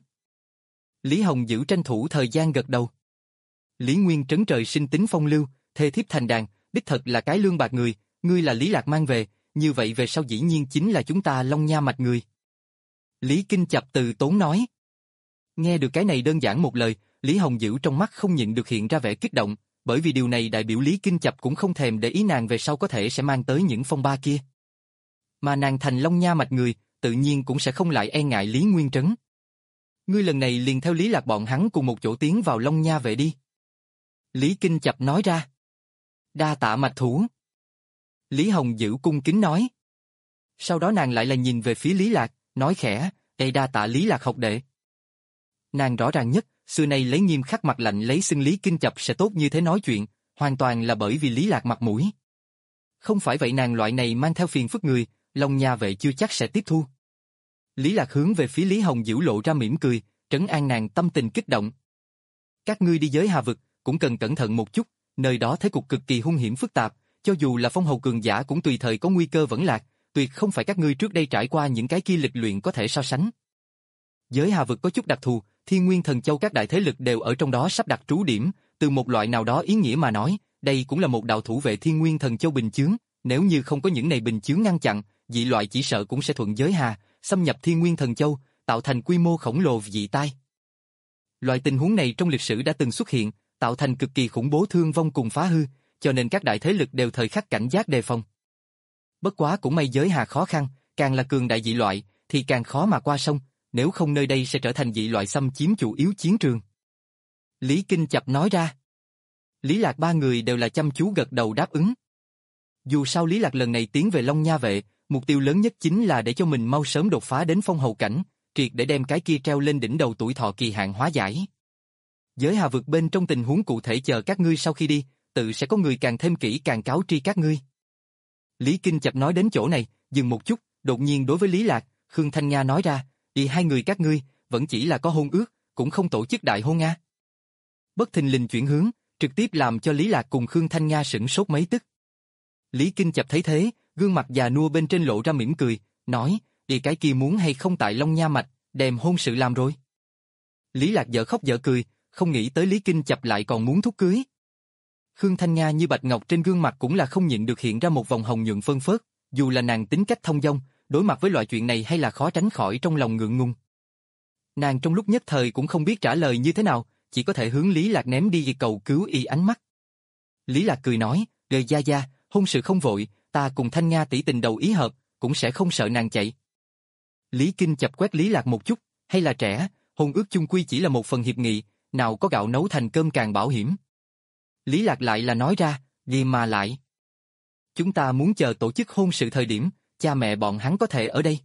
Lý Hồng Dữ tranh thủ thời gian gật đầu. Lý Nguyên Trấn trời sinh tính phong lưu, thê thiếp thành đàn, đích thật là cái lương bạc người, ngươi là Lý Lạc mang về, như vậy về sau dĩ nhiên chính là chúng ta Long Nha mạch người. Lý Kinh Chập từ tốn nói. Nghe được cái này đơn giản một lời, Lý Hồng Dữ trong mắt không nhịn được hiện ra vẻ kích động, bởi vì điều này đại biểu Lý Kinh Chập cũng không thèm để ý nàng về sau có thể sẽ mang tới những phong ba kia. Mà nàng thành Long Nha mạch người, tự nhiên cũng sẽ không lại e ngại Lý Nguyên Trấn. Ngươi lần này liền theo Lý Lạc bọn hắn cùng một chỗ tiến vào Long Nha vệ đi. Lý Kinh Chập nói ra. Đa tạ mạch thủ. Lý Hồng Dữ cung kính nói. Sau đó nàng lại là nhìn về phía Lý Lạc, nói khẽ, đây đa tạ Lý Lạc học đệ. Nàng rõ ràng nhất, xưa nay lấy nghiêm khắc mặt lạnh lấy xưng Lý Kinh Chập sẽ tốt như thế nói chuyện, hoàn toàn là bởi vì Lý Lạc mặt mũi. Không phải vậy nàng loại này mang theo phiền phức người, Long Nha vệ chưa chắc sẽ tiếp thu. Lý Lạc hướng về phía Lý Hồng Dữ lộ ra mỉm cười, trấn an nàng tâm tình kích động. Các ngươi đi giới Hà vực, cũng cần cẩn thận một chút, nơi đó thế cục cực kỳ hung hiểm phức tạp, cho dù là phong hầu cường giả cũng tùy thời có nguy cơ vẫn lạc, tuyệt không phải các ngươi trước đây trải qua những cái kia lịch luyện có thể so sánh. Giới Hà vực có chút đặc thù, Thiên Nguyên Thần Châu các đại thế lực đều ở trong đó sắp đặt trú điểm, từ một loại nào đó ý nghĩa mà nói, đây cũng là một đạo thủ vệ Thiên Nguyên Thần Châu bình chướng, nếu như không có những này bình chướng ngăn chặn, dị loại chỉ sợ cũng sẽ thuận giới Hà, xâm nhập Thiên Nguyên Thần Châu, tạo thành quy mô khổng lồ dị tai. Loại tình huống này trong lịch sử đã từng xuất hiện, tạo thành cực kỳ khủng bố thương vong cùng phá hư, cho nên các đại thế lực đều thời khắc cảnh giác đề phòng. Bất quá cũng may giới hà khó khăn, càng là cường đại dị loại, thì càng khó mà qua sông, nếu không nơi đây sẽ trở thành dị loại xâm chiếm chủ yếu chiến trường. Lý Kinh Chập nói ra. Lý Lạc ba người đều là chăm chú gật đầu đáp ứng. Dù sao Lý Lạc lần này tiến về Long Nha Vệ, mục tiêu lớn nhất chính là để cho mình mau sớm đột phá đến phong hầu cảnh, triệt để đem cái kia treo lên đỉnh đầu tuổi thọ kỳ hạn hóa giải. Giới hà vực bên trong tình huống cụ thể chờ các ngươi sau khi đi, tự sẽ có người càng thêm kỹ càng cáo tri các ngươi. Lý Kinh Chập nói đến chỗ này, dừng một chút, đột nhiên đối với Lý Lạc, Khương Thanh Nga nói ra, đi hai người các ngươi, vẫn chỉ là có hôn ước, cũng không tổ chức đại hôn a. Bất thình lình chuyển hướng, trực tiếp làm cho Lý Lạc cùng Khương Thanh Nga sửng sốt mấy tức. Lý Kinh Chập thấy thế, gương mặt già nua bên trên lộ ra mỉm cười, nói, đi cái kia muốn hay không tại Long Nha Mạch, đem hôn sự làm rồi. Lý Lạc dở khóc dở cười, không nghĩ tới Lý Kinh Chập lại còn muốn thúc cưới. Khương Thanh Nga như bạch ngọc trên gương mặt cũng là không nhịn được hiện ra một vòng hồng nhuận phân phớt, dù là nàng tính cách thông dong, đối mặt với loại chuyện này hay là khó tránh khỏi trong lòng ngượng ngùng. Nàng trong lúc nhất thời cũng không biết trả lời như thế nào, chỉ có thể hướng Lý Lạc ném đi cầu cứu y ánh mắt. Lý Lạc cười nói, đời gia gia, hôn sự không vội, ta cùng Thanh Nga tỷ tình đầu ý hợp, cũng sẽ không sợ nàng chạy. Lý Kinh Chập quét Lý Lạc một chút, hay là trẻ, hôn ước chung quy chỉ là một phần hiệp nghị, nào có gạo nấu thành cơm càng bảo hiểm. Lý Lạc lại là nói ra, gì mà lại. Chúng ta muốn chờ tổ chức hôn sự thời điểm, cha mẹ bọn hắn có thể ở đây.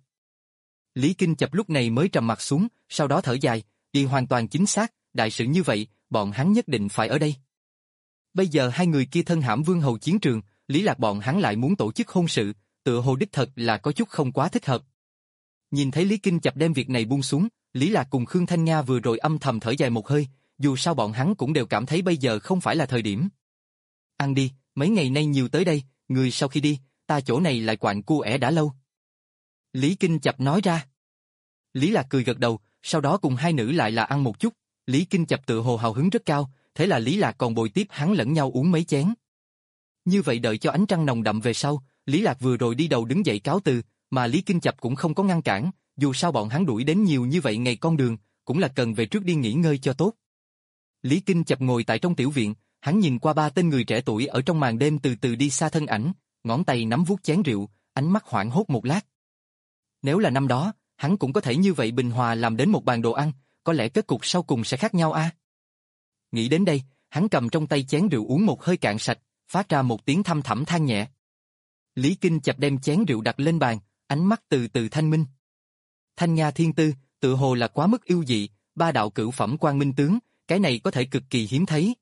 Lý Kinh Chập lúc này mới trầm mặt xuống, sau đó thở dài, đi hoàn toàn chính xác, đại sự như vậy, bọn hắn nhất định phải ở đây. Bây giờ hai người kia thân hãm vương hầu chiến trường, Lý Lạc bọn hắn lại muốn tổ chức hôn sự, tựa hồ đích thật là có chút không quá thích hợp. Nhìn thấy Lý Kinh Chập đem việc này buông xuống, Lý Lạc cùng Khương Thanh Nga vừa rồi âm thầm thở dài một hơi, dù sao bọn hắn cũng đều cảm thấy bây giờ không phải là thời điểm. Ăn đi, mấy ngày nay nhiều tới đây, người sau khi đi, ta chỗ này lại quạnh cu ẻ đã lâu. Lý Kinh Chập nói ra. Lý Lạc cười gật đầu, sau đó cùng hai nữ lại là ăn một chút, Lý Kinh Chập tự hồ hào hứng rất cao, thế là Lý Lạc còn bồi tiếp hắn lẫn nhau uống mấy chén. Như vậy đợi cho ánh trăng nồng đậm về sau, Lý Lạc vừa rồi đi đầu đứng dậy cáo từ, mà Lý Kinh Chập cũng không có ngăn cản, dù sao bọn hắn đuổi đến nhiều như vậy ngày con đường, cũng là cần về trước đi nghỉ ngơi cho tốt. Lý Kinh Chập ngồi tại trong tiểu viện, hắn nhìn qua ba tên người trẻ tuổi ở trong màn đêm từ từ đi xa thân ảnh, ngón tay nắm vuốt chén rượu, ánh mắt hoảng hốt một lát. Nếu là năm đó, hắn cũng có thể như vậy bình hòa làm đến một bàn đồ ăn, có lẽ kết cục sau cùng sẽ khác nhau a. À? Nghĩ đến đây, hắn cầm trong tay chén rượu uống một hơi cạn sạch, phát ra một tiếng thăm thẳm than nhẹ. Lý Kinh Chập đem chén rượu đặt lên bàn, ánh mắt từ từ thanh minh. Thanh Nga thiên tư, tự hồ là quá mức yêu dị, ba đạo cửu phẩm quang minh tướng, cái này có thể cực kỳ hiếm thấy.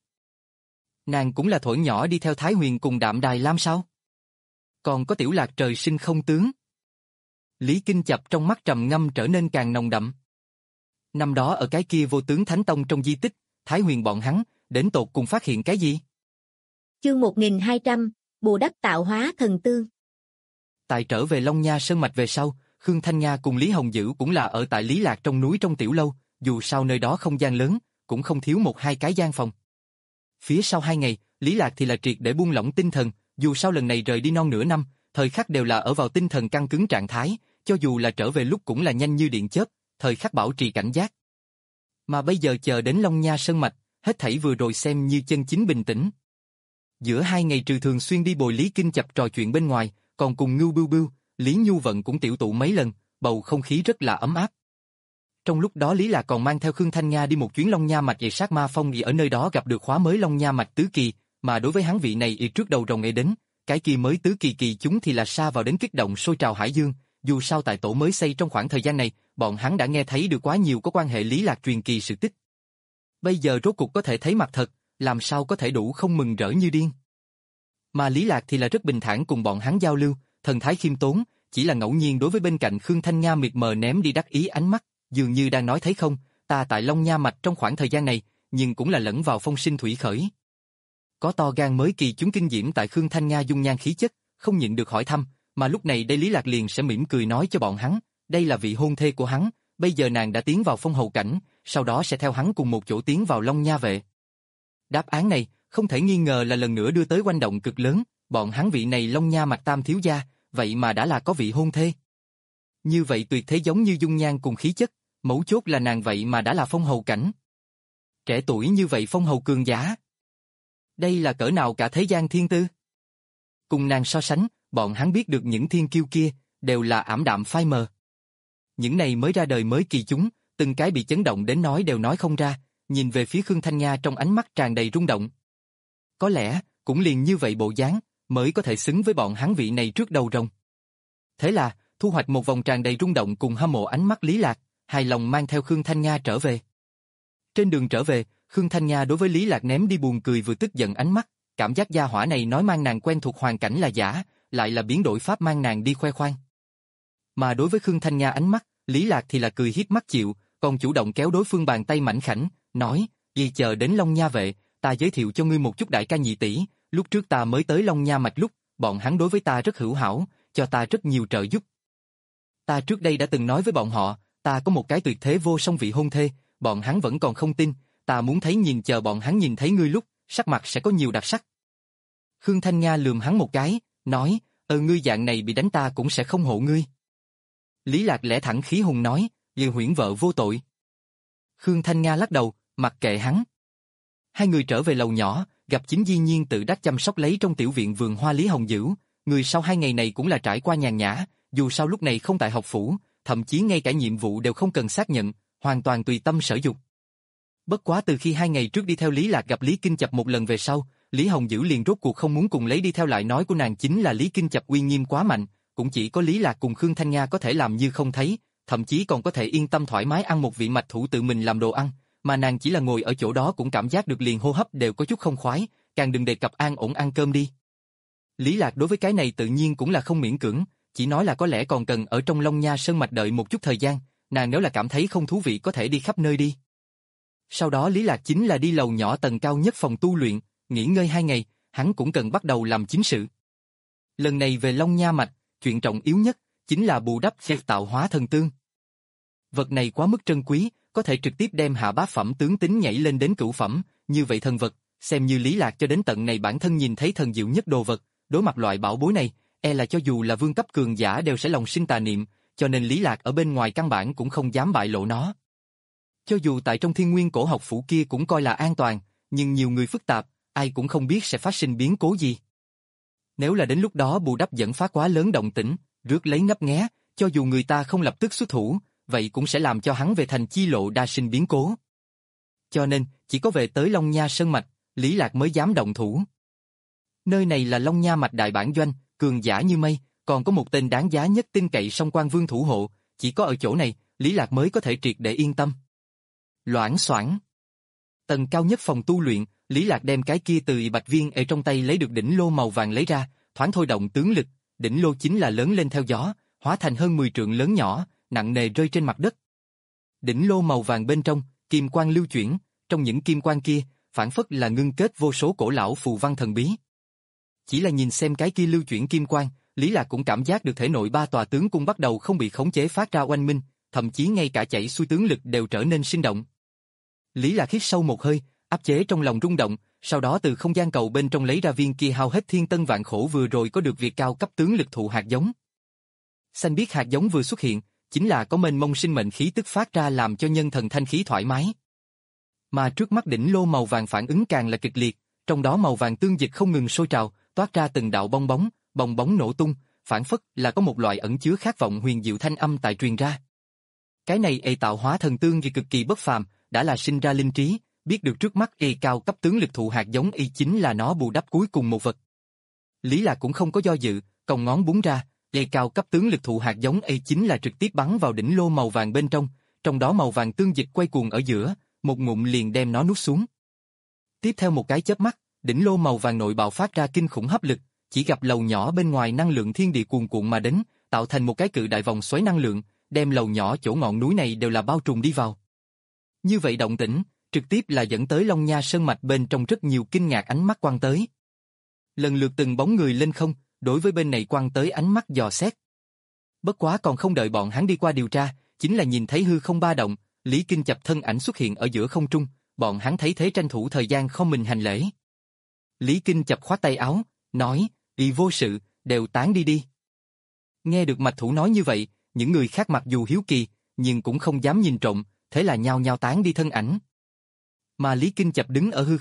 Nàng cũng là thổi nhỏ đi theo Thái Huyền cùng Đạm Đài Lam sao? Còn có Tiểu Lạc trời sinh không tướng. Lý Kinh Chập trong mắt trầm ngâm trở nên càng nồng đậm. Năm đó ở cái kia vô tướng Thánh Tông trong di tích, Thái Huyền bọn hắn, đến tột cùng phát hiện cái gì? Chương một nghìn hai trăm, bù đắp tạo hóa thần tương. Tại trở về Long Nha Sơn Mạch về sau, Khương Thanh Nga cùng Lý Hồng Dữ cũng là ở tại Lý Lạc trong núi trong tiểu lâu, dù sao nơi đó không gian lớn, cũng không thiếu một hai cái gian phòng. Phía sau hai ngày, Lý Lạc thì là triệt để buông lỏng tinh thần, dù sao lần này rời đi non nửa năm, thời khắc đều là ở vào tinh thần căng cứng trạng thái, cho dù là trở về lúc cũng là nhanh như điện chớp, thời khắc bảo trì cảnh giác. Mà bây giờ chờ đến Long Nha Sơn Mạch, hết thảy vừa rồi xem như chân chính bình tĩnh. Giữa hai ngày trừ thường xuyên đi bồi Lý Kinh Chập trò chuyện bên ngoài, còn cùng Ngưu Bưu Bưu, Lý Nhu Vận cũng tiểu tụ mấy lần, bầu không khí rất là ấm áp. Trong lúc đó Lý Lạc còn mang theo Khương Thanh Nga đi một chuyến Long Nha Mạch về sát ma phong vì ở nơi đó gặp được khóa mới Long Nha Mạch tứ kỳ, mà đối với hắn vị này y trước đầu rồng ấy đến, cái kỳ mới tứ kỳ kỳ chúng thì là sa vào đến kích động sôi trào hải dương, dù sao tại tổ mới xây trong khoảng thời gian này, bọn hắn đã nghe thấy được quá nhiều có quan hệ Lý Lạc truyền kỳ sự tích. Bây giờ rốt cuộc có thể thấy mặt thật, làm sao có thể đủ không mừng rỡ như điên. Mà Lý Lạc thì là rất bình thản cùng bọn hắn giao lưu, thần thái khiêm tốn, chỉ là ngẫu nhiên đối với bên cạnh Khương Thanh Nga mịt mờ ném đi đắc ý ánh mắt, dường như đang nói thấy không, ta tại Long Nha Mạch trong khoảng thời gian này, nhưng cũng là lẫn vào phong sinh thủy khởi. Có to gan mới kỳ chúng kinh diễm tại Khương Thanh Nga dung nhan khí chất, không nhịn được hỏi thăm, mà lúc này đây Lý Lạc liền sẽ mỉm cười nói cho bọn hắn, đây là vị hôn thê của hắn, bây giờ nàng đã tiến vào phong hầu cảnh, sau đó sẽ theo hắn cùng một chỗ tiến vào Long Nha Vệ. Đáp án này, không thể nghi ngờ là lần nữa đưa tới oanh động cực lớn, bọn hắn vị này Long Nha Mạch tam thiếu gia, vậy mà đã là có vị hôn thê. Như vậy tuyệt thế giống như dung nhan cùng khí chất, mấu chốt là nàng vậy mà đã là phong hầu cảnh. Trẻ tuổi như vậy phong hầu cường giả, Đây là cỡ nào cả thế gian thiên tư? Cùng nàng so sánh, bọn hắn biết được những thiên kiêu kia, đều là ảm đạm phai mờ. Những này mới ra đời mới kỳ chúng, từng cái bị chấn động đến nói đều nói không ra, nhìn về phía Khương Thanh Nga trong ánh mắt tràn đầy rung động. Có lẽ, cũng liền như vậy bộ dáng, mới có thể xứng với bọn hắn vị này trước đầu rồng. Thế là, thu hoạch một vòng tràn đầy rung động cùng hâm mộ ánh mắt Lý Lạc, hài lòng mang theo Khương Thanh Nga trở về. Trên đường trở về, Khương Thanh Nga đối với Lý Lạc ném đi buồn cười vừa tức giận ánh mắt, cảm giác gia hỏa này nói mang nàng quen thuộc hoàn cảnh là giả, lại là biến đổi pháp mang nàng đi khoe khoang. Mà đối với Khương Thanh Nga ánh mắt, Lý Lạc thì là cười hiếp mắt chịu, còn chủ động kéo đối phương bàn tay mảnh khảnh, nói, "Vì chờ đến Long Nha vệ, ta giới thiệu cho ngươi một chút đại ca nhị tỷ, lúc trước ta mới tới Long Nha mạch lúc, bọn hắn đối với ta rất hữu hảo, cho ta rất nhiều trợ giúp. Ta trước đây đã từng nói với bọn họ, ta có một cái tuyệt thế vô song vị hôn thê, bọn hắn vẫn còn không tin, ta muốn thấy nhìn chờ bọn hắn nhìn thấy ngươi lúc, sắc mặt sẽ có nhiều đặc sắc." Khương Thanh Nga lườm hắn một cái, nói, "Ờ ngươi dạng này bị đánh ta cũng sẽ không hộ ngươi." Lý Lạc lẽ thẳng khí hùng nói, "Liêu huyễn vợ vô tội." Khương Thanh Nga lắc đầu, mặc kệ hắn. Hai người trở về lầu nhỏ, gặp chính Di Nhiên tự đắc chăm sóc lấy trong tiểu viện vườn hoa Lý Hồng Dữ, người sau hai ngày này cũng là trải qua nhàn nhã, dù sao lúc này không tại học phủ, thậm chí ngay cả nhiệm vụ đều không cần xác nhận, hoàn toàn tùy tâm sở dục. Bất quá từ khi hai ngày trước đi theo Lý Lạc gặp Lý Kinh Chập một lần về sau, Lý Hồng Dữ liền rốt cuộc không muốn cùng lấy đi theo lại nói của nàng chính là Lý Kinh Chập uy nghiêm quá mạnh, cũng chỉ có Lý Lạc cùng Khương Thanh Nga có thể làm như không thấy, thậm chí còn có thể yên tâm thoải mái ăn một vị mạch thủ tự mình làm đồ ăn, mà nàng chỉ là ngồi ở chỗ đó cũng cảm giác được liền hô hấp đều có chút không khoái, càng đừng đề cập an ổn ăn cơm đi. Lý Lạc đối với cái này tự nhiên cũng là không miễn cưỡng, chỉ nói là có lẽ còn cần ở trong Long Nha Sơn mạch đợi một chút thời gian, nàng nếu là cảm thấy không thú vị có thể đi khắp nơi đi. Sau đó Lý Lạc chính là đi lầu nhỏ tầng cao nhất phòng tu luyện, nghỉ ngơi hai ngày, hắn cũng cần bắt đầu làm chính sự. Lần này về Long Nha mạch, chuyện trọng yếu nhất chính là bù đắp phép tạo hóa thần tương. Vật này quá mức trân quý, có thể trực tiếp đem hạ bát phẩm tướng tính nhảy lên đến cửu phẩm, như vậy thần vật, xem như Lý Lạc cho đến tận này bản thân nhìn thấy thần diệu nhất đồ vật, đối mặt loại bảo bối này, e là cho dù là vương cấp cường giả đều sẽ lòng sinh tà niệm, cho nên Lý Lạc ở bên ngoài căn bản cũng không dám bại lộ nó. Cho dù tại trong Thiên Nguyên cổ học phủ kia cũng coi là an toàn, nhưng nhiều người phức tạp, ai cũng không biết sẽ phát sinh biến cố gì. Nếu là đến lúc đó bù đắp dẫn phát quá lớn động tĩnh, rước lấy ngấp nghé, cho dù người ta không lập tức xuất thủ, vậy cũng sẽ làm cho hắn về thành chi lộ đa sinh biến cố. Cho nên, chỉ có về tới Long Nha Sơn mạch, Lý Lạc mới dám động thủ. Nơi này là Long Nha mạch đại bản doanh, cường giả như mây, còn có một tên đáng giá nhất tin cậy song quan vương thủ hộ, chỉ có ở chỗ này, Lý Lạc mới có thể triệt để yên tâm. Loảng xoảng. Tầng cao nhất phòng tu luyện, Lý Lạc đem cái kia từ bạch viên ở trong tay lấy được đỉnh lô màu vàng lấy ra, thoáng thôi động tướng lực, đỉnh lô chính là lớn lên theo gió, hóa thành hơn mười trượng lớn nhỏ, nặng nề rơi trên mặt đất. Đỉnh lô màu vàng bên trong, kim quang lưu chuyển, trong những kim quang kia, phản phất là ngưng kết vô số cổ lão phù văn thần bí. Chỉ là nhìn xem cái kia lưu chuyển kim quang, Lý Lạc cũng cảm giác được thể nội ba tòa tướng cung bắt đầu không bị khống chế phát ra oanh minh, thậm chí ngay cả chảy xuôi tướng lực đều trở nên sinh động. Lý Lạc hít sâu một hơi, áp chế trong lòng rung động, sau đó từ không gian cầu bên trong lấy ra viên kia hao hết thiên tân vạn khổ vừa rồi có được việc cao cấp tướng lực thụ hạt giống. Xanh biết hạt giống vừa xuất hiện, chính là có mênh mông sinh mệnh khí tức phát ra làm cho nhân thần thanh khí thoải mái. Mà trước mắt đỉnh lô màu vàng phản ứng càng là kịch liệt, trong đó màu vàng tương dịch không ngừng sôi trào, toát ra từng đạo bong bóng, bong bóng nổ tung, phản phất là có một loại ẩn chứa khát vọng huyền diệu thanh âm tại truyền ra. Cái này ê tạo hóa thần tương thì cực kỳ bất phàm, đã là sinh ra linh trí, biết được trước mắt ê cao cấp tướng lực thụ hạt giống y chính là nó bù đắp cuối cùng một vật. Lý Lạc cũng không có do dự, còng ngón búng ra, ê cao cấp tướng lực thụ hạt giống y chính là trực tiếp bắn vào đỉnh lô màu vàng bên trong, trong đó màu vàng tương dịch quay cuồng ở giữa, một ngụm liền đem nó nuốt xuống. Tiếp theo một cái chớp mắt, đỉnh lô màu vàng nội bạo phát ra kinh khủng hấp lực, chỉ gặp lầu nhỏ bên ngoài năng lượng thiên địa cuồn cuộn mà đến, tạo thành một cái cự đại vòng xoáy năng lượng, đem lầu nhỏ chỗ ngọn núi này đều là bao trùm đi vào. Như vậy động tĩnh, trực tiếp là dẫn tới Long Nha Sơn mạch bên trong rất nhiều kinh ngạc ánh mắt quan tới. Lần lượt từng bóng người lên không, đối với bên này quan tới ánh mắt dò xét. Bất quá còn không đợi bọn hắn đi qua điều tra, chính là nhìn thấy hư không ba động, Lý Kinh Chập thân ảnh xuất hiện ở giữa không trung, bọn hắn thấy thế tranh thủ thời gian không mình hành lễ. Lý Kinh Chập khoát tay áo, nói, y vô sự, đều tán đi đi. Nghe được mạch thủ nói như vậy, những người khác mặc dù hiếu kỳ, nhưng cũng không dám nhìn trộm, thế là nhao nhao tán đi thân ảnh. Mà Lý Kinh Chập đứng ở hư không,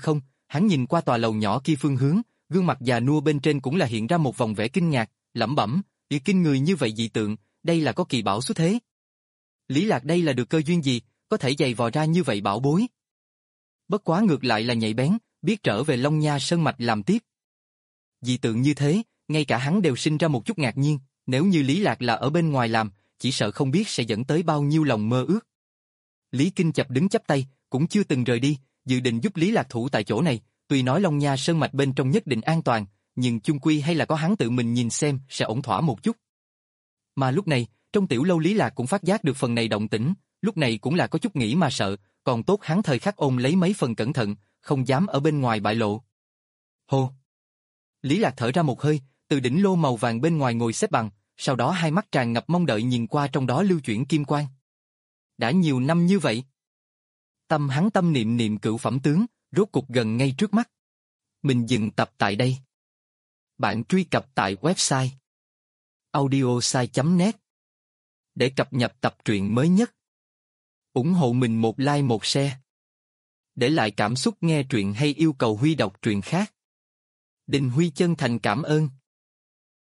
hắn nhìn qua tòa lầu nhỏ kia phương hướng, gương mặt già nua bên trên cũng là hiện ra một vòng vẻ kinh ngạc, lẩm bẩm, "Ý kinh người như vậy dị tượng, đây là có kỳ bảo xuất thế. Lý Lạc đây là được cơ duyên gì, có thể giày vò ra như vậy bảo bối?" Bất quá ngược lại là nhạy bén, biết trở về Long Nha Sơn Mạch làm tiếp. Dị tượng như thế, ngay cả hắn đều sinh ra một chút ngạc nhiên, nếu như Lý Lạc là ở bên ngoài làm, chỉ sợ không biết sẽ dẫn tới bao nhiêu lòng mơ ước. Lý Kinh Chập đứng chắp tay, cũng chưa từng rời đi, dự định giúp Lý Lạc thủ tại chỗ này, tuy nói Long Nha Sơn Mạch bên trong nhất định an toàn, nhưng chung quy hay là có hắn tự mình nhìn xem sẽ ổn thỏa một chút. Mà lúc này, trong tiểu lâu Lý Lạc cũng phát giác được phần này động tĩnh, lúc này cũng là có chút nghĩ mà sợ, còn tốt hắn thời khắc ôm lấy mấy phần cẩn thận, không dám ở bên ngoài bại lộ. Hô! Lý Lạc thở ra một hơi, từ đỉnh lô màu vàng bên ngoài ngồi xếp bằng, sau đó hai mắt tràn ngập mong đợi nhìn qua trong đó lưu chuyển kim quang. Đã nhiều năm như vậy. Tâm hắn tâm niệm niệm cửu phẩm tướng, rốt cục gần ngay trước mắt. Mình dừng tập tại đây. Bạn truy cập tại website audiosai chấm net để cập nhật tập truyện mới nhất. Ủng hộ mình một like một share. Để lại cảm xúc nghe truyện hay yêu cầu Huy đọc truyện khác. Đình Huy chân thành cảm ơn.